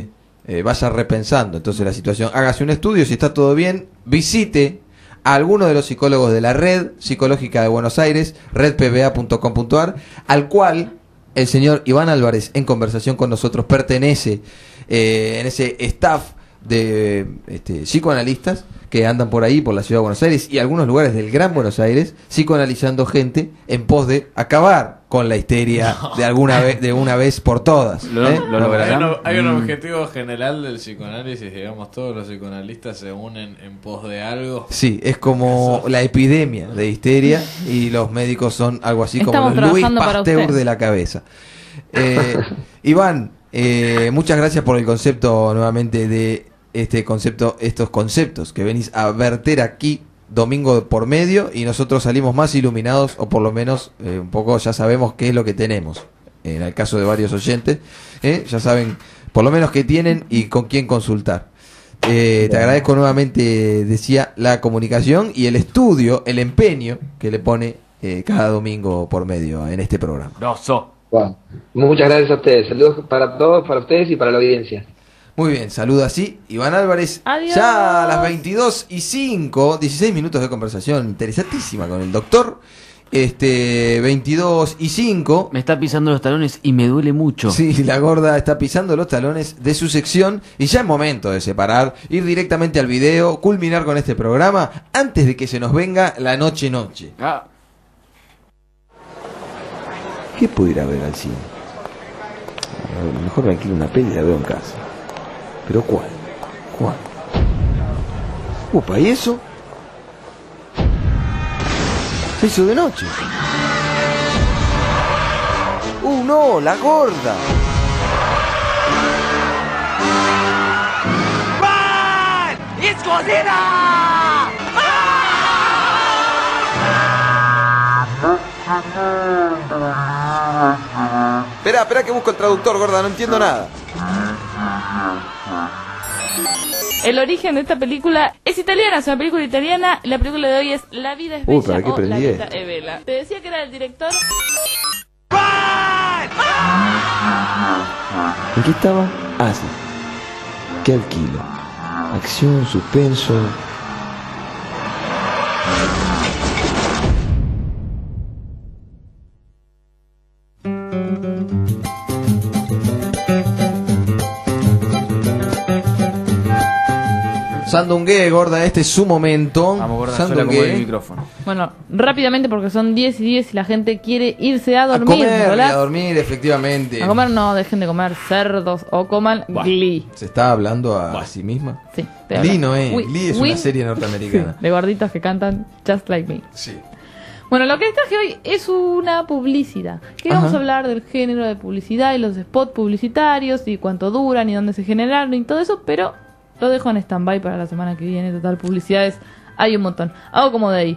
vaya repensando entonces la situación. Hágase un estudio, si está todo bien, visite a alguno de los psicólogos de la Red Psicológica de Buenos Aires, redpba.com.ar, al cual el señor Iván Álvarez, en conversación con nosotros, pertenece en ese staff de psicoanalistas que andan por ahí, por la ciudad de Buenos Aires y algunos lugares del Gran Buenos Aires, psicoanalizando gente en pos de acabar con la histeria de una vez por todas. Hay un objetivo general del psicoanálisis, digamos, todos los psicoanalistas se unen en pos de algo. Sí, es como la epidemia de histeria y los médicos son algo así como los Louis Pasteur de la cabeza. Iván, muchas gracias por el concepto nuevamente de estos conceptos que venís a verter aquí domingo por medio, y nosotros salimos más iluminados, o por lo menos un poco ya sabemos qué es lo que tenemos. En el caso de varios oyentes, ya saben por lo menos qué tienen y con quién consultar. Te agradezco nuevamente, decía, la comunicación y el estudio, el empeño que le pone cada domingo por medio en este programa. Wow. Muchas gracias a ustedes. Saludos para todos, para ustedes y para la audiencia. Muy bien, saluda así Iván Álvarez. Adiós. Ya a las 22:05, 16 minutos de conversación interesantísima con el doctor. 22:05. Me está pisando los talones y me duele mucho. Sí, la gorda está pisando los talones de su sección y ya es momento de separar, ir directamente al video, culminar con este programa antes de que se nos venga la noche. ¿Qué puedo ir a ver al cine? A lo mejor me alquilo una peli y la veo en casa. ¿Pero cuál? Upa, ¿y eso? Se hizo de noche. No, la gorda. Run! It's Godzilla! Espera que busco el traductor, gorda, no entiendo nada. El origen de esta película es italiana, es una película italiana. La película de hoy es La vida es bella ¿para qué o La aprendí vida es bella. Te decía que era el director. ¿En qué estaba? Ah, sí. ¿Qué alquilo? Acción, suspenso. Sandungué, gorda, este es su momento. Vamos, gorda, Sandungué. El micrófono. Bueno, rápidamente porque son 10:10 y la gente quiere irse a dormir. A dormir, efectivamente. A comer no, dejen de comer cerdos o coman Glee. ¿Se está hablando a sí misma? Sí. Glee no es. Glee es una serie norteamericana. De gorditos que cantan Just Like Me. Sí. Bueno, lo que traje hoy es una publicidad. Que vamos a hablar del género de publicidad y los spots publicitarios y cuánto duran y dónde se generaron y todo eso, pero lo dejo en stand-by para la semana que viene. Total, publicidades hay un montón. Hago como de ahí.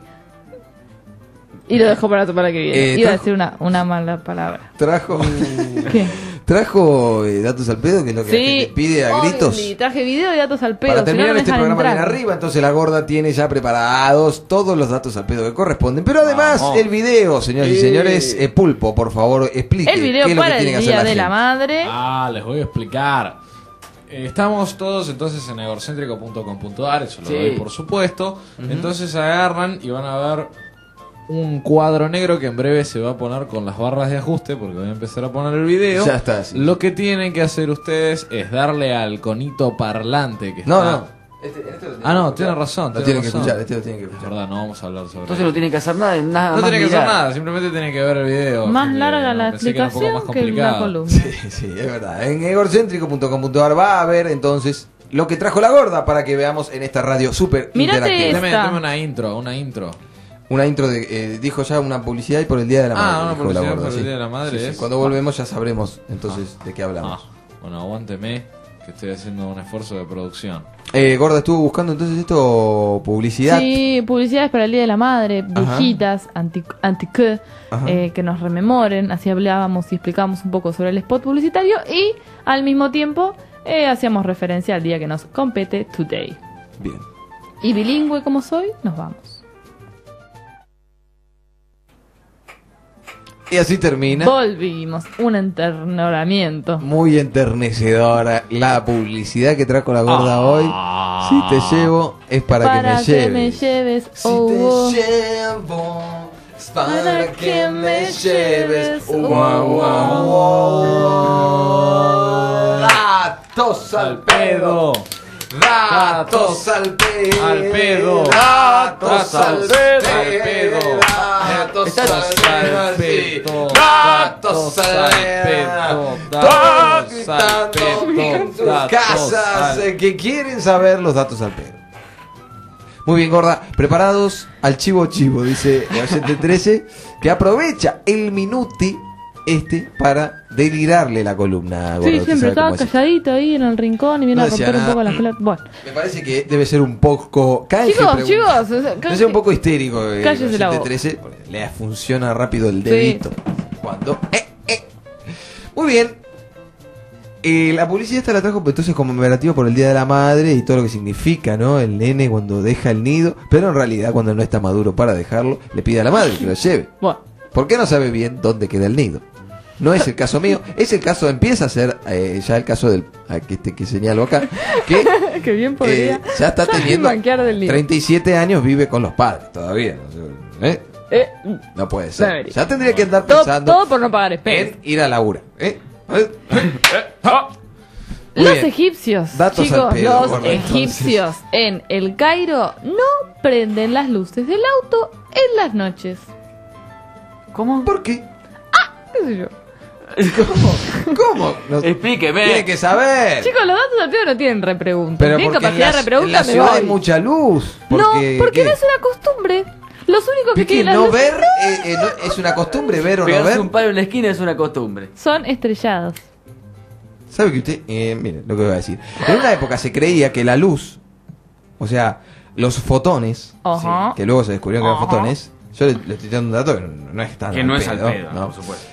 Y lo dejo para la semana que viene. Iba a decir una mala palabra. ¿Trajo ¿Qué? ¿Trajo datos al pedo? Que es lo que la gente pide a gritos. Sí, traje video y datos al pedo. Para terminar si no este programa bien arriba, entonces la gorda tiene ya preparados todos los datos al pedo que corresponden. Pero además, el video, señoras y señores, Pulpo, por favor, explique. El video qué es lo para que el Día de la Madre. Les voy a explicar. Estamos todos entonces en egorcéntrico.com.ar, eso lo doy por supuesto. Entonces agarran y van a ver un cuadro negro que en breve se va a poner con las barras de ajuste, porque voy a empezar a poner el video. Ya está, sí. Lo que tienen que hacer ustedes es darle al conito parlante que está... No. Tiene razón. Lo tienen que escuchar, lo tienen que escuchar. Verdad, no vamos a hablar sobre Entonces no tiene que hacer nada, nada no más tiene que hacer mirar. nada, simplemente tiene que ver el video. Más larga la explicación que la columna. Sí, es verdad. En egorcéntrico.com.ar va a haber entonces lo que trajo la gorda para que veamos en esta radio súper interactiva. Dame una intro. Una intro de dijo ya una publicidad y por el Día de la Madre. Una publicidad la gorda, por el Día de la Madre. Sí. Cuando volvemos ya sabremos entonces de qué hablamos. Bueno, aguánteme que estoy haciendo un esfuerzo de producción. Gorda, estuvo buscando entonces esto, publicidad. Sí, publicidades para el Día de la Madre, viejitas, antique, que nos rememoren. Así hablábamos y explicábamos un poco sobre el spot publicitario y al mismo tiempo hacíamos referencia al día que nos compete, Today. Bien. Y bilingüe como soy, nos vamos. Y así termina. Volvimos. Un enternoramiento. Muy enternecedora la publicidad que trajo la gorda hoy. Si te llevo, es para que me lleves. Oh, si te llevo, es para que me lleves. Datos al pedo. Datos al pedo. Al pedo. Datos al pedo. Datos al pedo. Datos al pedo. Todos gritando en sus casas que quieren saber los datos al pedo. Muy bien, gorda. Preparados al chivo, dice el oyente 13, que aprovecha el minuti para delirarle la columna. Gorda. Sí, Usted siempre sabe estaba cómo es. calladito ahí en el rincón y viene No a decía romper un nada. poco la pelota. Bueno. Me parece que debe ser un poco... Chicos, Debe ser un poco histérico. Cállese la boca. 13, le funciona rápido el dedito. Cuando... Muy bien. La publicidad esta la trajo entonces conmemorativa por el Día de la Madre y todo lo que significa, ¿no? El nene cuando deja el nido, pero en realidad cuando no está maduro para dejarlo, le pide a la madre que lo lleve. Bueno. ¿Por qué no sabe bien dónde queda el nido? No es el caso mío, es el caso, empieza a ser ya el caso del que señalo acá, que que bien podría ya está teniendo banquear del nido. 37 años, vive con los padres todavía, no puede ser. Debería. Ya tendría que andar pensando todo por no pagar especie. en ir a laburar. Los egipcios, Datos chicos, al pedo, los gorda, egipcios en el Cairo no prenden las luces del auto en las noches. ¿Cómo? ¿Por qué? ¿Qué sé yo? ¿Cómo? Explíqueme. Tiene que saber. Chicos, los datos al pedo no tienen repregunta. Pero Tienen porque capacidad de en repregunta, la me ciudad voy. hay mucha luz. No, porque no es una costumbre. Los únicos que tienen las no luces ver es una costumbre, ver o no Pegarse ver. un palo en la esquina es una costumbre. son estrellados. ¿Sabe que usted? Mire, lo que voy a decir. En una época se creía que la luz, o sea, los fotones, Ajá. que luego se descubrieron que eran Ajá. fotones, yo le estoy dando un dato que no es tan Que no es al pedo, ¿no? por supuesto.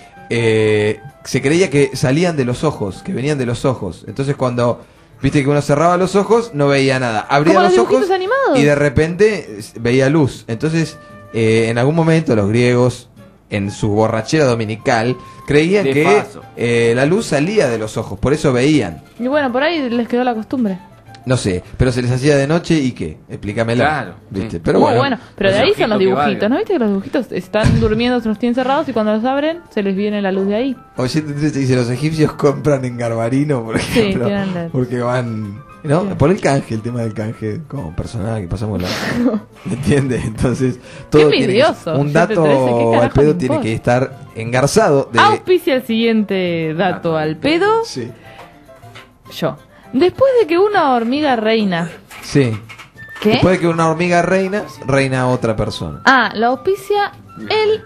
Se creía que salían de los ojos, que venían de los ojos. Entonces cuando viste que uno cerraba los ojos, no veía nada. Abría Como los los ojos dibujitos animados. y de repente veía luz. Entonces, en algún momento los griegos, en su borrachera dominical, creían De que paso. la luz salía de los ojos, por eso veían. Y bueno, por ahí les quedó la costumbre. No sé, pero se les hacía de noche y qué, explícamela. Claro, ¿viste? sí. Pero bueno. Pero de ahí son los ojito que dibujitos, valga. ¿no viste que los dibujitos están durmiendo, los tienen cerrados y cuando los abren se les viene la luz de ahí? Oyente 13 dice, los egipcios compran en Garbarino, por Sí, ejemplo, tienen LED. porque van... ¿No? Por el canje, el tema del canje, como personal que pasamos la... ¿Me entiendes? Entonces, todo tiene que- envidioso, un Oyente 13, ¿qué dato al carajo pedo le tiene importa? que estar engarzado de... Auspicia el siguiente dato al pedo. Sí. Yo. Después de que una hormiga reina... Sí. ¿Qué? Después de que una hormiga reina otra persona. Ah, la auspicia el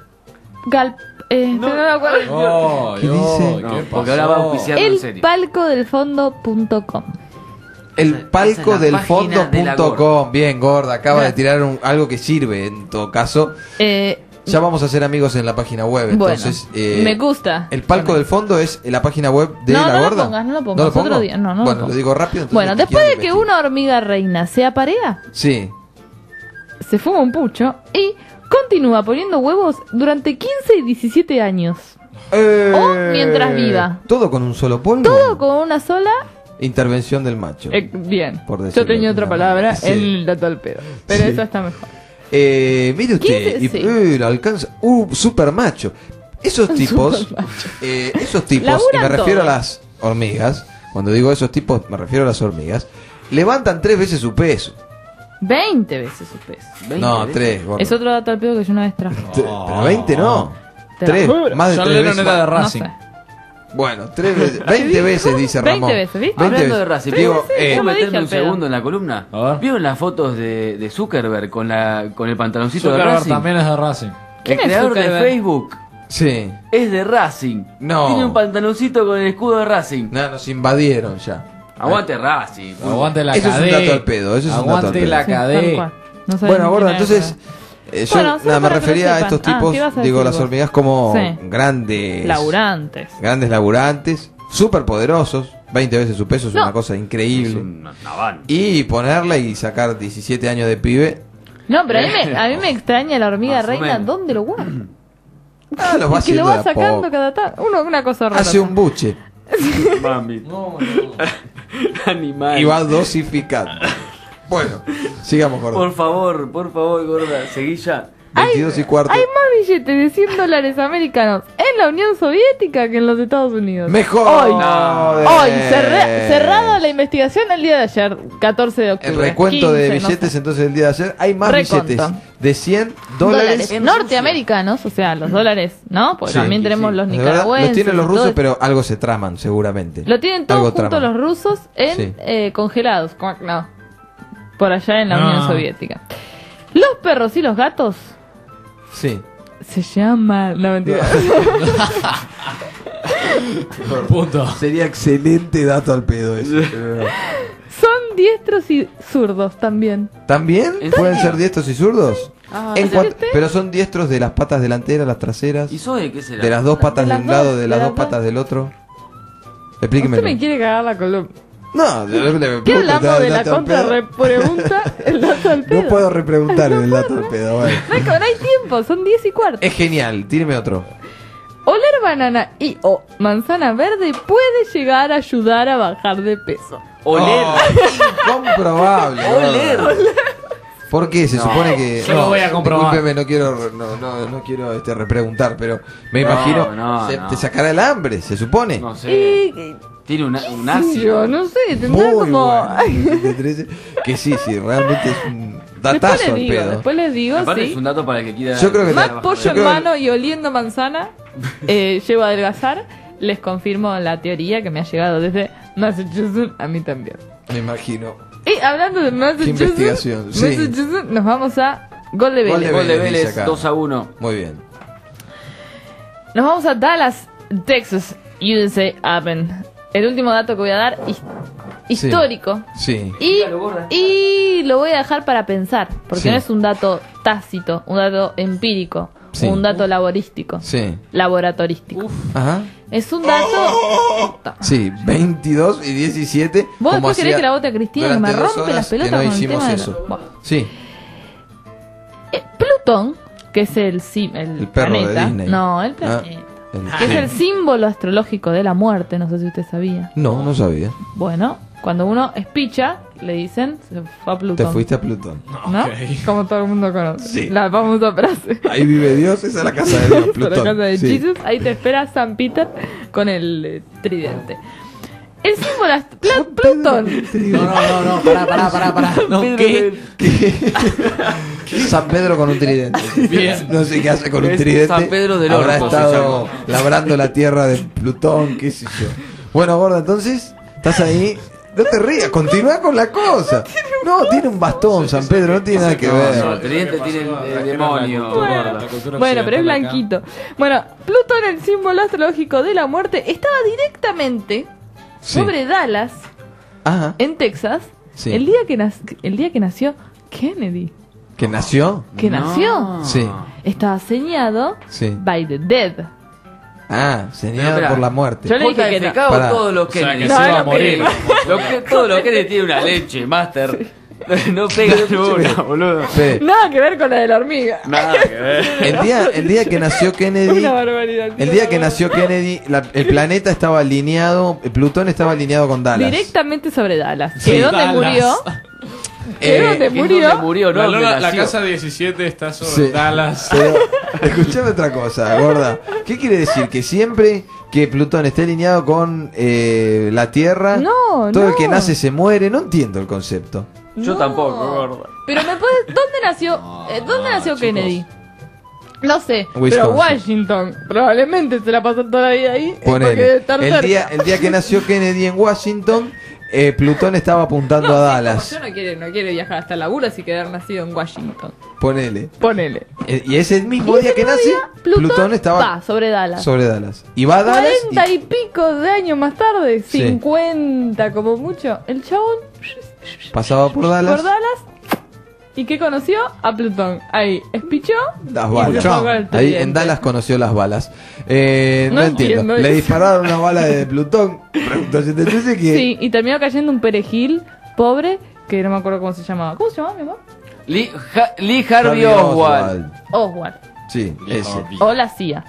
no me acuerdo. ¿Qué dice? No, porque ahora va a auspiciar en El serio. palcodelfondo.com. El esa palco es la del página de la fondo.com. Bien, gorda, acaba de Gracias. tirar algo que sirve en todo caso. Ya vamos a ser amigos en la página web. Bueno, Entonces, me gusta. El palco del fondo es la página web de No, la no lo gorda. pongas, no lo pongas. ¿No lo pongo? Otro día, no lo Bueno, pongo. lo digo rápido. entonces Bueno, el que después de quiera que investiga. una hormiga reina se aparea, Sí. se fuma un pucho y continúa poniendo huevos durante 15 y 17 años. O mientras viva. Todo con un solo polvo. Todo con una sola... Intervención del macho. Bien. Por decirlo Yo tenía de otra una palabra manera. Sí. en el dato al pedo. Pero Sí. esa está mejor. Mire usted, 15, sí. lo alcanza. Super macho. Esos tipos, esos tipos, y Laburan me refiero todo. a las hormigas, cuando digo esos tipos, me refiero a las hormigas, levantan 3 veces su peso. 20 veces su peso. No, 3, gordo. Es otro dato al pedo que yo una vez traje. Pero 20 no. Te la 3, juro. más de John 3 Lennon veces. era de No Racing. sé. Bueno, 3 veces, 20 veces dice 20 Ramón. veces, ¿viste? 20 Hablando de veces. Racing, Digo, ¿puedo yo lo dije meterme al un pedo. segundo en la columna? A ver. ¿Vieron las fotos de Zuckerberg con el pantaloncito de Zuckerberg Racing? también es de Racing. El ¿Quién es creador de Zuckerberg? Facebook sí. es de Racing. No. Tiene un pantaloncito con el escudo de Racing. No, nos invadieron ya. Aguante Racing. Aguante la Eso es un cadena. dato al pedo, eso es un dato al Aguante pedo. la Sí, tal cadena. cual. No sabía Bueno, ni gorda, quién era, entonces pero- yo Bueno, solo nada, me para que lo refería a sepan. estos Ah, tipos, ¿qué vas a digo, decir las vos? hormigas como Sí. grandes Laburantes. grandes laburantes, súper poderosos, 20 veces su peso es No. una cosa increíble. Es una van. Y ponerla y sacar 17 años de pibe, No, pero a mí me extraña la hormiga Más o reina. menos. ¿Dónde lo guardan? Los va y que lo haciendo va de a sacando poco. cada tanto. Una cosa rara. Hace un buche. Mami. Animal. Y va dosificando. Bueno, sigamos, gorda. Por favor, gorda, seguí ya. 22 y cuarto. Hay más billetes de $100 americanos en la Unión Soviética que en los Estados Unidos. Mejor. Hoy, cerrada la investigación el día de ayer, 14 de octubre. El recuento 15, de no billetes, sé. entonces el día de ayer hay más Reconto. billetes de $100 norteamericanos, o sea, los dólares, ¿no? Porque Sí, también tenemos los De verdad, nicaragüenses. los tienen los y rusos, todo. pero algo se traman, seguramente. Lo tienen todos Algo juntos traman. los rusos en Sí. congelados. No. Por allá en la No. Unión Soviética. Los perros y los gatos Sí. se llaman. No, mentira. Punto. Sería excelente dato al pedo ese. Son diestros y zurdos también. ¿También? ¿En ¿Pueden serio? ser diestros y zurdos? Ah, En ¿sí cuan- viste? pero son diestros de las patas delanteras, las traseras. ¿Y Zoe qué será? De las dos patas De de las un lado, dos, de de las las dos dos. patas del otro. Explíqueme. Usted me quiere cagar la columna. No, ¿Qué hablamos de la contra-repregunta? El dato al pedo. No puedo repreguntar el dato al pedo. Bueno. No hay tiempo, son 10 y cuarto. Es genial, tíreme otro. Oler banana y o manzana verde puede llegar a ayudar a bajar de peso. Oler. Incomprobable. Oler. ¿Por qué? Se No, supone que. yo lo voy a comprobar. Discúlpeme, no quiero repreguntar, pero me No, imagino. no, se, no. Te sacará el hambre, se supone. No sé. Tiene un Sí, ácido. yo no sé, tendrá Muy como. bueno. Que sí, realmente es un datazo al pedo. Después les digo, Aparte sí. es un dato para el que quiera. Yo creo que Más te- pollo yo en creo que- mano y oliendo manzana llevo a adelgazar. Les confirmo la teoría que me ha llegado desde Massachusetts, a mí también. Me imagino. Y hablando de Massachusetts, investigación? Sí. Massachusetts, nos vamos a Gol de Gol de Vélez. Gol de Vélez, Vélez, dice acá. 2-1. Muy bien. Nos vamos a Dallas, Texas, USA Open. El último dato que voy a dar, histórico. Sí. Y lo voy a dejar para pensar, porque Sí. no es un dato tácito, un dato empírico, Sí. un dato laborístico, Sí. laboratorístico. Ajá. Es un dato... Sí, 22 y 17. Vos como después querés hacía que la vote a Cristina, que me durante 2 rompe las horas pelotas que no con el hicimos tema de... eso. Bueno. Sí. Plutón, que es el perro de planeta. Disney. No, el Ah, planeta. Que es el símbolo astrológico de la muerte, no sé si usted sabía. No sabía. Bueno, cuando uno espicha, le dicen, se fue a Plutón. Te fuiste a Plutón. ¿No? Ok. Como todo el mundo conoce. Sí. La famosa frase. Ahí vive Dios, esa es la casa de Dios, Esa es Plutón. la casa de Sí. Jesus. Ahí te espera San Peter con el tridente. El símbolo Plutón. No, pará. No, ¿qué? San Pedro con un tridente. Bien. No sé qué hace con un Es tridente. San Pedro del Habrá Orco, se estado llama. labrando la tierra de Plutón, qué sé yo. Bueno, gorda, entonces, estás ahí. No te rías, continúa con la cosa. No, tiene un bastón, San Pedro, no tiene nada que ver. No, el tridente tiene el demonio. gorda. Bueno, pero es blanquito. Bueno, Plutón, el símbolo astrológico de la muerte, estaba directamente Sí. sobre Dallas, Ajá. en Texas, Sí. el día que nació Kennedy. ¿Que nació? Que nació. Sí. Estaba señalado Sí. by the dead. Ah, Pero señalado espera, por la muerte. Yo le dije que JF, no. cago Pará. todos los O sea, Kennedy. que se iba a morir. Todos los Kennedy tienen una leche, Master. No pega una, boludo. Fede, Nada que ver con la de la hormiga. Nada que ver. el día que nació Kennedy, Una barbaridad. el día que nació Kennedy, el planeta estaba alineado, Plutón estaba alineado con Dallas. Directamente sobre Dallas. Sí. Que donde Dallas. murió. Que donde ¿Quién murió. dónde murió? No, La, ¿dónde la nació? casa 17 está sobre Sí. Dallas. Pero, escuchame otra cosa, gorda. ¿Qué quiere decir? Que siempre que Plutón esté alineado con la Tierra, No, todo no. el que nace se muere. No entiendo el concepto. Yo No. tampoco, gorda. Pero me puedes. ¿Dónde nació? ¿Dónde nació chicos. Kennedy? No sé, Wisconsin. pero Washington probablemente se la pasó toda la vida ahí. Ponele. Porque debe estar El cerca. día que nació Kennedy en Washington, Plutón estaba apuntando a Dallas. Yo no quiero viajar hasta el laburo así que haber nacido en Washington. Ponele. Ponele. Y ese mismo Y día ese que mismo nace, día, Plutón estaba va sobre Dallas. sobre Dallas. Y va a Dallas. 40 y pico de años más tarde, Sí. 50 como mucho, el chabón Pasaba por Dallas. por Dallas. ¿Y qué conoció? A Plutón. Ahí, espichó. Las y balas. se fue con el Ahí tridente. en Dallas conoció las balas. No, No entiendo. entiendo Le eso. dispararon una bala de Plutón. Pregunto, ¿se te dice que Sí, y terminó cayendo un perejil pobre que no me acuerdo cómo se llamaba. ¿Cómo se llamaba, mi amor? Lee Harvey Oswald. Oswald. Sí, ese. O la CIA.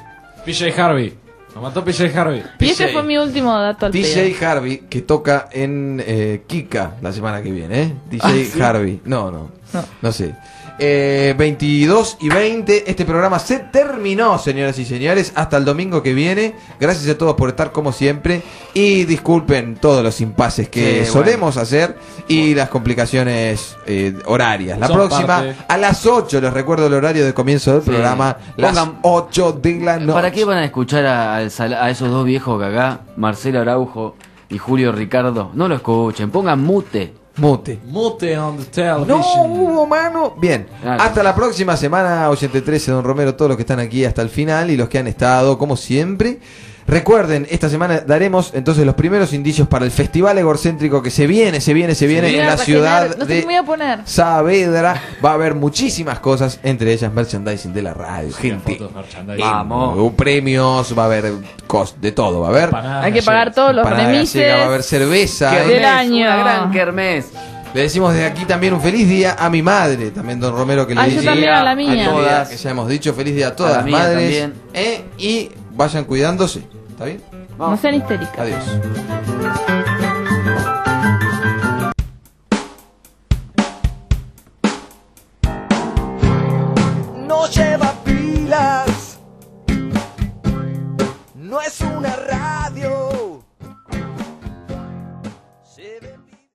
PJ Harvey. Nos mató PJ Harvey. Y ese fue mi último dato al pedo. DJ Harvey, que toca en Kika la semana que viene, ¿eh? DJ ¿sí? Harvey. No sé. 22 y 20. Este programa se terminó, señoras y señores. Hasta el domingo que viene. Gracias a todos por estar como siempre. Y disculpen todos los impases que solemos hacer y las complicaciones horarias. La próxima a las 8. Les recuerdo el horario de comienzo del programa. Las 8 de la noche. ¿Para qué van a escuchar a esos dos viejos cagá, Marcelo Araujo y Julio Ricardo? No lo escuchen. Pongan mute. Mute on the television. No hubo mano. Bien, hasta la próxima semana. 83, Don Romero, todos los que están aquí hasta el final y los que han estado como siempre. Recuerden, esta semana daremos entonces los primeros indicios para el festival egocéntrico que se viene en la ciudad de Saavedra. Va a haber muchísimas cosas, entre ellas merchandising de la radio, gente, vamos, premios, va a haber de todo, va a haber. Hay que pagar todos los remises, va a haber cerveza del año, una gran kermés. Le decimos desde aquí también un feliz día a mi madre, también Don Romero, que le dice yo también a la mía, a todas, que ya hemos dicho, feliz día a todas las madres, y vayan cuidándose. ¿Está bien? No sean histéricas. Adiós.